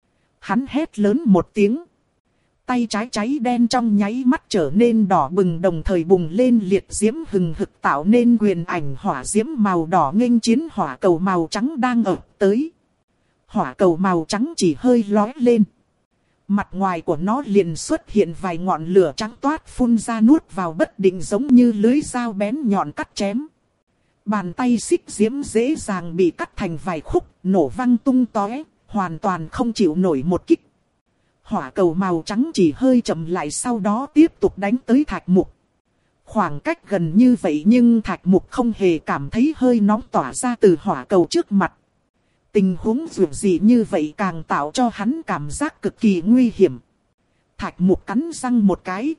Hắn hét lớn một tiếng. Tay trái cháy đen trong nháy mắt trở nên đỏ bừng, đồng thời bùng lên liệt diễm hừng hực, tạo nên quyền ảnh hỏa diễm màu đỏ nghênh chiến hỏa cầu màu trắng đang ập tới. Hỏa cầu màu trắng chỉ hơi lói lên, mặt ngoài của nó liền xuất hiện vài ngọn lửa trắng toát phun ra nuốt vào bất định, giống như lưới dao bén nhọn cắt chém. Bàn tay xích diễm dễ dàng bị cắt thành vài khúc, nổ văng tung tóe, hoàn toàn không chịu nổi một kích. Hỏa cầu màu trắng chỉ hơi chậm lại, sau đó tiếp tục đánh tới Thạch Mục. Khoảng cách gần như vậy nhưng Thạch Mục không hề cảm thấy hơi nóng tỏa ra từ hỏa cầu trước mặt. Tình huống dù gì như vậy càng tạo cho hắn cảm giác cực kỳ nguy hiểm. Thạch Mục cắn răng một cái,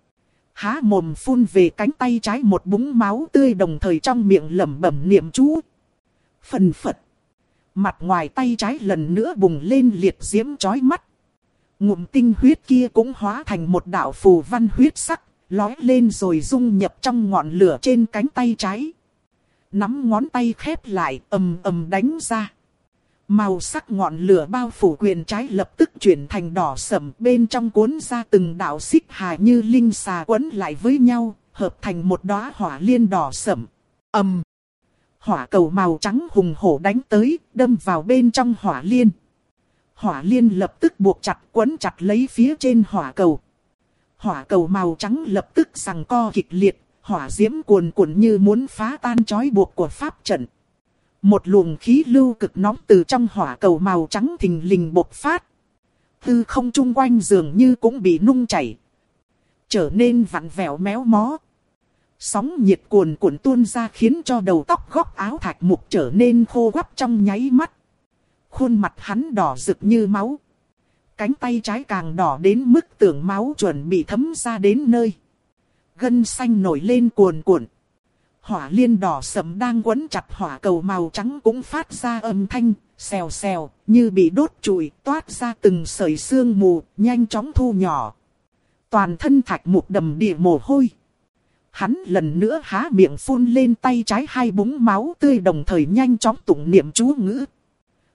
há mồm phun về cánh tay trái một búng máu tươi, đồng thời trong miệng lẩm bẩm niệm chú. Phần phật. Mặt ngoài tay trái lần nữa bùng lên liệt diễm chói mắt. Ngụm tinh huyết kia cũng hóa thành một đạo phù văn huyết sắc, lói lên rồi dung nhập trong ngọn lửa trên cánh tay trái. Nắm ngón tay khép lại, ầm ầm đánh ra. Màu sắc ngọn lửa bao phủ quyền trái lập tức chuyển thành đỏ sẫm, bên trong cuốn ra từng đạo xích hà như linh xà quấn lại với nhau, hợp thành một đóa hỏa liên đỏ sẫm. Ầm! Hỏa cầu màu trắng hùng hổ đánh tới, đâm vào bên trong hỏa liên. Hỏa liên lập tức buộc chặt, quấn chặt lấy phía trên hỏa cầu. Hỏa cầu màu trắng lập tức giằng co kịch liệt, hỏa diễm cuồn cuộn như muốn phá tan trói buộc của pháp trận. Một luồng khí lưu cực nóng từ trong hỏa cầu màu trắng thình lình bộc phát. Hư không chung quanh dường như cũng bị nung chảy, trở nên vặn vẹo méo mó. Sóng nhiệt cuồn cuộn tuôn ra khiến cho đầu tóc góc áo Thạch Mục trở nên khô quắp trong nháy mắt. Khuôn mặt hắn đỏ rực như máu. Cánh tay trái càng đỏ đến mức tưởng máu chuẩn bị thấm ra đến nơi. Gân xanh nổi lên cuồn cuộn. Hỏa liên đỏ sẫm đang quấn chặt hỏa cầu màu trắng cũng phát ra âm thanh, xèo xèo, như bị đốt trụi, toát ra từng sợi sương mù, nhanh chóng thu nhỏ. Toàn thân Thạch Mục đầm đìa mồ hôi. Hắn lần nữa há miệng phun lên tay trái hai búng máu tươi, đồng thời nhanh chóng tụng niệm chú ngữ.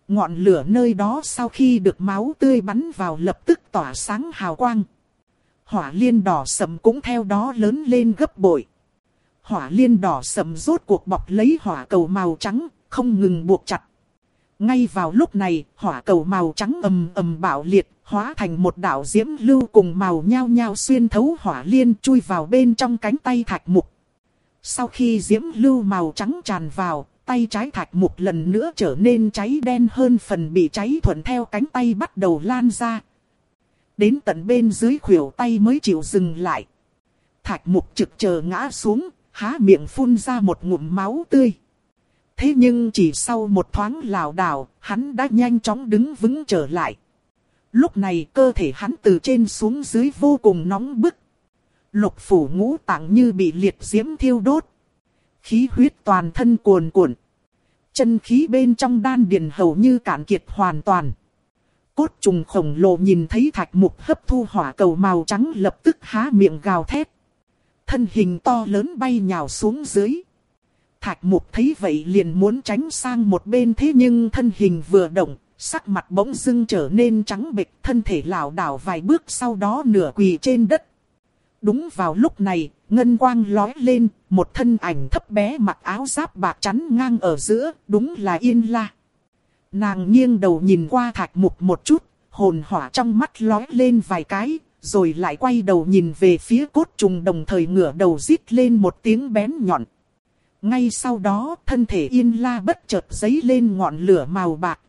Ngọn lửa nơi đó sau khi được máu tươi bắn vào lập tức tỏa sáng hào quang. Hỏa liên đỏ sẫm cũng theo đó lớn lên gấp bội. Hỏa liên đỏ sẫm rốt cuộc bọc lấy hỏa cầu màu trắng, không ngừng buộc chặt. Ngay vào lúc này, hỏa cầu màu trắng ầm ầm bạo liệt, hóa thành một đạo diễm lưu cùng màu nhao nhao xuyên thấu hỏa liên chui vào bên trong cánh tay Thạch Mục. Sau khi diễm lưu màu trắng tràn vào, tay trái Thạch Mục lần nữa trở nên cháy đen hơn, phần bị cháy thuận theo cánh tay bắt đầu lan ra. Đến tận bên dưới khuỷu tay mới chịu dừng lại. Thạch Mục trực chờ ngã xuống, há miệng phun ra một ngụm máu tươi. Thế nhưng chỉ sau một thoáng lảo đảo, hắn đã nhanh chóng đứng vững trở lại. Lúc này cơ thể hắn từ trên xuống dưới vô cùng nóng bức. Lục phủ ngũ tạng như bị liệt diễm thiêu đốt. Khí huyết toàn thân cuồn cuộn. Chân khí bên trong đan điền hầu như cạn kiệt hoàn toàn. Cốt trùng khổng lồ nhìn thấy Thạch Mục hấp thu hỏa cầu màu trắng lập tức há miệng gào thét. Thân hình to lớn bay nhào xuống dưới. Thạch Mục thấy vậy liền muốn tránh sang một bên, thế nhưng thân hình vừa động, sắc mặt bỗng dưng trở nên trắng bệch, thân thể lảo đảo vài bước sau đó nửa quỳ trên đất. Đúng vào lúc này, ngân quang lóe lên, một thân ảnh thấp bé mặc áo giáp bạc chắn ngang ở giữa, đúng là Yên La. Nàng nghiêng đầu nhìn qua Thạch Mục một chút, hồn hỏa trong mắt lóe lên vài cái, rồi lại quay đầu nhìn về phía cốt trùng, đồng thời ngửa đầu rít lên một tiếng bén nhọn. Ngay sau đó, thân thể Yên La bất chợt giấy lên ngọn lửa màu bạc.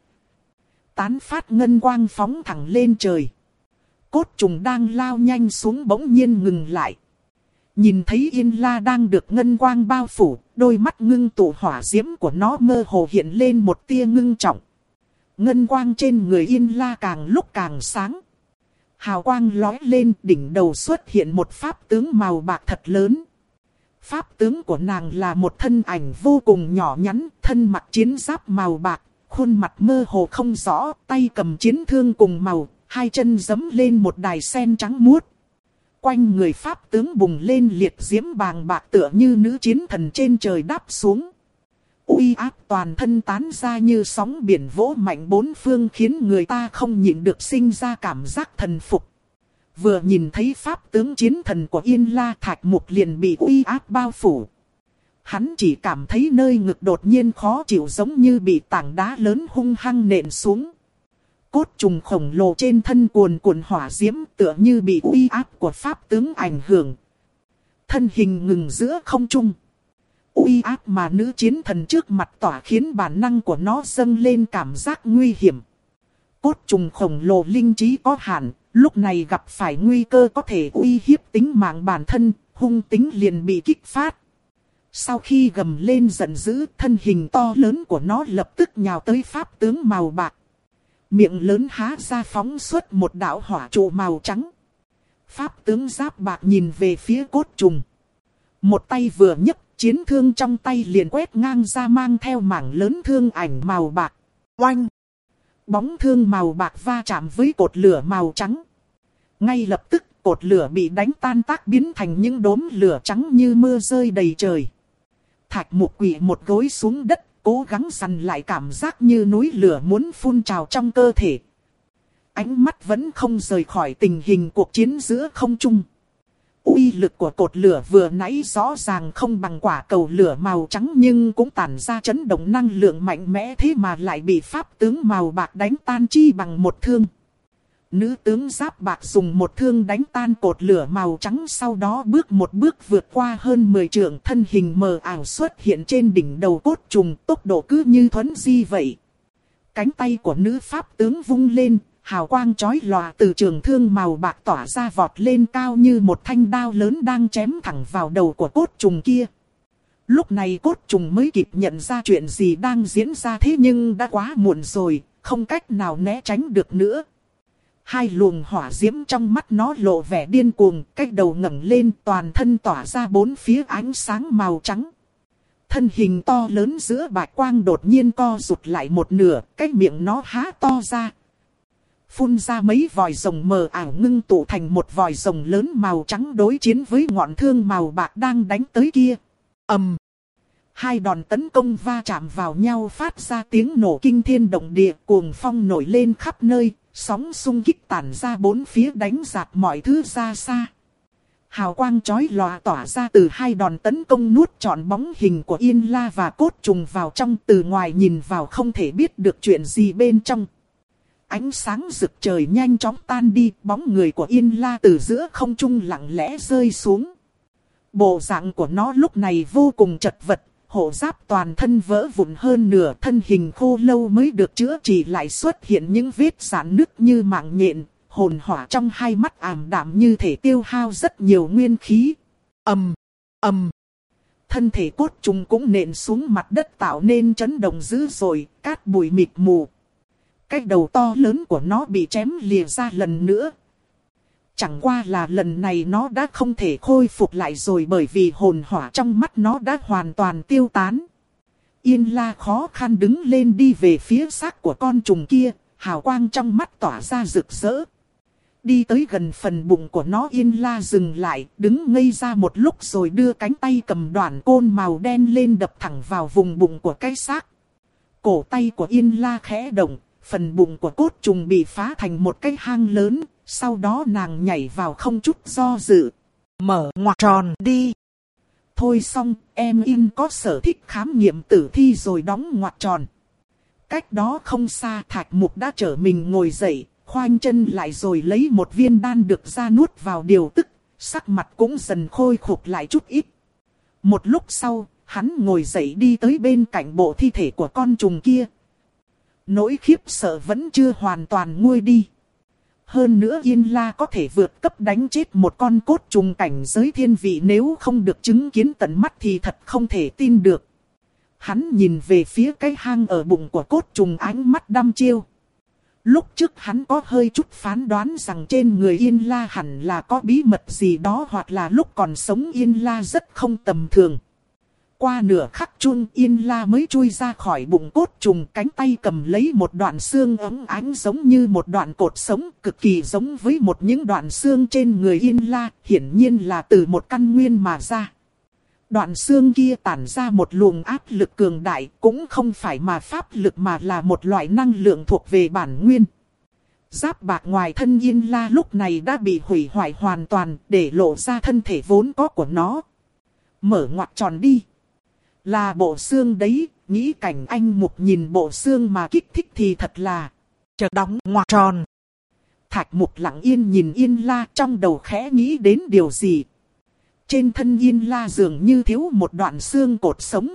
Tán phát ngân quang phóng thẳng lên trời. Cốt trùng đang lao nhanh xuống bỗng nhiên ngừng lại. Nhìn thấy Yên La đang được ngân quang bao phủ, đôi mắt ngưng tụ hỏa diễm của nó mơ hồ hiện lên một tia ngưng trọng. Ngân quang trên người Yên La càng lúc càng sáng. Hào quang lóe lên, đỉnh đầu xuất hiện một pháp tướng màu bạc thật lớn. Pháp tướng của nàng là một thân ảnh vô cùng nhỏ nhắn, thân mặc chiến giáp màu bạc, khuôn mặt mơ hồ không rõ, tay cầm chiến thương cùng màu, hai chân giẫm lên một đài sen trắng muốt. Quanh người pháp tướng bùng lên liệt diễm bàng bạc tựa như nữ chiến thần trên trời đáp xuống. Uy áp toàn thân tán ra như sóng biển vỗ mạnh bốn phương, khiến người ta không nhịn được sinh ra cảm giác thần phục. Vừa nhìn thấy pháp tướng chiến thần của Yên La, Thạch Mục liền bị uy áp bao phủ. Hắn chỉ cảm thấy nơi ngực đột nhiên khó chịu, giống như bị tảng đá lớn hung hăng nện xuống. Cốt trùng khổng lồ trên thân cuồn cuộn hỏa diễm tựa như bị uy áp của pháp tướng ảnh hưởng. Thân hình ngừng giữa không trung. Uy áp mà nữ chiến thần trước mặt tỏa khiến bản năng của nó dâng lên cảm giác nguy hiểm. Cốt trùng khổng lồ linh trí có hạn, lúc này gặp phải nguy cơ có thể uy hiếp tính mạng bản thân, hung tính liền bị kích phát. Sau khi gầm lên giận dữ, thân hình to lớn của nó lập tức nhào tới pháp tướng màu bạc. Miệng lớn há ra phóng xuất một đạo hỏa trụ màu trắng. Pháp tướng giáp bạc nhìn về phía cốt trùng. Một tay vừa nhấc, chiến thương trong tay liền quét ngang ra, mang theo mảng lớn thương ảnh màu bạc. Oanh! Bóng thương màu bạc va chạm với cột lửa màu trắng. Ngay lập tức, cột lửa bị đánh tan tác biến thành những đốm lửa trắng như mưa rơi đầy trời. Thạch Mục quỳ một gối xuống đất, cố gắng dằn lại cảm giác như núi lửa muốn phun trào trong cơ thể. Ánh mắt vẫn không rời khỏi tình hình cuộc chiến giữa không trung. Uy lực của cột lửa vừa nãy rõ ràng không bằng quả cầu lửa màu trắng, nhưng cũng tản ra chấn động năng lượng mạnh mẽ, thế mà lại bị pháp tướng màu bạc đánh tan chi bằng một thương. Nữ tướng giáp bạc dùng một thương đánh tan cột lửa màu trắng, sau đó bước một bước vượt qua hơn mười trượng, thân hình mờ ảo xuất hiện trên đỉnh đầu cốt trùng, tốc độ cứ như thuấn di vậy. Cánh tay của nữ pháp tướng vung lên, hào quang chói lòa từ trường thương màu bạc tỏa ra vọt lên cao như một thanh đao lớn đang chém thẳng vào đầu của cốt trùng kia. Lúc này cốt trùng mới kịp nhận ra chuyện gì đang diễn ra, thế nhưng đã quá muộn rồi, không cách nào né tránh được nữa. Hai luồng hỏa diễm trong mắt nó lộ vẻ điên cuồng, cách đầu ngẩng lên, toàn thân tỏa ra bốn phía ánh sáng màu trắng. Thân hình to lớn giữa bạch quang đột nhiên co rụt lại một nửa, cái miệng nó há to ra. Phun ra mấy vòi rồng mờ ảo ngưng tụ thành một vòi rồng lớn màu trắng đối chiến với ngọn thương màu bạc đang đánh tới kia. Ầm! Hai đòn tấn công va chạm vào nhau phát ra tiếng nổ kinh thiên động địa, cuồng phong nổi lên khắp nơi, sóng xung kích tản ra bốn phía đánh dạt mọi thứ ra xa. Hào quang chói lòa tỏa ra từ hai đòn tấn công nuốt trọn bóng hình của Yên La và cốt trùng vào trong, từ ngoài nhìn vào không thể biết được chuyện gì bên trong. Ánh sáng rực trời nhanh chóng tan đi, bóng người của Yên La từ giữa không trung lặng lẽ rơi xuống. Bộ dạng của nó lúc này vô cùng chật vật, hộ giáp toàn thân vỡ vụn hơn nửa, thân hình khô lâu mới được chữa trị lại xuất hiện những vết rạn nứt như mạng nhện, hồn hỏa trong hai mắt ảm đạm như thể tiêu hao rất nhiều nguyên khí. Ầm, ầm. Thân thể cốt trùng cũng nện xuống mặt đất tạo nên chấn động dữ dội, cát bụi mịt mù. Cái đầu to lớn của nó bị chém lìa ra lần nữa. Chẳng qua là lần này nó đã không thể khôi phục lại rồi, bởi vì hồn hỏa trong mắt nó đã hoàn toàn tiêu tán. Yên La khó khăn đứng lên đi về phía xác của con trùng kia, hào quang trong mắt tỏa ra rực rỡ. Đi tới gần phần bụng của nó, Yên La dừng lại, đứng ngây ra một lúc rồi đưa cánh tay cầm đoạn côn màu đen lên đập thẳng vào vùng bụng của cái xác. Cổ tay của Yên La khẽ động, phần bụng của cốt trùng bị phá thành một cái hang lớn, sau đó nàng nhảy vào không chút do dự. Mở ngoặc tròn đi. Thôi xong, em In có sở thích khám nghiệm tử thi rồi đóng ngoặc tròn. Cách đó không xa, Thạch Mục đã trở mình ngồi dậy, khoanh chân lại rồi lấy một viên đan được ra nuốt vào điều tức, sắc mặt cũng dần khôi phục lại chút ít. Một lúc sau, hắn ngồi dậy đi tới bên cạnh bộ thi thể của con trùng kia. Nỗi khiếp sợ vẫn chưa hoàn toàn nguôi đi. Hơn nữa Yên La có thể vượt cấp đánh chết một con cốt trùng cảnh giới thiên vị, nếu không được chứng kiến tận mắt thì thật không thể tin được. Hắn nhìn về phía cái hang ở bụng của cốt trùng, ánh mắt đăm chiêu. Lúc trước hắn có hơi chút phán đoán rằng trên người Yên La hẳn là có bí mật gì đó, hoặc là lúc còn sống Yên La rất không tầm thường. Qua nửa khắc chuông, Yên La mới chui ra khỏi bụng cốt trùng, cánh tay cầm lấy một đoạn xương óng ánh giống như một đoạn cột sống, cực kỳ giống với một những đoạn xương trên người Yên La, hiển nhiên là từ một căn nguyên mà ra. Đoạn xương kia tản ra một luồng áp lực cường đại, cũng không phải mà pháp lực mà là một loại năng lượng thuộc về bản nguyên. Giáp bạc ngoài thân Yên La lúc này đã bị hủy hoại hoàn toàn, để lộ ra thân thể vốn có của nó. Mở ngoặc tròn đi. Là bộ xương đấy, nghĩ cảnh anh Mục nhìn bộ xương mà kích thích thì thật là chờ đóng ngoặc tròn. Thạch Mục lặng yên nhìn Yên La, trong đầu khẽ nghĩ đến điều gì. Trên thân Yên La dường như thiếu một đoạn xương cột sống.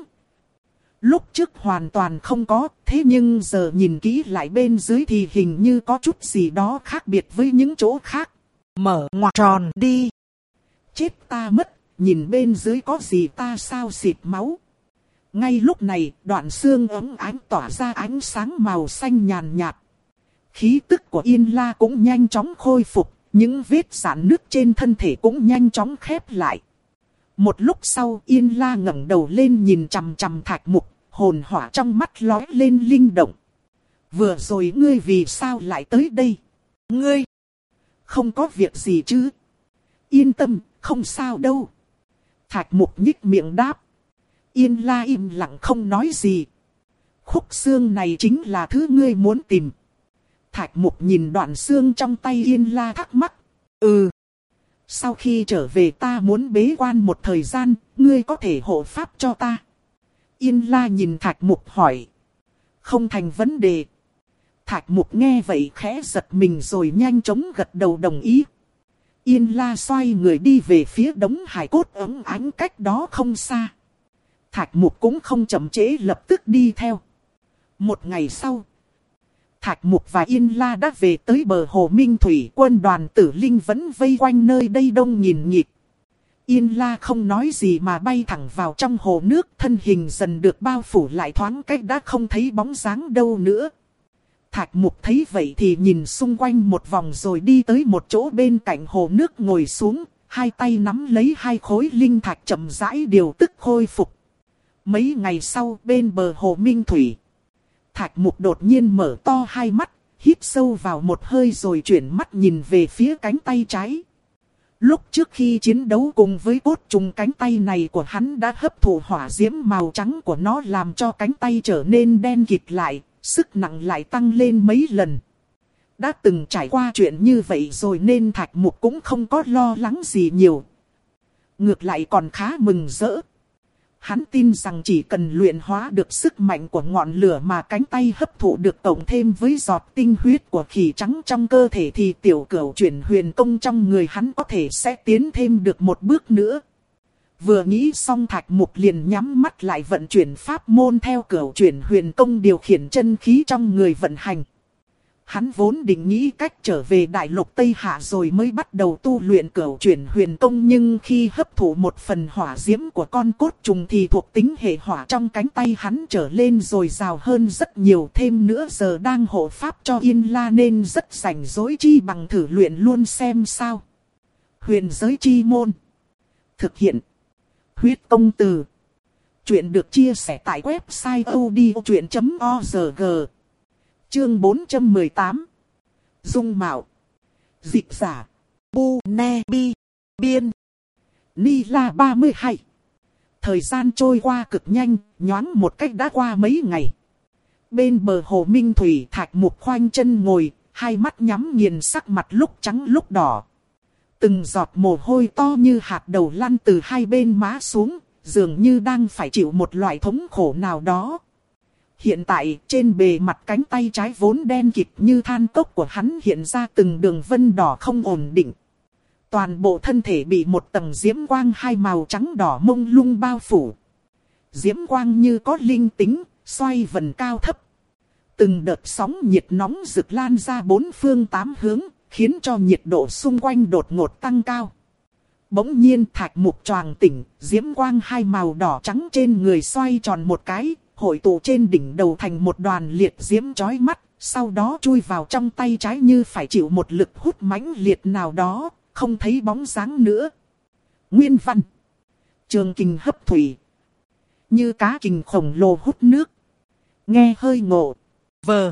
Lúc trước hoàn toàn không có, thế nhưng giờ nhìn kỹ lại bên dưới thì hình như có chút gì đó khác biệt với những chỗ khác. Mở ngoặc tròn đi. Chết ta mất, nhìn bên dưới có gì ta sao xịt máu. Ngay lúc này, đoạn xương ống ánh tỏa ra ánh sáng màu xanh nhàn nhạt. Khí tức của Yên La cũng nhanh chóng khôi phục, những vết rạn nứt trên thân thể cũng nhanh chóng khép lại. Một lúc sau, Yên La ngẩng đầu lên nhìn chằm chằm Thạch Mục, hồn hỏa trong mắt lóe lên linh động. Vừa rồi ngươi vì sao lại tới đây? Ngươi! Không có việc gì chứ? Yên tâm, không sao đâu. Thạch Mục nhích miệng đáp. Yên La im lặng không nói gì. Khúc xương này chính là thứ ngươi muốn tìm. Thạch Mục nhìn đoạn xương trong tay Yên La thắc mắc. Ừ. Sau khi trở về ta muốn bế quan một thời gian, ngươi có thể hộ pháp cho ta. Yên La nhìn Thạch Mục hỏi. Không thành vấn đề. Thạch Mục nghe vậy khẽ giật mình rồi nhanh chóng gật đầu đồng ý. Yên La xoay người đi về phía đống hài cốt ống ánh cách đó không xa. Thạch Mục cũng không chậm trễ, lập tức đi theo. Một ngày sau, Thạch Mục và Yên La đã về tới bờ hồ Minh Thủy, quân đoàn Tử Linh vẫn vây quanh nơi đây đông nghìn nghịt. Yên La không nói gì mà bay thẳng vào trong hồ nước, thân hình dần được bao phủ lại, thoáng cách đã không thấy bóng dáng đâu nữa. Thạch Mục thấy vậy thì nhìn xung quanh một vòng rồi đi tới một chỗ bên cạnh hồ nước ngồi xuống, hai tay nắm lấy hai khối linh thạch chậm rãi điều tức khôi phục. Mấy ngày sau, bên bờ hồ Minh Thủy, Thạch Mục đột nhiên mở to hai mắt, hít sâu vào một hơi rồi chuyển mắt nhìn về phía cánh tay trái. Lúc trước khi chiến đấu cùng với cốt trùng, cánh tay này của hắn đã hấp thụ hỏa diễm màu trắng của nó, làm cho cánh tay trở nên đen kịt lại, sức nặng lại tăng lên mấy lần. Đã từng trải qua chuyện như vậy rồi nên Thạch Mục cũng không có lo lắng gì nhiều. Ngược lại còn khá mừng rỡ. Hắn tin rằng chỉ cần luyện hóa được sức mạnh của ngọn lửa mà cánh tay hấp thụ được, cộng thêm với giọt tinh huyết của khỉ trắng trong cơ thể, thì tiểu cửu chuyển huyền công trong người hắn có thể sẽ tiến thêm được một bước nữa. Vừa nghĩ xong, Thạch Mục liền nhắm mắt lại vận chuyển pháp môn theo cửu chuyển huyền công, điều khiển chân khí trong người vận hành. Hắn vốn định nghĩ cách trở về đại lục Tây Hạ rồi mới bắt đầu tu luyện cửu chuyển huyền công, nhưng khi hấp thụ một phần hỏa diễm của con cốt trùng thì thuộc tính hệ hỏa trong cánh tay hắn trở lên dồi dào hơn rất nhiều. Thêm nữa giờ đang hộ pháp cho Yên La nên rất rảnh rỗi, chi bằng thử luyện luôn xem sao. Huyền giới chi môn. Thực hiện. Huyết công từ. Chuyện được chia sẻ tại website odchuyện chấm org. Chương bốn trăm mười tám. Dung mạo. Dịch giả. Bu Ne Bi. Biên. Ni La ba mươi hai. Thời gian trôi qua cực nhanh, nhoáng một cách đã qua mấy ngày. Bên bờ hồ Minh Thủy, Thạch Mục khoanh chân ngồi, hai mắt nhắm nghiền, sắc mặt lúc trắng lúc đỏ. Từng giọt mồ hôi to như hạt đậu lăn từ hai bên má xuống, dường như đang phải chịu một loại thống khổ nào đó. Hiện tại, trên bề mặt cánh tay trái vốn đen kịt như than cốc của hắn hiện ra từng đường vân đỏ không ổn định. Toàn bộ thân thể bị một tầng diễm quang hai màu trắng đỏ mông lung bao phủ. Diễm quang như có linh tính, xoay vần cao thấp. Từng đợt sóng nhiệt nóng rực lan ra bốn phương tám hướng, khiến cho nhiệt độ xung quanh đột ngột tăng cao. Bỗng nhiên Thạch Mục choàng tỉnh, diễm quang hai màu đỏ trắng trên người xoay tròn một cái, hội tụ trên đỉnh đầu thành một đoàn liệt diễm chói mắt, sau đó chui vào trong tay trái như phải chịu một lực hút mãnh liệt nào đó, không thấy bóng dáng nữa. Nguyên văn. Trường kình hấp thủy. Như cá kình khổng lồ hút nước. Nghe hơi ngộ. Vờ.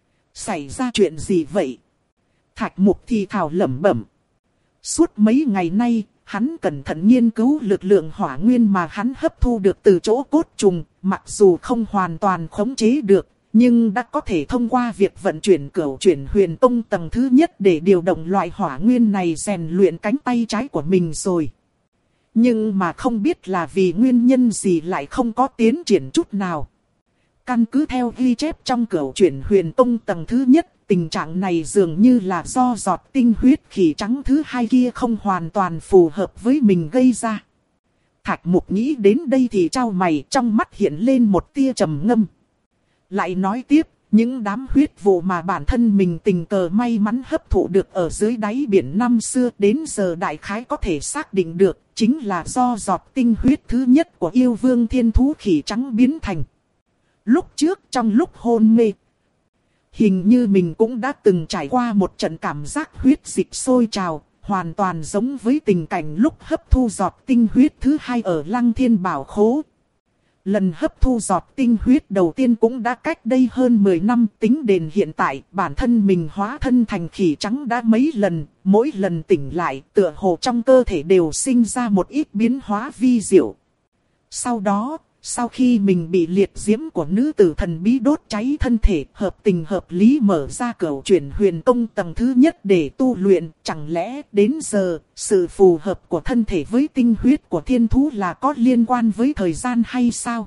Xảy ra chuyện gì vậy? Thạch Mục thì thào lẩm bẩm. Suốt mấy ngày nay, hắn cẩn thận nghiên cứu lực lượng hỏa nguyên mà hắn hấp thu được từ chỗ cốt trùng, mặc dù không hoàn toàn khống chế được, nhưng đã có thể thông qua việc vận chuyển cửu chuyển huyền tông tầng thứ nhất để điều động loại hỏa nguyên này rèn luyện cánh tay trái của mình rồi. Nhưng mà không biết là vì nguyên nhân gì lại không có tiến triển chút nào. Căn cứ theo ghi chép trong cửu chuyển huyền tông tầng thứ nhất, tình trạng này dường như là do giọt tinh huyết khỉ trắng thứ hai kia không hoàn toàn phù hợp với mình gây ra. Thạch Mục nghĩ đến đây thì chau mày, trong mắt hiện lên một tia trầm ngâm. Lại nói tiếp, những đám huyết vụ mà bản thân mình tình cờ may mắn hấp thụ được ở dưới đáy biển năm xưa, đến giờ đại khái có thể xác định được, chính là do giọt tinh huyết thứ nhất của yêu vương thiên thú khỉ trắng biến thành. Lúc trước trong lúc hôn mê, hình như mình cũng đã từng trải qua một trận cảm giác huyết dịch sôi trào, hoàn toàn giống với tình cảnh lúc hấp thu giọt tinh huyết thứ hai ở Lăng Thiên Bảo Khố. Lần hấp thu giọt tinh huyết đầu tiên cũng đã cách đây hơn mười năm, tính đến hiện tại bản thân mình hóa thân thành khỉ trắng đã mấy lần, mỗi lần tỉnh lại tựa hồ trong cơ thể đều sinh ra một ít biến hóa vi diệu. Sau đó, sau khi mình bị liệt diễm của nữ tử thần bí đốt cháy thân thể, hợp tình hợp lý mở ra cửu chuyển huyền công tầng thứ nhất để tu luyện, chẳng lẽ đến giờ, sự phù hợp của thân thể với tinh huyết của thiên thú là có liên quan với thời gian hay sao?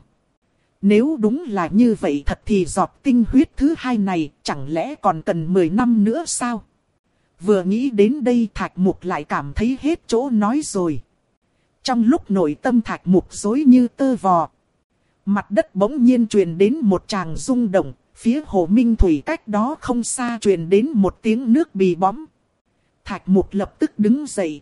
Nếu đúng là như vậy thật thì giọt tinh huyết thứ hai này chẳng lẽ còn cần mười năm nữa sao? Vừa nghĩ đến đây Thạch Mục lại cảm thấy hết chỗ nói rồi. Trong lúc nội tâm Thạch Mục rối như tơ vò, mặt đất bỗng nhiên truyền đến một tràng rung động, phía hồ Minh Thủy cách đó không xa truyền đến một tiếng nước bì bõm. Thạch Mục lập tức đứng dậy,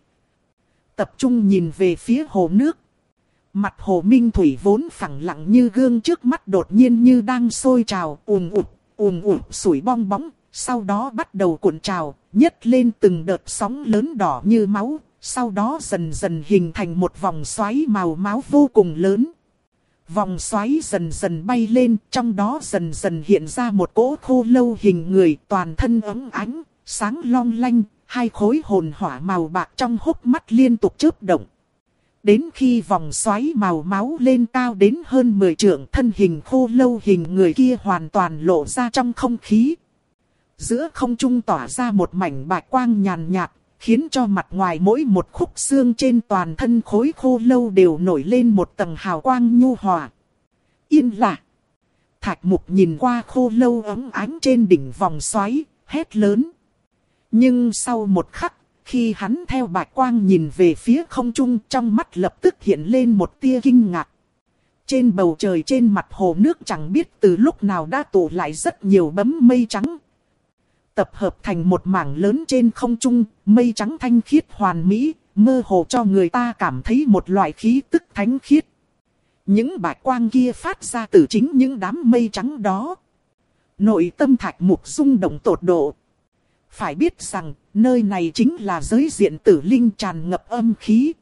tập trung nhìn về phía hồ nước. Mặt hồ Minh Thủy vốn phẳng lặng như gương trước mắt đột nhiên như đang sôi trào, ùn ụt, ùn ụt sủi bong bóng, sau đó bắt đầu cuộn trào, nhấc lên từng đợt sóng lớn đỏ như máu, sau đó dần dần hình thành một vòng xoáy màu máu vô cùng lớn. Vòng xoáy dần dần bay lên, trong đó dần dần hiện ra một cỗ khô lâu hình người, toàn thân óng ánh, sáng long lanh, hai khối hồn hỏa màu bạc trong hốc mắt liên tục chớp động. Đến khi vòng xoáy màu máu lên cao đến hơn mười trượng, thân hình khô lâu hình người kia hoàn toàn lộ ra trong không khí. Giữa không trung tỏa ra một mảnh bạch quang nhàn nhạt, khiến cho mặt ngoài mỗi một khúc xương trên toàn thân khối khô lâu đều nổi lên một tầng hào quang nhu hòa. Yên lặng. Thạch Mục nhìn qua khô lâu óng ánh trên đỉnh vòng xoáy, hét lớn. Nhưng sau một khắc, khi hắn theo bạch quang nhìn về phía không trung, trong mắt lập tức hiện lên một tia kinh ngạc. Trên bầu trời trên mặt hồ nước chẳng biết từ lúc nào đã tụ lại rất nhiều bấm mây trắng. Tập hợp thành một mảng lớn trên không trung, mây trắng thanh khiết hoàn mỹ, mơ hồ cho người ta cảm thấy một loại khí tức thánh khiết. Những bạch quang kia phát ra từ chính những đám mây trắng đó. Nội tâm Thạch Mục rung động tột độ. Phải biết rằng, nơi này chính là giới diện tử linh tràn ngập âm khí.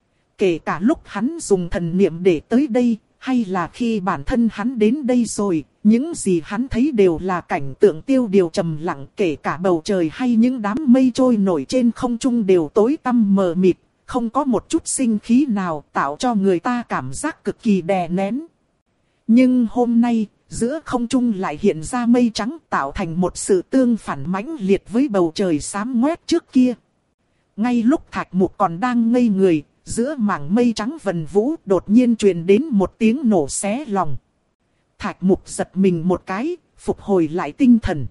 Kể cả lúc hắn dùng thần niệm để tới đây, hay là khi bản thân hắn đến đây rồi, những gì hắn thấy đều là cảnh tượng tiêu điều trầm lặng. Kể cả bầu trời hay những đám mây trôi nổi trên không trung đều tối tăm mờ mịt, không có một chút sinh khí nào, tạo cho người ta cảm giác cực kỳ đè nén. Nhưng hôm nay, giữa không trung lại hiện ra mây trắng, tạo thành một sự tương phản mãnh liệt với bầu trời xám ngoét trước kia. Ngay lúc Thạch Mục còn đang ngây người, giữa mảng mây trắng vần vũ đột nhiên truyền đến một tiếng nổ xé lòng. Thạch Mục giật mình một cái, phục hồi lại tinh thần.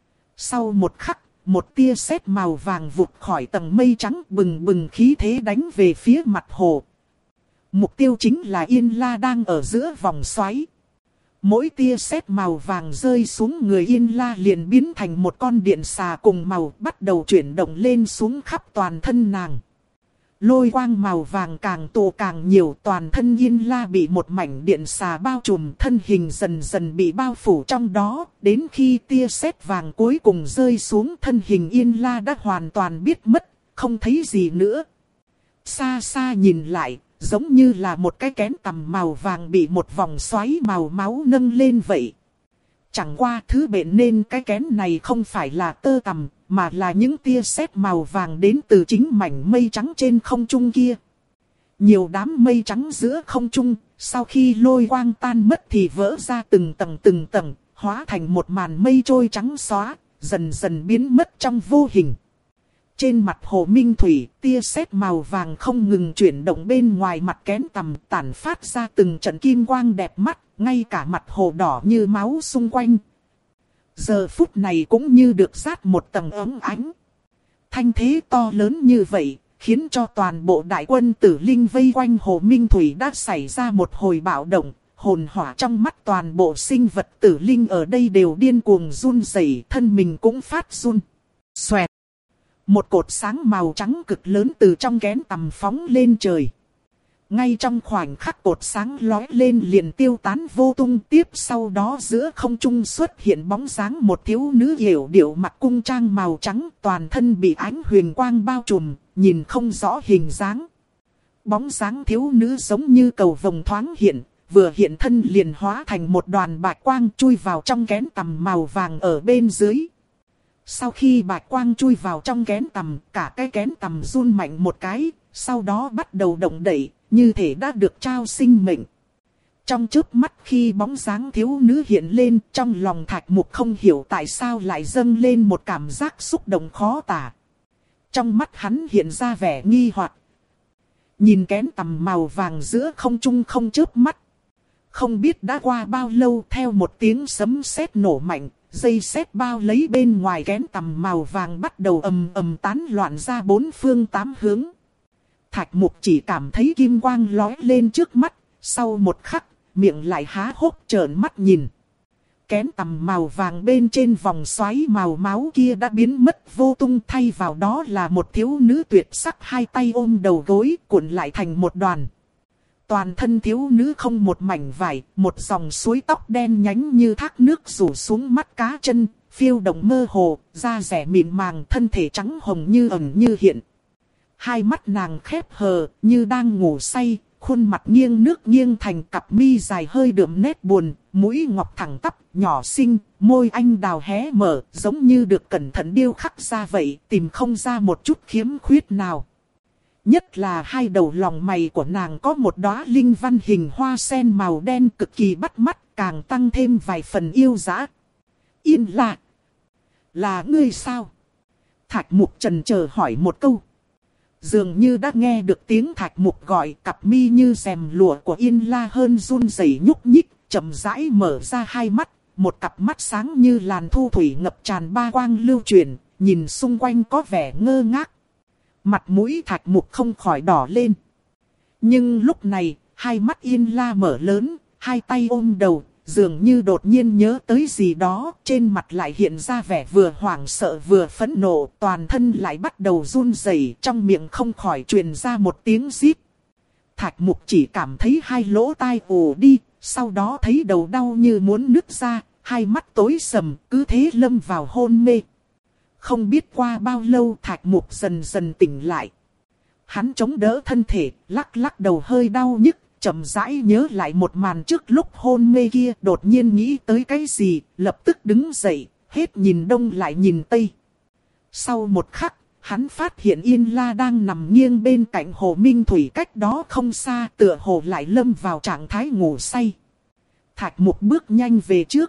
Sau một khắc, một tia sét màu vàng vụt khỏi tầng mây trắng, bừng bừng khí thế đánh về phía mặt hồ. Mục tiêu chính là Yên La đang ở giữa vòng xoáy. Mỗi tia sét màu vàng rơi xuống người Yên La liền biến thành một con điện xà cùng màu, bắt đầu chuyển động lên xuống khắp toàn thân nàng. Lôi quang màu vàng càng tụ càng nhiều, toàn thân Yên La bị một mảnh điện xà bao trùm, thân hình dần dần bị bao phủ trong đó. Đến khi tia sét vàng cuối cùng rơi xuống, thân hình Yên La đã hoàn toàn biết mất, không thấy gì nữa. Xa xa nhìn lại, giống như là một cái kén tằm màu vàng bị một vòng xoáy màu máu nâng lên vậy. Chẳng qua thứ bệnh nên cái kén này không phải là tơ tằm, mà là những tia sét màu vàng đến từ chính mảnh mây trắng trên không trung kia. Nhiều đám mây trắng giữa không trung, sau khi lôi quang tan mất thì vỡ ra từng tầng từng tầng, hóa thành một màn mây trôi trắng xóa, dần dần biến mất trong vô hình. Trên mặt hồ minh thủy, tia sét màu vàng không ngừng chuyển động bên ngoài mặt kén tằm, tản phát ra từng trận kim quang đẹp mắt, ngay cả mặt hồ đỏ như máu xung quanh. Giờ phút này cũng như được dát một tầng ấm ánh. Thanh thế to lớn như vậy, khiến cho toàn bộ đại quân tử linh vây quanh hồ minh thủy đã xảy ra một hồi bạo động. Hồn hỏa trong mắt toàn bộ sinh vật tử linh ở đây đều điên cuồng run rẩy, thân mình cũng phát run. Xoẹt. Một cột sáng màu trắng cực lớn từ trong kén tằm phóng lên trời. Ngay trong khoảnh khắc cột sáng lóe lên liền tiêu tán vô tung, tiếp sau đó giữa không trung xuất hiện bóng dáng một thiếu nữ yểu điệu mặc cung trang màu trắng, toàn thân bị ánh huyền quang bao trùm, nhìn không rõ hình dáng. Bóng dáng thiếu nữ giống như cầu vồng thoáng hiện, vừa hiện thân liền hóa thành một đoàn bạch quang chui vào trong kén tằm màu vàng ở bên dưới. Sau khi bạch quang chui vào trong kén tằm, cả cái kén tằm run mạnh một cái, sau đó bắt đầu động đậy, như thể đã được trao sinh mệnh. Trong chớp mắt khi bóng dáng thiếu nữ hiện lên, trong lòng Thạch Mục không hiểu tại sao lại dâng lên một cảm giác xúc động khó tả. Trong mắt hắn hiện ra vẻ nghi hoặc. Nhìn kén tằm màu vàng giữa không trung không chớp mắt. Không biết đã qua bao lâu, theo một tiếng sấm sét nổ mạnh, dây sét bao lấy bên ngoài kén tằm màu vàng bắt đầu ầm ầm tán loạn ra bốn phương tám hướng. Thạch Mục chỉ cảm thấy kim quang lóe lên trước mắt, sau một khắc, miệng lại há hốc trợn mắt nhìn. Kén tằm màu vàng bên trên vòng xoáy màu máu kia đã biến mất vô tung, thay vào đó là một thiếu nữ tuyệt sắc hai tay ôm đầu gối cuộn lại thành một đoàn. Toàn thân thiếu nữ không một mảnh vải, một dòng suối tóc đen nhánh như thác nước rủ xuống mắt cá chân, phiêu động mơ hồ, da rẻ mịn màng, thân thể trắng hồng như ẩn như hiện. Hai mắt nàng khép hờ, như đang ngủ say, Khuôn mặt nghiêng nước nghiêng thành, cặp mi dài hơi đượm nét buồn, mũi ngọc thẳng tắp, nhỏ xinh, môi anh đào hé mở, giống như được cẩn thận điêu khắc ra vậy, tìm không ra một chút khiếm khuyết nào. Nhất là hai đầu lòng mày của nàng có một đóa linh văn hình hoa sen màu đen cực kỳ bắt mắt, càng tăng thêm vài phần yêu dã. Yên là, là ngươi sao? Thạch Mục chần chờ hỏi một câu. Dường như đã nghe được tiếng Thạch Mục gọi, cặp mi như rèm lụa của Yên La hơn run rẩy nhúc nhích, chậm rãi mở ra hai mắt, một cặp mắt sáng như làn thu thủy ngập tràn ba quang lưu chuyển, nhìn xung quanh có vẻ ngơ ngác. Mặt mũi Thạch Mục không khỏi đỏ lên. Nhưng lúc này, hai mắt Yên La mở lớn, hai tay ôm đầu, dường như đột nhiên nhớ tới gì đó, trên mặt lại hiện ra vẻ vừa hoảng sợ vừa phẫn nộ, toàn thân lại bắt đầu run rẩy, trong miệng không khỏi truyền ra một tiếng rít. Thạch Mục chỉ cảm thấy hai lỗ tai ù đi, sau đó thấy đầu đau như muốn nứt ra, hai mắt tối sầm, cứ thế lâm vào hôn mê. Không biết qua bao lâu Thạch Mục dần dần tỉnh lại. Hắn chống đỡ thân thể, lắc lắc đầu hơi đau nhức, chậm rãi nhớ lại một màn trước lúc hôn mê kia, đột nhiên nghĩ tới cái gì, lập tức đứng dậy, hết nhìn đông lại nhìn tây. Sau một khắc, hắn phát hiện Yên La đang nằm nghiêng bên cạnh Hồ Minh Thủy cách đó không xa, tựa hồ lại lâm vào trạng thái ngủ say. Thạch Mục bước nhanh về trước.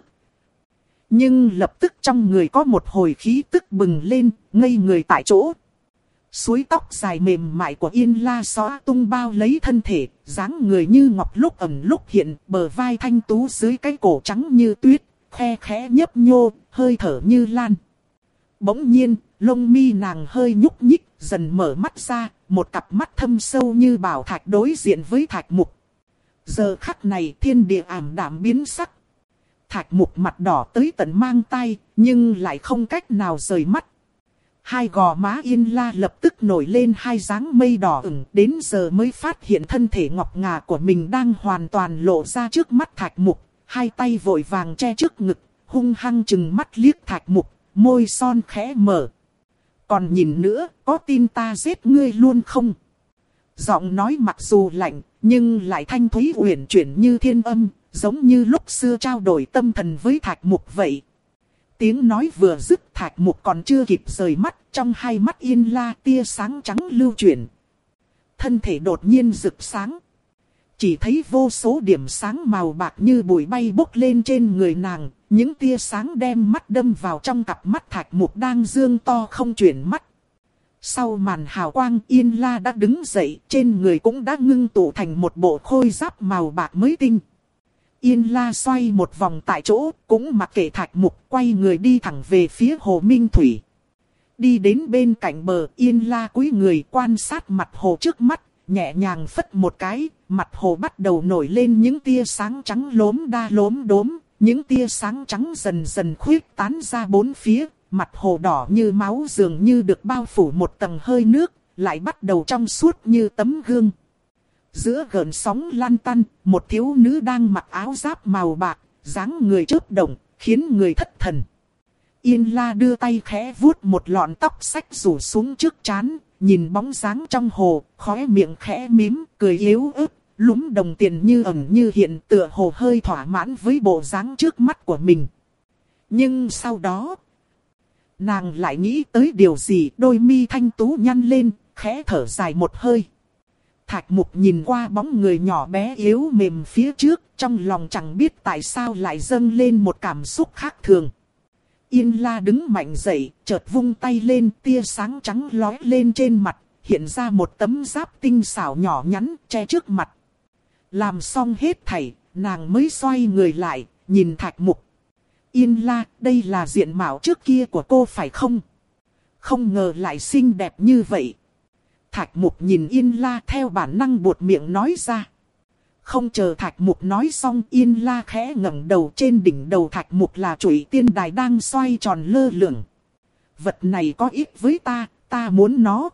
Nhưng lập tức trong người có một hồi khí tức bừng lên, ngây người tại chỗ. Suối tóc dài mềm mại của Yên La xõa tung bao lấy thân thể, dáng người như ngọc lúc ẩn lúc hiện, bờ vai thanh tú dưới cái cổ trắng như tuyết, khe khẽ nhấp nhô, hơi thở như lan. Bỗng nhiên, lông mi nàng hơi nhúc nhích, dần mở mắt ra, một cặp mắt thâm sâu như bảo thạch đối diện với Thạch Mục. Giờ khắc này thiên địa ảm đạm biến sắc. Thạch Mục mặt đỏ tới tận mang tai, nhưng lại không cách nào rời mắt. Hai gò má Yên La lập tức nổi lên hai dáng mây đỏ ửng, đến giờ mới phát hiện thân thể ngọc ngà của mình đang hoàn toàn lộ ra trước mắt Thạch Mục. Hai tay vội vàng che trước ngực, hung hăng chừng mắt liếc Thạch Mục, môi son khẽ mở. Còn nhìn nữa, có tin ta giết ngươi luôn không? Giọng nói mặc dù lạnh, nhưng lại thanh thúy uyển chuyển như thiên âm, giống như lúc xưa trao đổi tâm thần với Thạch Mục vậy. Tiếng nói vừa dứt, Thạch Mục còn chưa kịp rời mắt, trong hai mắt Yên La tia sáng trắng lưu chuyển. Thân thể đột nhiên rực sáng. Chỉ thấy vô số điểm sáng màu bạc như bụi bay bốc lên trên người nàng, những tia sáng đem mắt đâm vào trong cặp mắt Thạch Mục đang dương to không chuyển mắt. Sau màn hào quang, Yên La đã đứng dậy, trên người cũng đã ngưng tụ thành một bộ khôi giáp màu bạc mới tinh. Yên La xoay một vòng tại chỗ, cũng mặc kệ Thạch Mục, quay người đi thẳng về phía Hồ Minh Thủy. Đi đến bên cạnh bờ, Yên La cúi người quan sát mặt hồ trước mắt, nhẹ nhàng phất một cái, mặt hồ bắt đầu nổi lên những tia sáng trắng lốm đa lốm đốm, những tia sáng trắng dần dần khuyết tán ra bốn phía, mặt hồ đỏ như máu dường như được bao phủ một tầng hơi nước, lại bắt đầu trong suốt như tấm gương. Giữa gợn sóng lăn tăn, một thiếu nữ đang mặc áo giáp màu bạc, dáng người chớp động, khiến người thất thần. Yên La đưa tay khẽ vuốt một lọn tóc xách rủ xuống trước trán, nhìn bóng dáng trong hồ, khóe miệng khẽ mím, cười yếu ớt, lúm đồng tiền như ẩn như hiện, tựa hồ hơi thỏa mãn với bộ dáng trước mắt của mình. Nhưng sau đó, nàng lại nghĩ tới điều gì, đôi mi thanh tú nhăn lên, khẽ thở dài một hơi. Thạch Mục nhìn qua bóng người nhỏ bé yếu mềm phía trước, trong lòng chẳng biết tại sao lại dâng lên một cảm xúc khác thường. Yên La đứng mạnh dậy, chợt vung tay lên, tia sáng trắng lóe lên trên mặt, hiện ra một tấm giáp tinh xảo nhỏ nhắn, che trước mặt. Làm xong hết thảy, nàng mới xoay người lại, nhìn Thạch Mục. Yên La, đây là diện mạo trước kia của cô phải không? Không ngờ lại xinh đẹp như vậy. Thạch Mục nhìn Yên La theo bản năng buột miệng nói ra. Không chờ Thạch Mục nói xong, Yên La khẽ ngẩng đầu, trên đỉnh đầu Thạch Mục là chùy tiên đài đang xoay tròn lơ lửng. Vật này có ích với ta, ta muốn nó.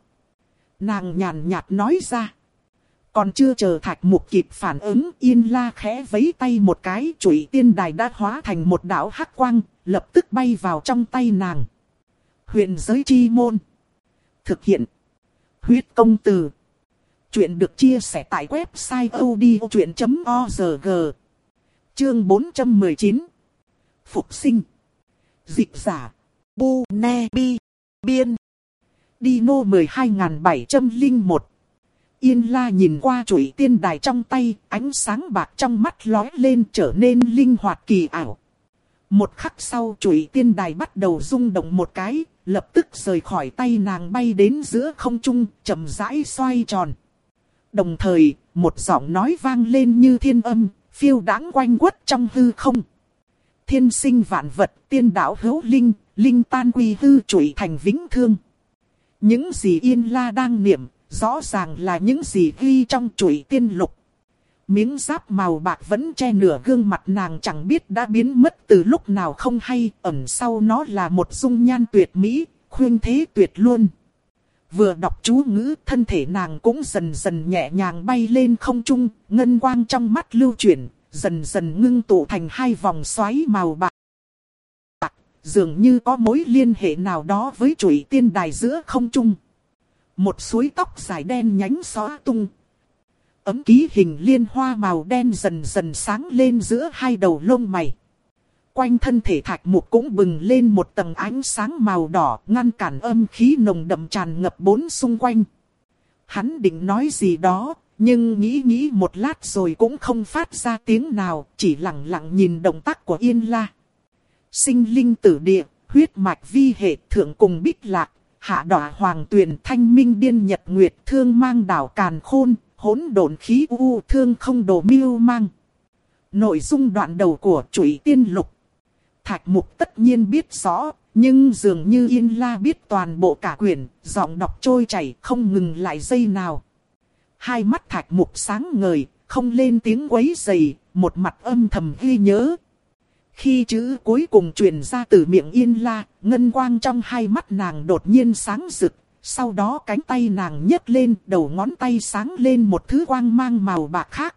Nàng nhàn nhạt nói ra. Còn chưa chờ Thạch Mục kịp phản ứng, Yên La khẽ vẫy tay một cái, chùy tiên đài đã hóa thành một đạo hắc quang, lập tức bay vào trong tay nàng. Huyền giới chi môn. Thực hiện. Huyết công từ. Chuyện được chia sẻ tại website audiochuyện chấm org. Chương bốn trăm mười chín. Phục sinh. Dịch giả. Bu Ne Bi. Biên. Dino mười hai nghìn bảy trăm lẻ một. Yên La nhìn qua chuỗi tiên đài trong tay, ánh sáng bạc trong mắt lóe lên trở nên linh hoạt kỳ ảo. Một khắc sau chuỗi tiên đài bắt đầu rung động một cái, lập tức rời khỏi tay nàng bay đến giữa không trung, chậm rãi xoay tròn. Đồng thời, một giọng nói vang lên như thiên âm, phiêu đãng quanh quất trong hư không. Thiên sinh vạn vật, tiên đạo hữu linh, linh tan quy hư trụy thành vĩnh thương. Những gì Yên La đang niệm, rõ ràng là những gì ghi trong trụy tiên lục. Miếng giáp màu bạc vẫn che nửa gương mặt nàng, chẳng biết đã biến mất từ lúc nào không hay, ẩn sau nó là một dung nhan tuyệt mỹ, khuynh thế tuyệt luôn. Vừa đọc chú ngữ, thân thể nàng cũng dần dần nhẹ nhàng bay lên không trung, ngân quang trong mắt lưu chuyển, dần dần ngưng tụ thành hai vòng xoáy màu bạc. Dường như có mối liên hệ nào đó với chuỗi tiên đài giữa không trung. Một suối tóc dài đen nhánh xõa tung. Ấm ký hình liên hoa màu đen dần dần sáng lên giữa hai đầu lông mày. Quanh thân thể Thạch Mục cũng bừng lên một tầng ánh sáng màu đỏ, ngăn cản âm khí nồng đậm tràn ngập bốn xung quanh. Hắn định nói gì đó, nhưng nghĩ nghĩ một lát rồi cũng không phát ra tiếng nào, chỉ lặng lặng nhìn động tác của Yên La. Sinh linh tử địa, huyết mạch vi hệ, thượng cùng bích lạc, hạ đọa hoàng tuyền, thanh minh điên nhật nguyệt, thương mang đảo càn khôn, hỗn độn khí u, thương không đồ miêu mang. Nội dung đoạn đầu của chuỗi tiên lục. Thạch Mục tất nhiên biết rõ, nhưng dường như Yên La biết toàn bộ cả quyển, giọng đọc trôi chảy không ngừng lại giây nào. Hai mắt Thạch Mục sáng ngời, không lên tiếng quấy rầy, một mặt âm thầm ghi nhớ. Khi chữ cuối cùng truyền ra từ miệng Yên La, ngân quang trong hai mắt nàng đột nhiên sáng rực. Sau đó cánh tay nàng nhấc lên, đầu ngón tay sáng lên một thứ quang mang màu bạc khác.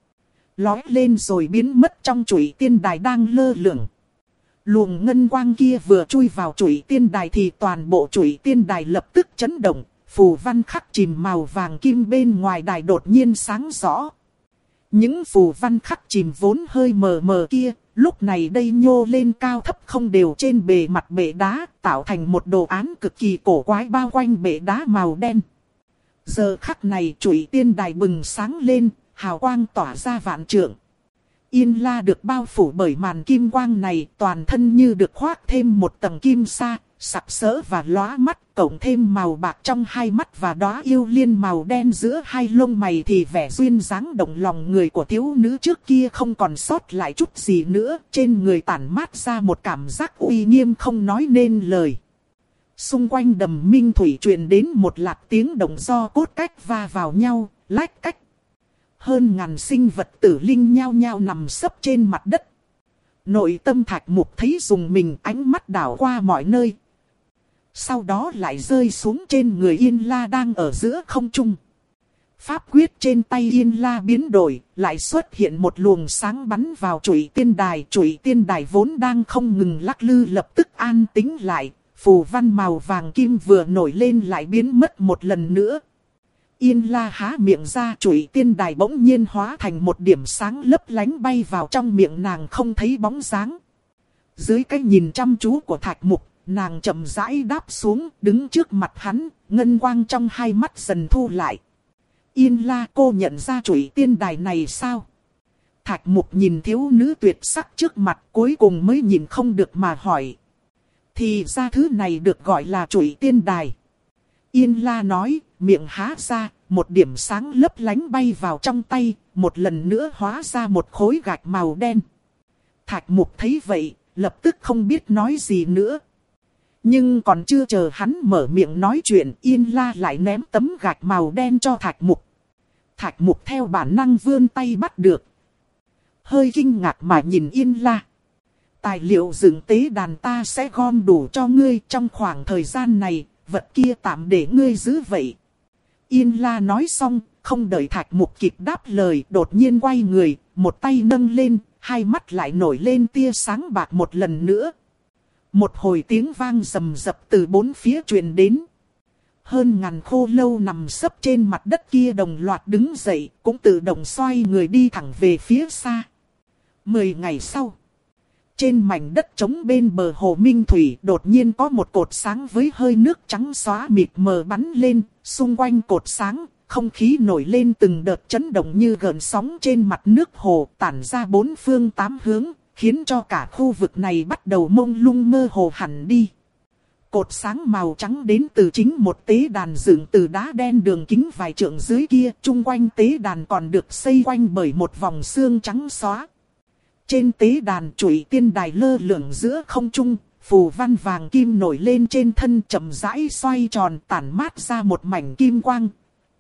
Lói lên rồi biến mất trong chuỗi tiên đài đang lơ lửng. Luồng ngân quang kia vừa chui vào chuỗi tiên đài thì toàn bộ chuỗi tiên đài lập tức chấn động. Phù văn khắc chìm màu vàng kim bên ngoài đài đột nhiên sáng rõ. Những phù văn khắc chìm vốn hơi mờ mờ kia, lúc này đây nhô lên cao thấp không đều trên bề mặt bệ đá, tạo thành một đồ án cực kỳ cổ quái bao quanh bệ đá màu đen. Giờ khắc này chuỗi tiên đài bừng sáng lên, hào quang tỏa ra vạn trượng. Yên La được bao phủ bởi màn kim quang này, toàn thân như được khoác thêm một tầng kim sa, sặc sỡ và lóa mắt, cộng thêm màu bạc trong hai mắt và đóa yêu liên màu đen giữa hai lông mày thì vẻ duyên dáng động lòng người của thiếu nữ trước kia không còn sót lại chút gì nữa, trên người tản mát ra một cảm giác uy nghiêm không nói nên lời. Xung quanh đầm minh thủy truyền đến một loạt tiếng động do cốt cách va vào nhau, lách cách. Hơn ngàn sinh vật tử linh nhao nhao nằm sấp trên mặt đất. Nội tâm Thạch Mục thấy dùng mình, ánh mắt đảo qua mọi nơi. Sau đó lại rơi xuống trên người Yên La đang ở giữa không trung. Pháp quyết trên tay Yên La biến đổi, lại xuất hiện một luồng sáng bắn vào chuỗi tiên đài. Chuỗi tiên đài vốn đang không ngừng lắc lư lập tức an tĩnh lại. Phù văn màu vàng kim vừa nổi lên lại biến mất một lần nữa. Yên La há miệng ra, chuỗi tiên đài bỗng nhiên hóa thành một điểm sáng lấp lánh bay vào trong miệng nàng không thấy bóng dáng. Dưới cái nhìn chăm chú của Thạch Mục, nàng chậm rãi đáp xuống, đứng trước mặt hắn, ngân quang trong hai mắt dần thu lại. Yên La, cô nhận ra chuỗi tiên đài này sao? Thạch Mục nhìn thiếu nữ tuyệt sắc trước mặt, cuối cùng mới nhìn không được mà hỏi. Thì ra thứ này được gọi là chuỗi tiên đài. Yên La nói, miệng há ra, một điểm sáng lấp lánh bay vào trong tay, một lần nữa hóa ra một khối gạch màu đen. Thạch Mục thấy vậy, lập tức không biết nói gì nữa. Nhưng còn chưa chờ hắn mở miệng nói chuyện, Yên La lại ném tấm gạch màu đen cho Thạch Mục. Thạch Mục theo bản năng vươn tay bắt được. Hơi kinh ngạc mà nhìn Yên La. Tài liệu dựng tế đàn ta sẽ gom đủ cho ngươi trong khoảng thời gian này, vật kia tạm để ngươi giữ vậy. Yên La nói xong, không đợi Thạch Mục kịp đáp lời, đột nhiên quay người, một tay nâng lên, hai mắt lại nổi lên tia sáng bạc một lần nữa. Một hồi tiếng vang rầm rập từ bốn phía truyền đến. hơn ngàn khô lâu nằm sấp trên mặt đất kia đồng loạt đứng dậy, cũng tự động xoay người đi thẳng về phía xa. Mười ngày sau, trên mảnh đất trống bên bờ hồ Minh Thủy đột nhiên có một cột sáng với hơi nước trắng xóa mịt mờ bắn lên, xung quanh cột sáng, không khí nổi lên từng đợt chấn động như gợn sóng trên mặt nước hồ tản ra bốn phương tám hướng, khiến cho cả khu vực này bắt đầu mông lung mơ hồ hẳn đi. Cột sáng màu trắng đến từ chính một tế đàn dựng từ đá đen đường kính vài trượng dưới kia, chung quanh tế đàn còn được xây quanh bởi một vòng xương trắng xóa. Trên tế đàn chuỗi tiên đài lơ lửng giữa không trung, phù văn vàng kim nổi lên trên thân chậm rãi xoay tròn tản mát ra một mảnh kim quang.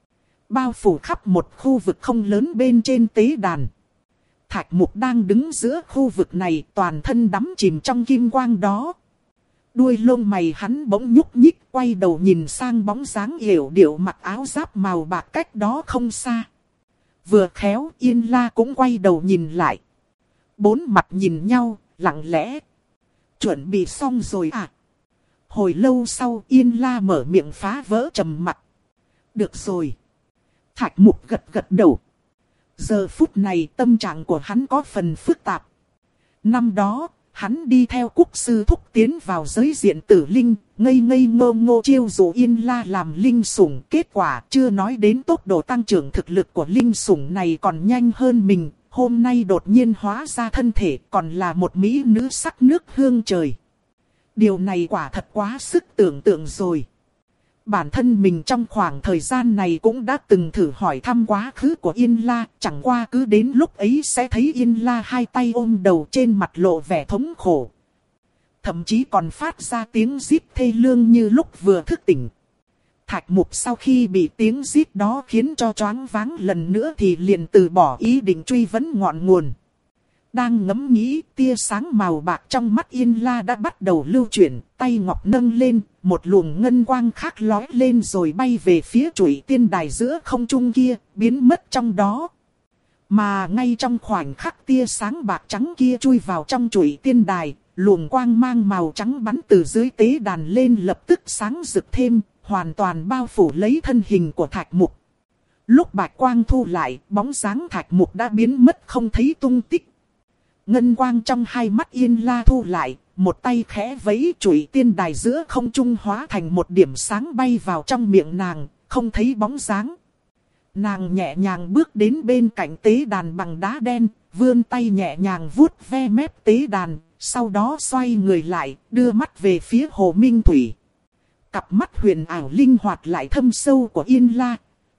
Bao phủ khắp một khu vực không lớn bên trên tế đàn. Thạch Mục đang đứng giữa khu vực này toàn thân đắm chìm trong kim quang đó. Đuôi lông mày hắn bỗng nhúc nhích quay đầu nhìn sang bóng dáng yểu điệu mặc áo giáp màu bạc cách đó không xa. Vừa khéo Yên La cũng quay đầu nhìn lại. Bốn mặt nhìn nhau, lặng lẽ. Chuẩn bị xong rồi à? Hồi lâu sau Yên La mở miệng phá vỡ trầm mặc. Được rồi. Thạch Mục gật gật đầu. Giờ phút này tâm trạng của hắn có phần phức tạp. Năm đó, hắn đi theo Cúc Sư Thúc tiến vào giới diện tử linh, ngây ngây ngô ngô chiêu dụ Yên La làm linh sủng. Kết quả chưa nói đến tốc độ tăng trưởng thực lực của linh sủng này còn nhanh hơn mình. Hôm nay đột nhiên hóa ra thân thể còn là một mỹ nữ sắc nước hương trời. Điều này quả thật quá sức tưởng tượng rồi. Bản thân mình trong khoảng thời gian này cũng đã từng thử hỏi thăm quá khứ của Yên La. Chẳng qua cứ đến lúc ấy sẽ thấy Yên La hai tay ôm đầu trên mặt lộ vẻ thống khổ. Thậm chí còn phát ra tiếng rít thê lương như lúc vừa thức tỉnh. Thạch Mục sau khi bị tiếng rít đó khiến cho choáng váng lần nữa thì liền từ bỏ ý định truy vấn ngọn nguồn. Đang ngẫm nghĩ, tia sáng màu bạc trong mắt Yên La đã bắt đầu lưu chuyển, tay ngọc nâng lên, một luồng ngân quang khác lói lên rồi bay về phía chuỗi tiên đài giữa không trung kia, biến mất trong đó. Mà ngay trong khoảnh khắc tia sáng bạc trắng kia chui vào trong chuỗi tiên đài, luồng quang mang màu trắng bắn từ dưới tế đàn lên lập tức sáng rực thêm, hoàn toàn bao phủ lấy thân hình của Thạch Mục. Lúc bạch quang thu lại, bóng dáng Thạch Mục đã biến mất không thấy tung tích. Ngân quang trong hai mắt Yên La thu lại, một tay khẽ vẫy chuỗi tiên đài giữa không trung hóa thành một điểm sáng bay vào trong miệng nàng, không thấy bóng dáng. Nàng nhẹ nhàng bước đến bên cạnh tế đàn bằng đá đen, vươn tay nhẹ nhàng vuốt ve mép tế đàn, sau đó xoay người lại, đưa mắt về phía hồ Minh Thủy. Cặp mắt huyền ảo linh hoạt lại thâm sâu của Yên La.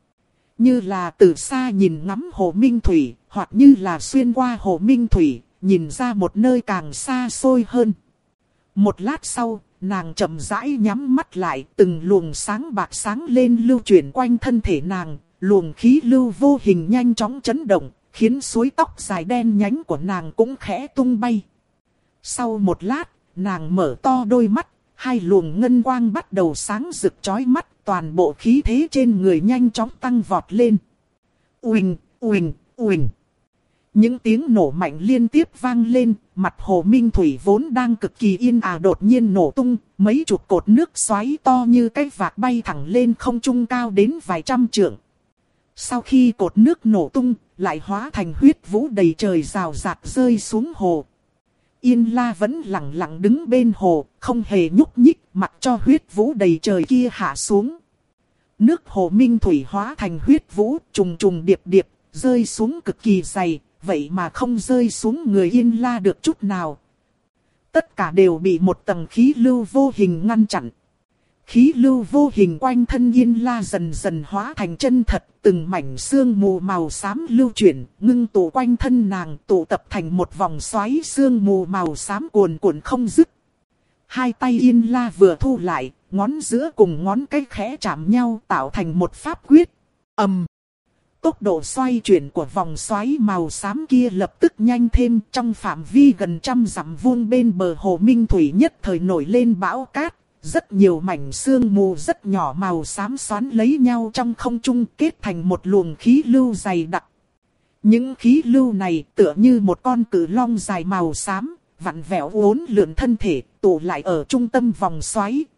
Như là từ xa nhìn ngắm hồ Minh Thủy, hoặc như là xuyên qua hồ Minh Thủy, nhìn ra một nơi càng xa xôi hơn. Một lát sau, nàng chậm rãi nhắm mắt lại, từng luồng sáng bạc sáng lên lưu chuyển quanh thân thể nàng, luồng khí lưu vô hình nhanh chóng chấn động, khiến suối tóc dài đen nhánh của nàng cũng khẽ tung bay. Sau một lát, nàng mở to đôi mắt, hai luồng ngân quang bắt đầu sáng rực chói mắt, toàn bộ khí thế trên người nhanh chóng tăng vọt lên. Uỳnh, uỳnh, uỳnh. Những tiếng nổ mạnh liên tiếp vang lên, mặt hồ Minh Thủy vốn đang cực kỳ yên ả đột nhiên nổ tung, mấy chục cột nước xoáy to như cái vạc bay thẳng lên không trung cao đến vài trăm trượng. Sau khi cột nước nổ tung, lại hóa thành huyết vũ đầy trời rào rạt rơi xuống hồ. Yên La vẫn lặng lặng đứng bên hồ, không hề nhúc nhích, mặc cho huyết vũ đầy trời kia hạ xuống. Nước hồ Minh Thủy hóa thành huyết vũ, trùng trùng điệp điệp, rơi xuống cực kỳ dày, vậy mà không rơi xuống người Yên La được chút nào. Tất cả đều bị một tầng khí lưu vô hình ngăn chặn. Khí lưu vô hình quanh thân Yên La dần dần hóa thành chân thật, từng mảnh sương mù màu xám lưu chuyển, ngưng tụ quanh thân nàng, tụ tập thành một vòng xoáy sương mù màu xám cuồn cuộn không dứt. Hai tay Yên La vừa thu lại, ngón giữa cùng ngón cái khẽ chạm nhau tạo thành một pháp quyết. Ầm. Tốc độ xoay chuyển của vòng xoáy màu xám kia lập tức nhanh thêm, trong phạm vi gần trăm dặm vuông bên bờ hồ Minh Thủy nhất thời nổi lên bão cát. Rất nhiều mảnh sương mù rất nhỏ màu xám xoắn lấy nhau trong không trung kết thành một luồng khí lưu dày đặc. Những khí lưu này tựa như một con cự long dài màu xám, vặn vẹo uốn lượn thân thể, tụ lại ở trung tâm vòng xoáy,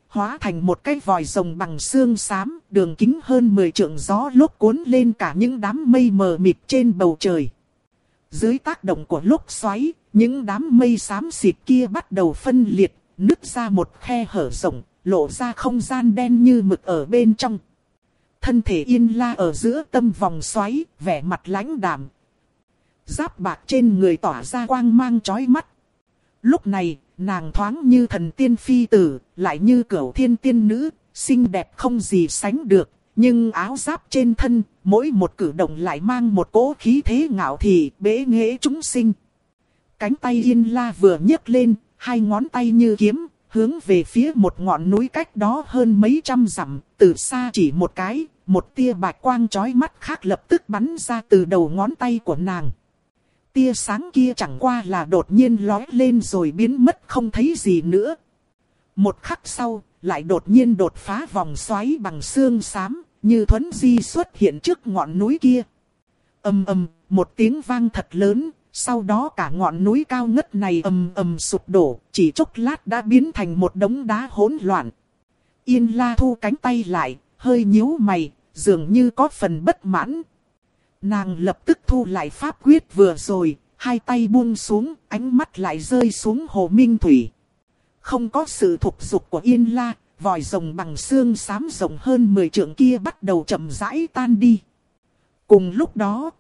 hóa thành một cái vòi rồng bằng xương xám, đường kính hơn mười trượng, gió lốc cuốn lên cả những đám mây mờ mịt trên bầu trời. Dưới tác động của lốc xoáy, những đám mây xám xịt kia bắt đầu phân liệt, nứt ra một khe hở rộng, lộ ra không gian đen như mực ở bên trong. Thân thể Yên La ở giữa tâm vòng xoáy, vẻ mặt lãnh đạm. Giáp bạc trên người tỏa ra quang mang chói mắt. Lúc này, nàng thoáng như thần tiên phi tử, lại như cửu thiên tiên nữ, xinh đẹp không gì sánh được. Nhưng áo giáp trên thân, mỗi một cử động lại mang một cỗ khí thế ngạo thị, bế nghệ chúng sinh. Cánh tay Yên La vừa nhấc lên, hai ngón tay như kiếm, hướng về phía một ngọn núi cách đó hơn mấy trăm dặm, từ xa chỉ một cái, một tia bạch quang chói mắt khác lập tức bắn ra từ đầu ngón tay của nàng. Tia sáng kia chẳng qua là đột nhiên lói lên rồi biến mất không thấy gì nữa. Một khắc sau, lại đột nhiên đột phá vòng xoáy bằng xương xám, như thuấn di xuất hiện trước ngọn núi kia. Ầm ầm, một tiếng vang thật lớn, sau đó cả ngọn núi cao ngất này ầm ầm sụp đổ, chỉ chốc lát đã biến thành một đống đá hỗn loạn. Yên La thu cánh tay lại, hơi nhíu mày, dường như có phần bất mãn. Nàng lập tức thu lại pháp quyết vừa rồi, hai tay buông xuống, ánh mắt lại rơi xuống hồ minh thủy. Không có sự thúc giục của Yên La, vòi rồng bằng xương xám rộng hơn mười trượng kia bắt đầu chậm rãi tan đi. Cùng lúc đó,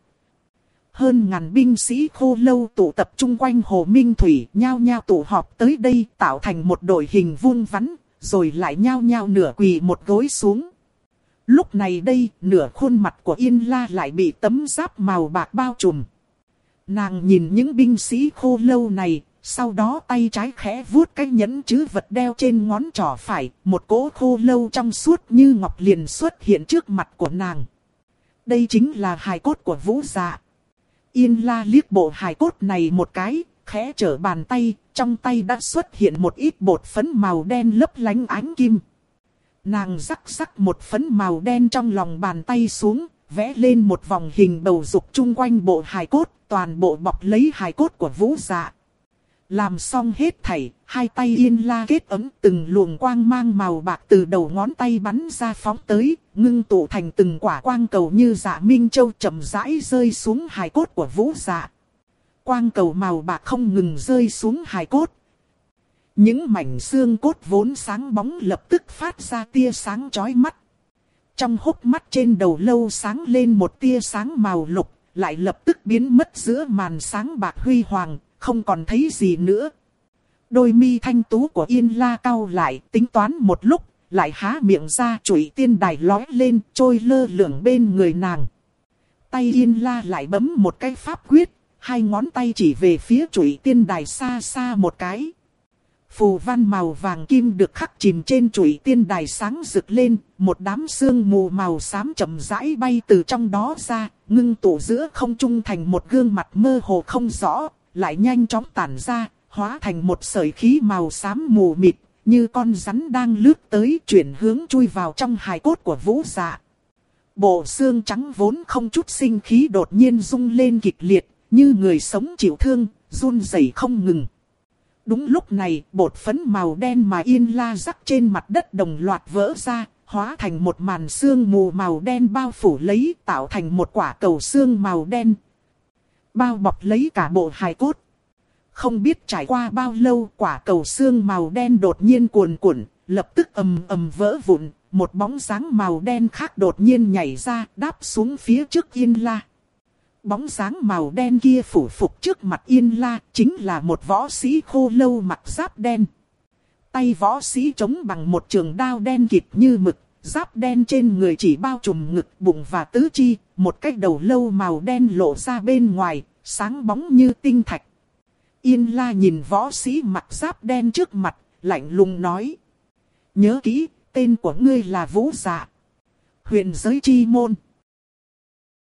hơn ngàn binh sĩ Khô Lâu tụ tập chung quanh hồ minh thủy, nhao nhao tụ họp tới đây tạo thành một đội hình vuông vắn, rồi lại nhao nhao nửa quỳ một gối xuống. Lúc này đây, nửa khuôn mặt của Yên La lại bị tấm giáp màu bạc bao trùm. Nàng nhìn những binh sĩ Khô Lâu này, sau đó tay trái khẽ vuốt cái nhẫn chữ vật đeo trên ngón trỏ phải, một cỗ Khô Lâu trong suốt như ngọc liền xuất hiện trước mặt của nàng. Đây chính là hài cốt của Vũ Dạ. Yên La liếc bộ hài cốt này một cái, khẽ trở bàn tay, trong tay đã xuất hiện một ít bột phấn màu đen lấp lánh ánh kim. Nàng rắc rắc một phấn màu đen trong lòng bàn tay xuống, vẽ lên một vòng hình bầu dục chung quanh bộ hài cốt, toàn bộ bọc lấy hài cốt của Vũ Dạ. Làm xong hết thảy, hai tay Yên La kết ấm, từng luồng quang mang màu bạc từ đầu ngón tay bắn ra phóng tới, ngưng tụ thành từng quả quang cầu như dạ minh châu chậm rãi rơi xuống hài cốt của Vũ Dạ. Quang cầu màu bạc không ngừng rơi xuống hài cốt. Những mảnh xương cốt vốn sáng bóng lập tức phát ra tia sáng chói mắt. Trong hốc mắt trên đầu lâu sáng lên một tia sáng màu lục, lại lập tức biến mất giữa màn sáng bạc huy hoàng, không còn thấy gì nữa. Đôi mi thanh tú của Yên La cau lại, tính toán một lúc, lại há miệng ra, chủy tiên đài lói lên, trôi lơ lửng bên người nàng. Tay Yên La lại bấm một cái pháp quyết, hai ngón tay chỉ về phía chủy tiên đài xa xa một cái. Phù văn màu vàng kim được khắc chìm trên chủy tiên đài sáng rực lên, một đám sương mù màu xám chậm rãi bay từ trong đó ra, ngưng tụ giữa không trung thành một gương mặt mơ hồ không rõ, lại nhanh chóng tản ra, hóa thành một sợi khí màu xám mù mịt, như con rắn đang lướt tới, chuyển hướng chui vào trong hài cốt của Vũ Dạ. Bộ xương trắng vốn không chút sinh khí đột nhiên rung lên kịch liệt, như người sống chịu thương, run rẩy không ngừng. Đúng lúc này, bột phấn màu đen mà Yên La rắc trên mặt đất đồng loạt vỡ ra, hóa thành một màn sương mù màu đen bao phủ lấy, tạo thành một quả cầu xương màu đen, bao bọc lấy cả bộ hài cốt. Không biết trải qua bao lâu, quả cầu xương màu đen đột nhiên cuồn cuộn, lập tức ầm ầm vỡ vụn, một bóng dáng màu đen khác đột nhiên nhảy ra, đáp xuống phía trước Yên La. Bóng dáng màu đen kia phủ phục trước mặt Yên La, chính là một võ sĩ Khô Lâu mặc giáp đen. Tay võ sĩ chống bằng một trường đao đen kịt như mực, giáp đen trên người chỉ bao trùm ngực, bụng và tứ chi, một cái đầu lâu màu đen lộ ra bên ngoài, sáng bóng như tinh thạch. Yên La nhìn võ sĩ mặc giáp đen trước mặt, lạnh lùng nói: nhớ kỹ, tên của ngươi là Vũ Dạ, huyền giới chi môn.